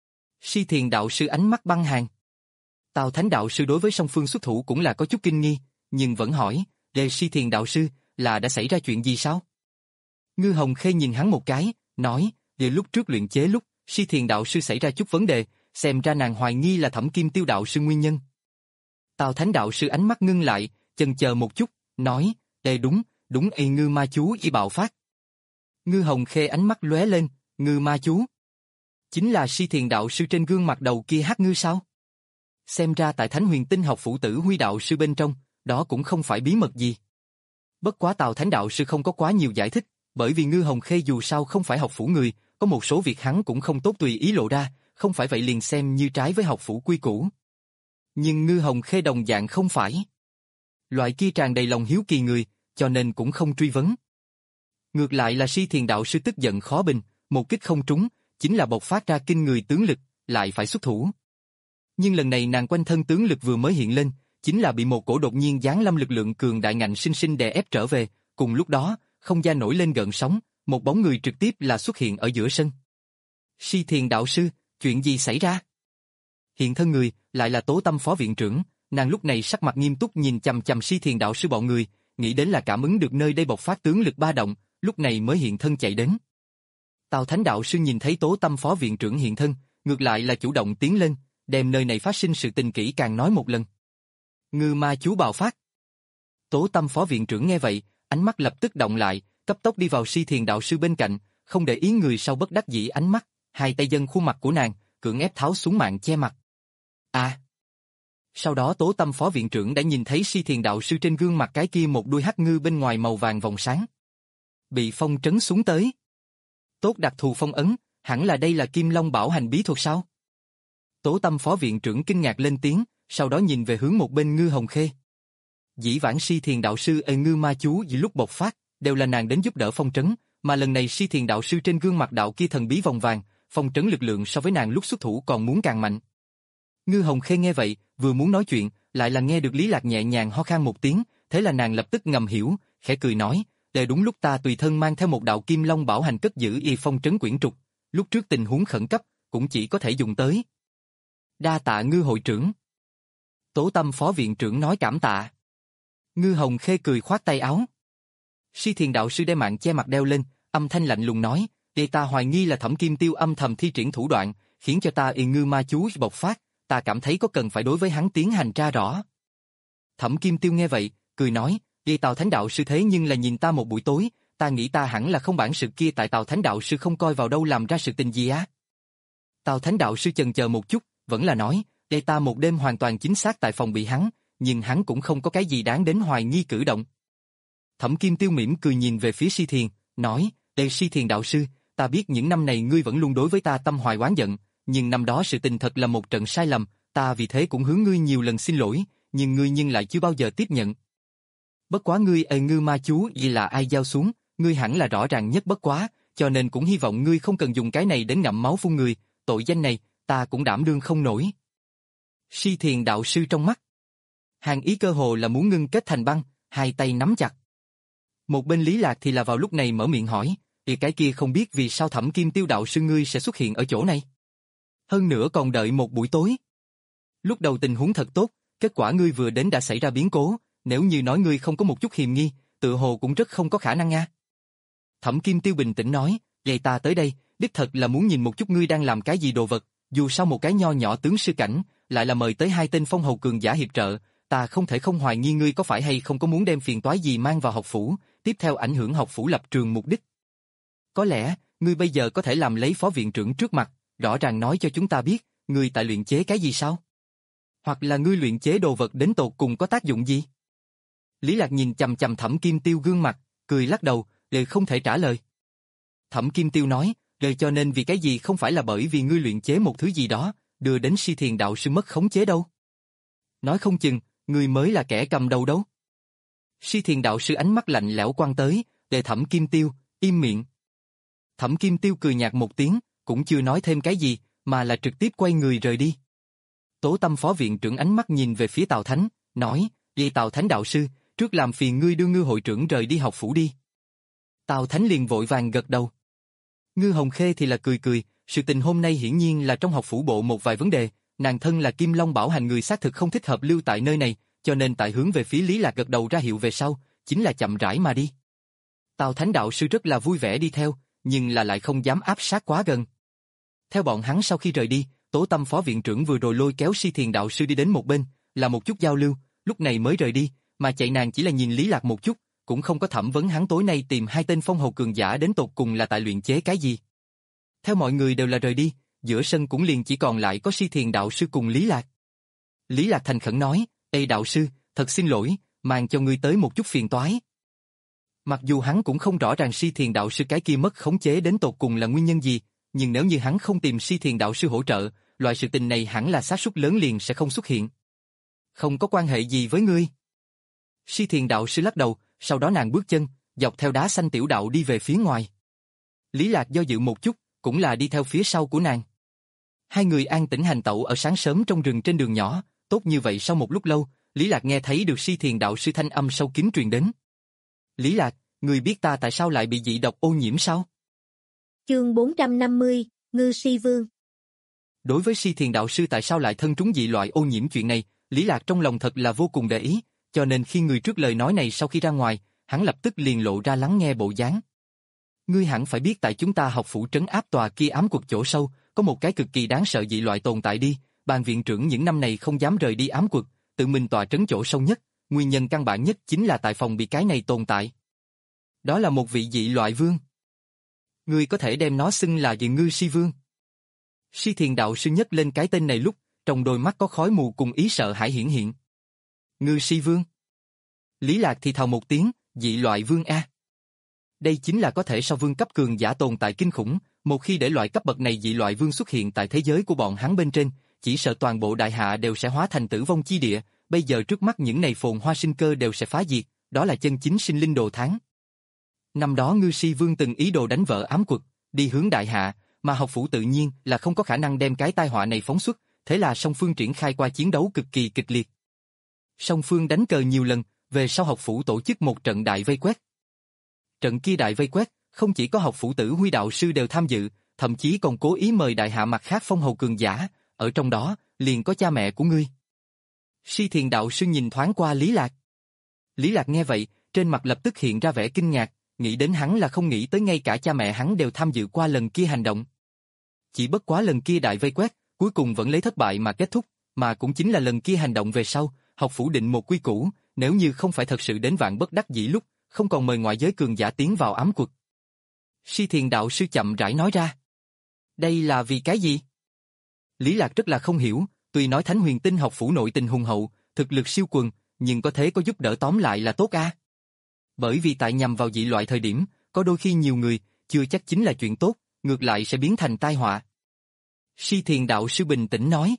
Si Thiền đạo sư ánh mắt băng hàn. Tào Thánh đạo sư đối với song phương xuất thủ cũng là có chút kinh nghi, nhưng vẫn hỏi, "Đề Si Thiền đạo sư, là đã xảy ra chuyện gì sao?" Ngư Hồng Khê nhìn hắn một cái, nói, "Để lúc trước luyện chế lúc, Si Thiền đạo sư xảy ra chút vấn đề, xem ra nàng hoài nghi là Thẩm Kim Tiêu đạo sư nguyên nhân." Tào Thánh đạo sư ánh mắt ngưng lại, chần chờ một chút, nói, "Đề đúng, đúng y ngư ma chú y bạo phát." Ngư Hồng Khê ánh mắt lóe lên, "Ngư ma chú? Chính là Si Thiền đạo sư trên gương mặt đầu kia hắc ngư sao? Xem ra tại Thánh Huyền Tinh học phủ Tử Huy đạo sư bên trong, đó cũng không phải bí mật gì." Bất quá Tào Thánh đạo sư không có quá nhiều giải thích, bởi vì Ngư Hồng Khê dù sao không phải học phủ người, có một số việc hắn cũng không tốt tùy ý lộ ra, không phải vậy liền xem như trái với học phủ quy củ. Nhưng Ngư Hồng Khê đồng dạng không phải. Loại kia tràn đầy lòng hiếu kỳ người, cho nên cũng không truy vấn. Ngược lại là Si Thiền đạo sư tức giận khó bình, một kích không trúng, chính là bộc phát ra kinh người tướng lực, lại phải xuất thủ. Nhưng lần này nàng quanh thân tướng lực vừa mới hiện lên, chính là bị một cổ đột nhiên giáng lâm lực lượng cường đại ngạnh sinh sinh đè ép trở về, cùng lúc đó, không gian nổi lên gợn sóng, một bóng người trực tiếp là xuất hiện ở giữa sân. Si Thiền đạo sư, chuyện gì xảy ra? Hiện thân người, lại là Tố Tâm phó viện trưởng, nàng lúc này sắc mặt nghiêm túc nhìn chằm chằm Si Thiền đạo sư bọn người, nghĩ đến là cảm ứng được nơi đây bộc phát tướng lực ba động, lúc này mới hiện thân chạy đến. Tào Thánh đạo sư nhìn thấy Tố Tâm phó viện trưởng hiện thân, ngược lại là chủ động tiến lên, đem nơi này phát sinh sự tình kỹ càng nói một lần. Ngư ma chú bạo phát. Tố Tâm phó viện trưởng nghe vậy, ánh mắt lập tức động lại, cấp tốc đi vào Si Thiền đạo sư bên cạnh, không để ý người sau bất đắc dĩ ánh mắt, hai tay dâng khuôn mặt của nàng, cưỡng ép tháo xuống mạng che mặt. À! Sau đó Tố Tâm phó viện trưởng đã nhìn thấy Si Thiền đạo sư trên gương mặt cái kia một đuôi hắc ngư bên ngoài màu vàng vòng sáng. Bị phong trấn xuống tới. Tốt đặc thù phong ấn, hẳn là đây là Kim Long bảo hành bí thuật sao? Tố Tâm phó viện trưởng kinh ngạc lên tiếng, sau đó nhìn về hướng một bên Ngư Hồng Khê. Dĩ vãng Si Thiền đạo sư ở ngư ma chú vì lúc bộc phát, đều là nàng đến giúp đỡ phong trấn, mà lần này Si Thiền đạo sư trên gương mặt đạo kia thần bí vòng vàng, phong trấn lực lượng so với nàng lúc xuất thủ còn muốn càng mạnh. Ngư Hồng Khê nghe vậy, vừa muốn nói chuyện, lại là nghe được Lý Lạc nhẹ nhàng ho khan một tiếng, thế là nàng lập tức ngầm hiểu, khẽ cười nói, "Để đúng lúc ta tùy thân mang theo một đạo Kim Long bảo hành cất giữ y phong trấn quyển trục, lúc trước tình huống khẩn cấp, cũng chỉ có thể dùng tới." Đa tạ Ngư hội trưởng. Tố Tâm phó viện trưởng nói cảm tạ. Ngư Hồng Khê cười khoát tay áo. Si Thiền đạo sư đem mạng che mặt đeo lên, âm thanh lạnh lùng nói, để ta hoài nghi là Thẩm Kim Tiêu âm thầm thi triển thủ đoạn, khiến cho ta y ngư ma chú bộc phát, ta cảm thấy có cần phải đối với hắn tiến hành tra rõ. Thẩm Kim Tiêu nghe vậy, cười nói, vì Tào Thánh đạo sư thế nhưng là nhìn ta một buổi tối, ta nghĩ ta hẳn là không bản sự kia tại Tào Thánh đạo sư không coi vào đâu làm ra sự tình gì á. Tào Thánh đạo sư chần chờ một chút, vẫn là nói, để ta một đêm hoàn toàn chính xác tại phòng bị hắn, nhưng hắn cũng không có cái gì đáng đến hoài nghi cử động. Thẩm Kim Tiêu mỉm cười nhìn về phía Si Thiền, nói, đây Si Thiền đạo sư, ta biết những năm này ngươi vẫn luôn đối với ta tâm hoài oán giận, nhưng năm đó sự tình thật là một trận sai lầm, ta vì thế cũng hướng ngươi nhiều lần xin lỗi, nhưng ngươi nhưng lại chưa bao giờ tiếp nhận. Bất quá ngươi ê ngư ma chú vì là ai giao xuống, ngươi hẳn là rõ ràng nhất bất quá, cho nên cũng hy vọng ngươi không cần dùng cái này đến ngậm máu phun người, tội danh này, ta cũng đảm đương không nổi. Si Thiền đạo sư trong mắt hàng ý cơ hồ là muốn ngưng kết thành băng, hai tay nắm chặt. Một bên Lý Lạc thì là vào lúc này mở miệng hỏi, thì cái kia không biết vì sao Thẩm Kim Tiêu đạo sư ngươi sẽ xuất hiện ở chỗ này. Hơn nữa còn đợi một buổi tối. Lúc đầu tình huống thật tốt, kết quả ngươi vừa đến đã xảy ra biến cố, nếu như nói ngươi không có một chút hiềm nghi, tự hồ cũng rất không có khả năng nha. Thẩm Kim Tiêu bình tĩnh nói, vậy ta tới đây, đích thật là muốn nhìn một chút ngươi đang làm cái gì đồ vật, dù sao một cái nho nhỏ tướng sư cảnh, lại là mời tới hai tên phong hầu cường giả hiệp trợ, ta không thể không hoài nghi ngươi có phải hay không có muốn đem phiền toái gì mang vào học phủ, tiếp theo ảnh hưởng học phủ lập trường mục đích. Có lẽ, ngươi bây giờ có thể làm lấy phó viện trưởng trước mặt, rõ ràng nói cho chúng ta biết, ngươi tại luyện chế cái gì sao? Hoặc là ngươi luyện chế đồ vật đến tột cùng có tác dụng gì? Lý Lạc nhìn chằm chằm Thẩm Kim Tiêu gương mặt, cười lắc đầu, lời không thể trả lời. Thẩm Kim Tiêu nói, lời cho nên vì cái gì không phải là bởi vì ngươi luyện chế một thứ gì đó, đưa đến Si Thiền đạo sư mất khống chế đâu. Nói không chừng, ngươi mới là kẻ cầm đầu đâu. Si Thiền đạo sư ánh mắt lạnh lẽo quăng tới, để Thẩm Kim Tiêu, im miệng. Thẩm Kim Tiêu cười nhạt một tiếng, cũng chưa nói thêm cái gì, mà là trực tiếp quay người rời đi. Tố Tâm phó viện trưởng ánh mắt nhìn về phía Tào Thánh, nói, vậy Tào Thánh đạo sư, trước làm phiền ngươi đưa Ngư hội trưởng rời đi học phủ đi. Tào Thánh liền vội vàng gật đầu. Ngư Hồng Khê thì là cười cười, sự tình hôm nay hiển nhiên là trong học phủ bộ một vài vấn đề, nàng thân là Kim Long bảo hành người xác thực không thích hợp lưu tại nơi này, cho nên tại hướng về phía Lý Lạc gật đầu ra hiệu về sau, chính là chậm rãi mà đi. Tào Thánh đạo sư rất là vui vẻ đi theo, nhưng là lại không dám áp sát quá gần. Theo bọn hắn sau khi rời đi, Tố Tâm phó viện trưởng vừa rồi lôi kéo Si Thiền đạo sư đi đến một bên, là một chút giao lưu, lúc này mới rời đi, mà chạy nàng chỉ là nhìn Lý Lạc một chút, cũng không có thẩm vấn hắn tối nay tìm hai tên phong hầu cường giả đến tột cùng là tại luyện chế cái gì. Theo mọi người đều là rời đi, giữa sân cũng liền chỉ còn lại có Si Thiền đạo sư cùng Lý Lạc. Lý Lạc thành khẩn nói, ê đạo sư, thật xin lỗi, mang cho ngươi tới một chút phiền toái. Mặc dù hắn cũng không rõ ràng Si Thiền đạo sư cái kia mất khống chế đến tột cùng là nguyên nhân gì, nhưng nếu như hắn không tìm Si Thiền đạo sư hỗ trợ, loại sự tình này hẳn là xác suất lớn liền sẽ không xuất hiện. Không có quan hệ gì với ngươi. Si Thiền đạo sư lắc đầu, sau đó nàng bước chân, dọc theo đá xanh tiểu đạo đi về phía ngoài. Lý Lạc do dự một chút, cũng là đi theo phía sau của nàng. Hai người an tĩnh hành tẩu ở sáng sớm trong rừng trên đường nhỏ, tốt như vậy sau một lúc lâu, Lý Lạc nghe thấy được Si Thiền đạo sư thanh âm sâu kín truyền đến. Lý Lạc, người biết ta tại sao lại bị dị độc ô nhiễm sao? Chương bốn trăm năm mươi, Ngư Si Vương. Đối với Si Thiền đạo sư tại sao lại thân trúng dị loại ô nhiễm chuyện này, Lý Lạc trong lòng thật là vô cùng để ý, cho nên khi người trước lời nói này sau khi ra ngoài, hắn lập tức liền lộ ra lắng nghe bộ dáng. Ngươi hẳn phải biết tại chúng ta học phủ trấn áp tòa kia ám quật chỗ sâu, có một cái cực kỳ đáng sợ dị loại tồn tại đi, ban viện trưởng những năm này không dám rời đi ám quật, tự mình tòa trấn chỗ sâu nhất, nguyên nhân căn bản nhất chính là tại phòng bị cái này tồn tại. Đó là một vị dị loại vương. Ngươi có thể đem nó xưng là dị Ngư Si Vương. Si Thiền đạo sư nhấc lên cái tên này lúc, trong đôi mắt có khói mù cùng ý sợ hãi hiển hiện. Ngư Si Vương. Lý Lạc thì thào một tiếng, dị loại vương A. Đây chính là có thể so vương cấp cường giả tồn tại kinh khủng, một khi để loại cấp bậc này dị loại vương xuất hiện tại thế giới của bọn hắn bên trên, chỉ sợ toàn bộ đại hạ đều sẽ hóa thành tử vong chi địa, bây giờ trước mắt những này phồn hoa sinh cơ đều sẽ phá diệt, đó là chân chính sinh linh đồ thán. Năm đó Ngư Si Vương từng ý đồ đánh vỡ ám quật, đi hướng đại hạ, mà học phủ tự nhiên là không có khả năng đem cái tai họa này phóng xuất, thế là song phương triển khai qua chiến đấu cực kỳ kịch liệt. Song phương đánh cờ nhiều lần, về sau học phủ tổ chức một trận đại vây quét. Trận kia đại vây quét, không chỉ có học phủ tử Huy đạo sư đều tham dự, thậm chí còn cố ý mời đại hạ mặt khác phong hầu cường giả, ở trong đó, liền có cha mẹ của ngươi. Si Thiền đạo sư nhìn thoáng qua Lý Lạc. Lý Lạc nghe vậy, trên mặt lập tức hiện ra vẻ kinh ngạc, nghĩ đến hắn là không nghĩ tới ngay cả cha mẹ hắn đều tham dự qua lần kia hành động. Chỉ bất quá lần kia đại vây quét, cuối cùng vẫn lấy thất bại mà kết thúc, mà cũng chính là lần kia hành động về sau, học phủ định một quy củ, nếu như không phải thật sự đến vạn bất đắc dĩ lúc, không còn mời ngoại giới cường giả tiến vào ám quật. Si Thiền đạo sư chậm rãi nói ra. Đây là vì cái gì? Lý Lạc rất là không hiểu, tuy nói Thánh Huyền Tinh học phủ nội tình hùng hậu, thực lực siêu quần, nhưng có thế có giúp đỡ tóm lại là tốt a. À? Bởi vì tại nhằm vào dị loại thời điểm, có đôi khi nhiều người, chưa chắc chính là chuyện tốt, ngược lại sẽ biến thành tai họa. Si Thiền đạo sư bình tĩnh nói.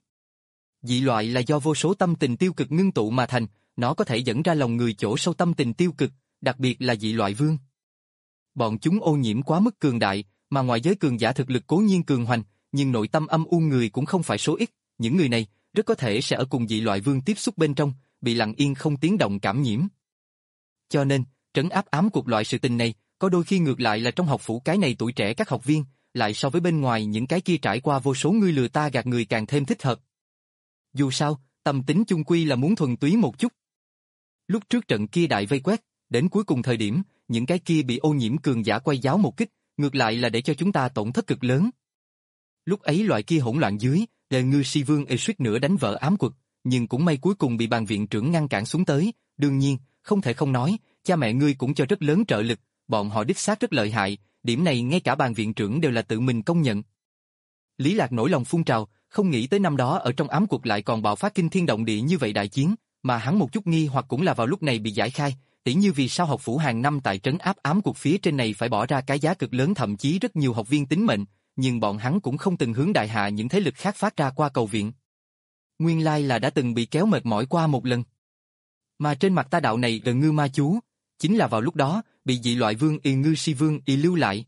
Dị loại là do vô số tâm tình tiêu cực ngưng tụ mà thành, nó có thể dẫn ra lòng người chỗ sâu tâm tình tiêu cực, đặc biệt là dị loại vương. Bọn chúng ô nhiễm quá mức cường đại, mà ngoại giới cường giả thực lực cố nhiên cường hoành, nhưng nội tâm âm u người cũng không phải số ít, những người này rất có thể sẽ ở cùng dị loại vương tiếp xúc bên trong, bị lặng yên không tiếng động cảm nhiễm. Cho nên, trấn áp ám cuộc loại sự tình này, có đôi khi ngược lại là trong học phủ cái này tuổi trẻ các học viên, lại so với bên ngoài những cái kia trải qua vô số ngươi lừa ta gạt người càng thêm thích hợp. Dù sao, tâm tính chung quy là muốn thuần túy một chút. Lúc trước trận kia đại vây quét, đến cuối cùng thời điểm, những cái kia bị ô nhiễm cường giả quay giáo một kích, ngược lại là để cho chúng ta tổn thất cực lớn. Lúc ấy loại kia hỗn loạn dưới, Đề Ngư Si Vương ê suýt nữa đánh vỡ ám quật, nhưng cũng may cuối cùng bị bàn viện trưởng ngăn cản xuống tới, đương nhiên, không thể không nói, cha mẹ ngươi cũng cho rất lớn trợ lực, bọn họ đích xác rất lợi hại, điểm này ngay cả bàn viện trưởng đều là tự mình công nhận. Lý Lạc nổi lòng phun trào, không nghĩ tới năm đó ở trong ám quật lại còn bạo phát kinh thiên động địa như vậy đại chiến, mà hắn một chút nghi hoặc cũng là vào lúc này bị giải khai, tỉ như vì sao học phủ hàng năm tại trấn áp ám quật phía trên này phải bỏ ra cái giá cực lớn thậm chí rất nhiều học viên tính mệnh, nhưng bọn hắn cũng không từng hướng đại hạ những thế lực khác phát ra qua cầu viện. Nguyên lai là đã từng bị kéo mệt mỏi qua một lần. Mà trên mặt ta đạo này Đề Ngư ma chú, chính là vào lúc đó, bị dị loại vương y Ngư Si Vương y lưu lại.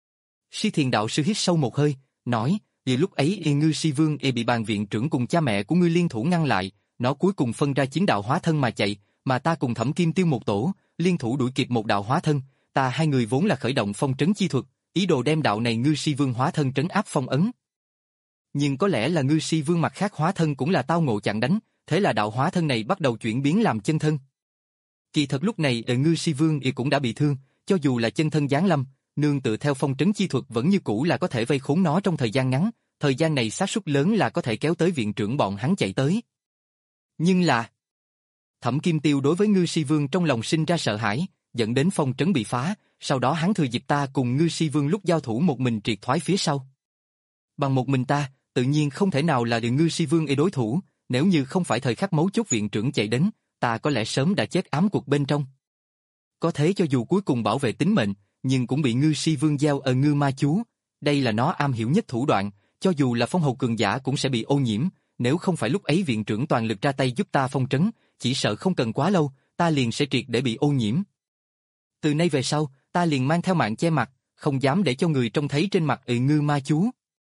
Si Thiền đạo sư hít sâu một hơi, nói, vì lúc ấy y Ngư Si Vương y bị bàn viện trưởng cùng cha mẹ của ngươi liên thủ ngăn lại, nó cuối cùng phân ra chín đạo hóa thân mà chạy, mà ta cùng Thẩm Kim Tiêu một tổ, liên thủ đuổi kịp một đạo hóa thân, ta hai người vốn là khởi động phong trấn chi thuật, ý đồ đem đạo này Ngư Si Vương hóa thân trấn áp phong ấn. Nhưng có lẽ là Ngư Si Vương mặt khác hóa thân cũng là tao ngộ chặn đánh, thế là đạo hóa thân này bắt đầu chuyển biến làm chân thân. Kỳ thật lúc này Đề Ngư Si Vương y cũng đã bị thương, cho dù là chân thân giáng lâm, nương tự theo phong trấn chi thuật vẫn như cũ là có thể vây khốn nó trong thời gian ngắn, thời gian này xác suất lớn là có thể kéo tới viện trưởng bọn hắn chạy tới. Nhưng là Thẩm Kim Tiêu đối với Ngư Si Vương trong lòng sinh ra sợ hãi, dẫn đến phong trấn bị phá, sau đó hắn thừa dịp ta cùng Ngư Si Vương lúc giao thủ một mình triệt thoái phía sau. Bằng một mình ta, tự nhiên không thể nào là được Ngư Si Vương y đối thủ, nếu như không phải thời khắc mấu chốt viện trưởng chạy đến, ta có lẽ sớm đã chết ám cuộc bên trong. Có thế cho dù cuối cùng bảo vệ tính mệnh, nhưng cũng bị Ngư Si Vương gieo ở Ngư ma chú, đây là nó am hiểu nhất thủ đoạn, cho dù là phong hầu cường giả cũng sẽ bị ô nhiễm, nếu không phải lúc ấy viện trưởng toàn lực ra tay giúp ta phong trấn, chỉ sợ không cần quá lâu, ta liền sẽ triệt để bị ô nhiễm. Từ nay về sau, ta liền mang theo mạng che mặt, không dám để cho người trông thấy trên mặt ừ Ngư ma chú.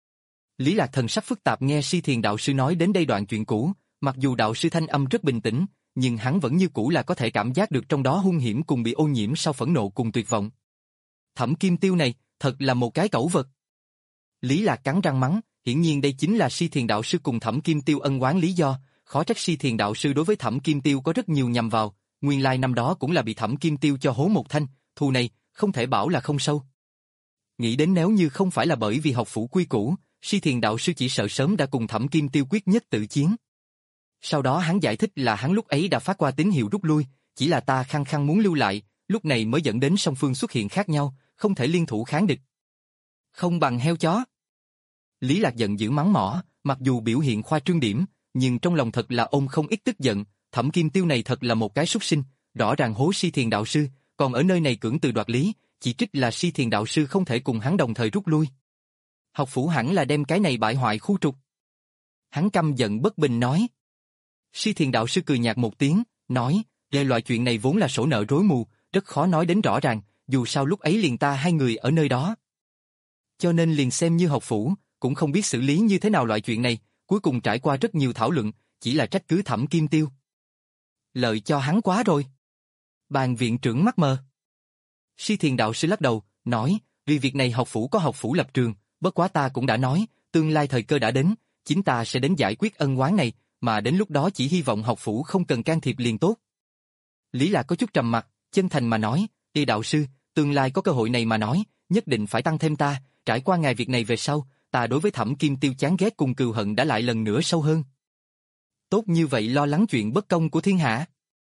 Lý Lạc thần sắc phức tạp nghe Si Thiền đạo sư nói đến đây đoạn chuyện cũ, mặc dù đạo sư thanh âm rất bình tĩnh, nhưng hắn vẫn như cũ là có thể cảm giác được trong đó hung hiểm cùng bị ô nhiễm sau phẫn nộ cùng tuyệt vọng. Thẩm Kim Tiêu này, thật là một cái cẩu vật. Lý Lạc cắn răng mắng, hiển nhiên đây chính là Si Thiền đạo sư cùng Thẩm Kim Tiêu ân oán lý do, khó trách Si Thiền đạo sư đối với Thẩm Kim Tiêu có rất nhiều nhằm vào, nguyên lai năm đó cũng là bị Thẩm Kim Tiêu cho hố một thanh, thù này, không thể bảo là không sâu. Nghĩ đến nếu như không phải là bởi vì học phủ quy củ, Si Thiền đạo sư chỉ sợ sớm đã cùng Thẩm Kim Tiêu quyết nhất tự chiến. Sau đó hắn giải thích là hắn lúc ấy đã phát qua tín hiệu rút lui, chỉ là ta khăng khăng muốn lưu lại, lúc này mới dẫn đến song phương xuất hiện khác nhau, không thể liên thủ kháng địch. Không bằng heo chó. Lý Lạc giận dữ mắng mỏ, mặc dù biểu hiện khoa trương điểm, nhưng trong lòng thật là ôm không ít tức giận, Thẩm Kim Tiêu này thật là một cái súc sinh, rõ ràng hố Si Thiền đạo sư, còn ở nơi này cưỡng từ đoạt lý, chỉ trích là Si Thiền đạo sư không thể cùng hắn đồng thời rút lui. Học phủ hẳn là đem cái này bại hoại khu trục. Hắn căm giận bất bình nói. Si Thiền đạo sư cười nhạt một tiếng, nói, về loại chuyện này vốn là sổ nợ rối mù, rất khó nói đến rõ ràng, dù sao lúc ấy liền ta hai người ở nơi đó. Cho nên liền xem như học phủ, cũng không biết xử lý như thế nào loại chuyện này, cuối cùng trải qua rất nhiều thảo luận, chỉ là trách cứ Thẩm Kim Tiêu. Lợi cho hắn quá rồi. Bàn viện trưởng mắc mờ. Si Thiền đạo sư lắc đầu, nói, vì việc này học phủ có học phủ lập trường, bất quá ta cũng đã nói, tương lai thời cơ đã đến, chính ta sẽ đến giải quyết ân oán này, mà đến lúc đó chỉ hy vọng học phủ không cần can thiệp liền tốt. Lý Lạc có chút trầm mặt, chân thành mà nói, "Ê đạo sư, tương lai có cơ hội này mà nói, nhất định phải tăng thêm ta, trải qua ngày việc này về sau, ta đối với Thẩm Kim Tiêu chán ghét cùng cừu hận đã lại lần nữa sâu hơn." Tốt như vậy lo lắng chuyện bất công của thiên hạ.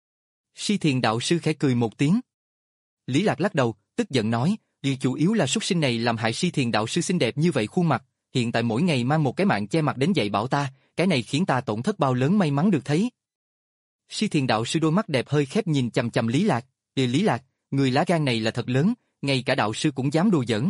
Si Thiền đạo sư khẽ cười một tiếng. Lý Lạc lắc đầu, tức giận nói, "Điều chủ yếu là súc sinh này làm hại Si Thiền đạo sư xinh đẹp như vậy khuôn mặt, hiện tại mỗi ngày mang một cái mạng che mặt đến dạy bảo ta, cái này khiến ta tổn thất bao lớn may mắn được thấy." Si Thiền đạo sư đôi mắt đẹp hơi khép nhìn chằm chằm Lý Lạc, "Ê Lý Lạc, người lá gan này là thật lớn, ngay cả đạo sư cũng dám đùa giỡn."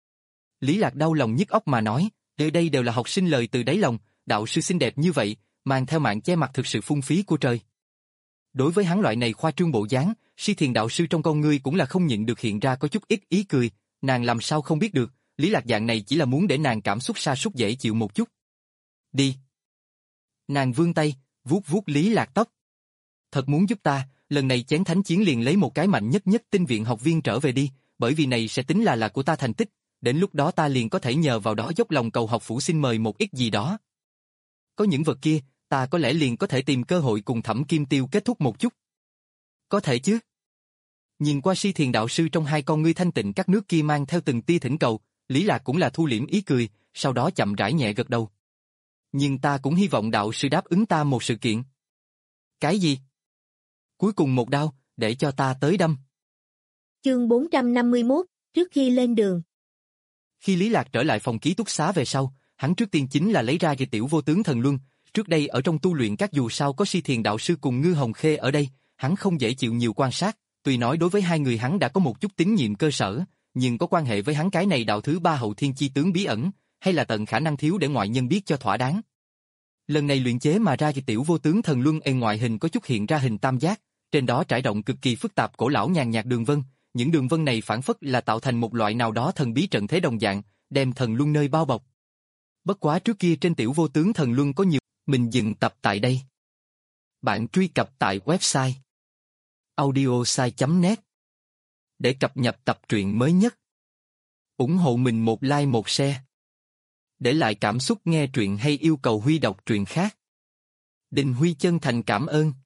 Lý Lạc đau lòng nhức óc mà nói, "Đây đây đều là học sinh lời từ đáy lòng, đạo sư xinh đẹp như vậy, mang theo mạng che mặt thực sự phung phí của trời." Đối với hắn loại này khoa trương bộ dáng, Si Thiền đạo sư trong con ngươi cũng là không nhịn được hiện ra có chút ít ý cười, nàng làm sao không biết được, Lý Lạc dạng này chỉ là muốn để nàng cảm xúc sa sút dễ chịu một chút. "Đi." Nàng vươn tay, vuốt vuốt Lý Lạc tóc. "Thật muốn giúp ta, lần này chén thánh chiến liền lấy một cái mạnh nhất nhất tinh viện học viên trở về đi, bởi vì này sẽ tính là là của ta thành tích, đến lúc đó ta liền có thể nhờ vào đó dốc lòng cầu học phủ xin mời một ít gì đó. Có những vật kia, ta có lẽ liền có thể tìm cơ hội cùng Thẩm Kim Tiêu kết thúc một chút." "Có thể chứ?" Nhìn qua Si Thiền đạo sư trong hai con ngươi thanh tịnh các nước kia mang theo từng tia thỉnh cầu, Lý Lạc cũng là thu liễm ý cười, sau đó chậm rãi nhẹ gật đầu. "Nhưng ta cũng hy vọng đạo sư đáp ứng ta một sự kiện." "Cái gì?" "Cuối cùng một đao, để cho ta tới đâm." Chương bốn trăm năm mươi mốt, trước khi lên đường. Khi Lý Lạc trở lại phòng ký túc xá về sau, hắn trước tiên chính là lấy ra Kỳ Tiểu Vô Tướng Thần Luân, trước đây ở trong tu luyện các dù sao có Si Thiền đạo sư cùng Ngư Hồng Khê ở đây, hắn không dễ chịu nhiều quan sát, tuy nói đối với hai người hắn đã có một chút tín nhiệm cơ sở, nhưng có quan hệ với hắn cái này đạo thứ ba hậu thiên chi tướng bí ẩn, hay là tận khả năng thiếu để ngoại nhân biết cho thỏa đáng. Lần này luyện chế mà ra Kỳ Tiểu Vô Tướng Thần Luân en ngoại hình có chút hiện ra hình tam giác, trên đó trải rộng cực kỳ phức tạp cổ lão nhàn nhạt đường vân, những đường vân này phản phất là tạo thành một loại nào đó thần bí trận thế đồng dạng, đem thần luân nơi bao bọc. Bất quá trước kia trên Tiểu Vô Tướng Thần Luân có nhiều, mình dừng tập tại đây. Bạn truy cập tại website audiosai chấm net để cập nhật tập truyện mới nhất. Ủng hộ mình một like một share. Để lại cảm xúc nghe truyện hay yêu cầu Huy đọc truyện khác. Đình Huy chân thành cảm ơn.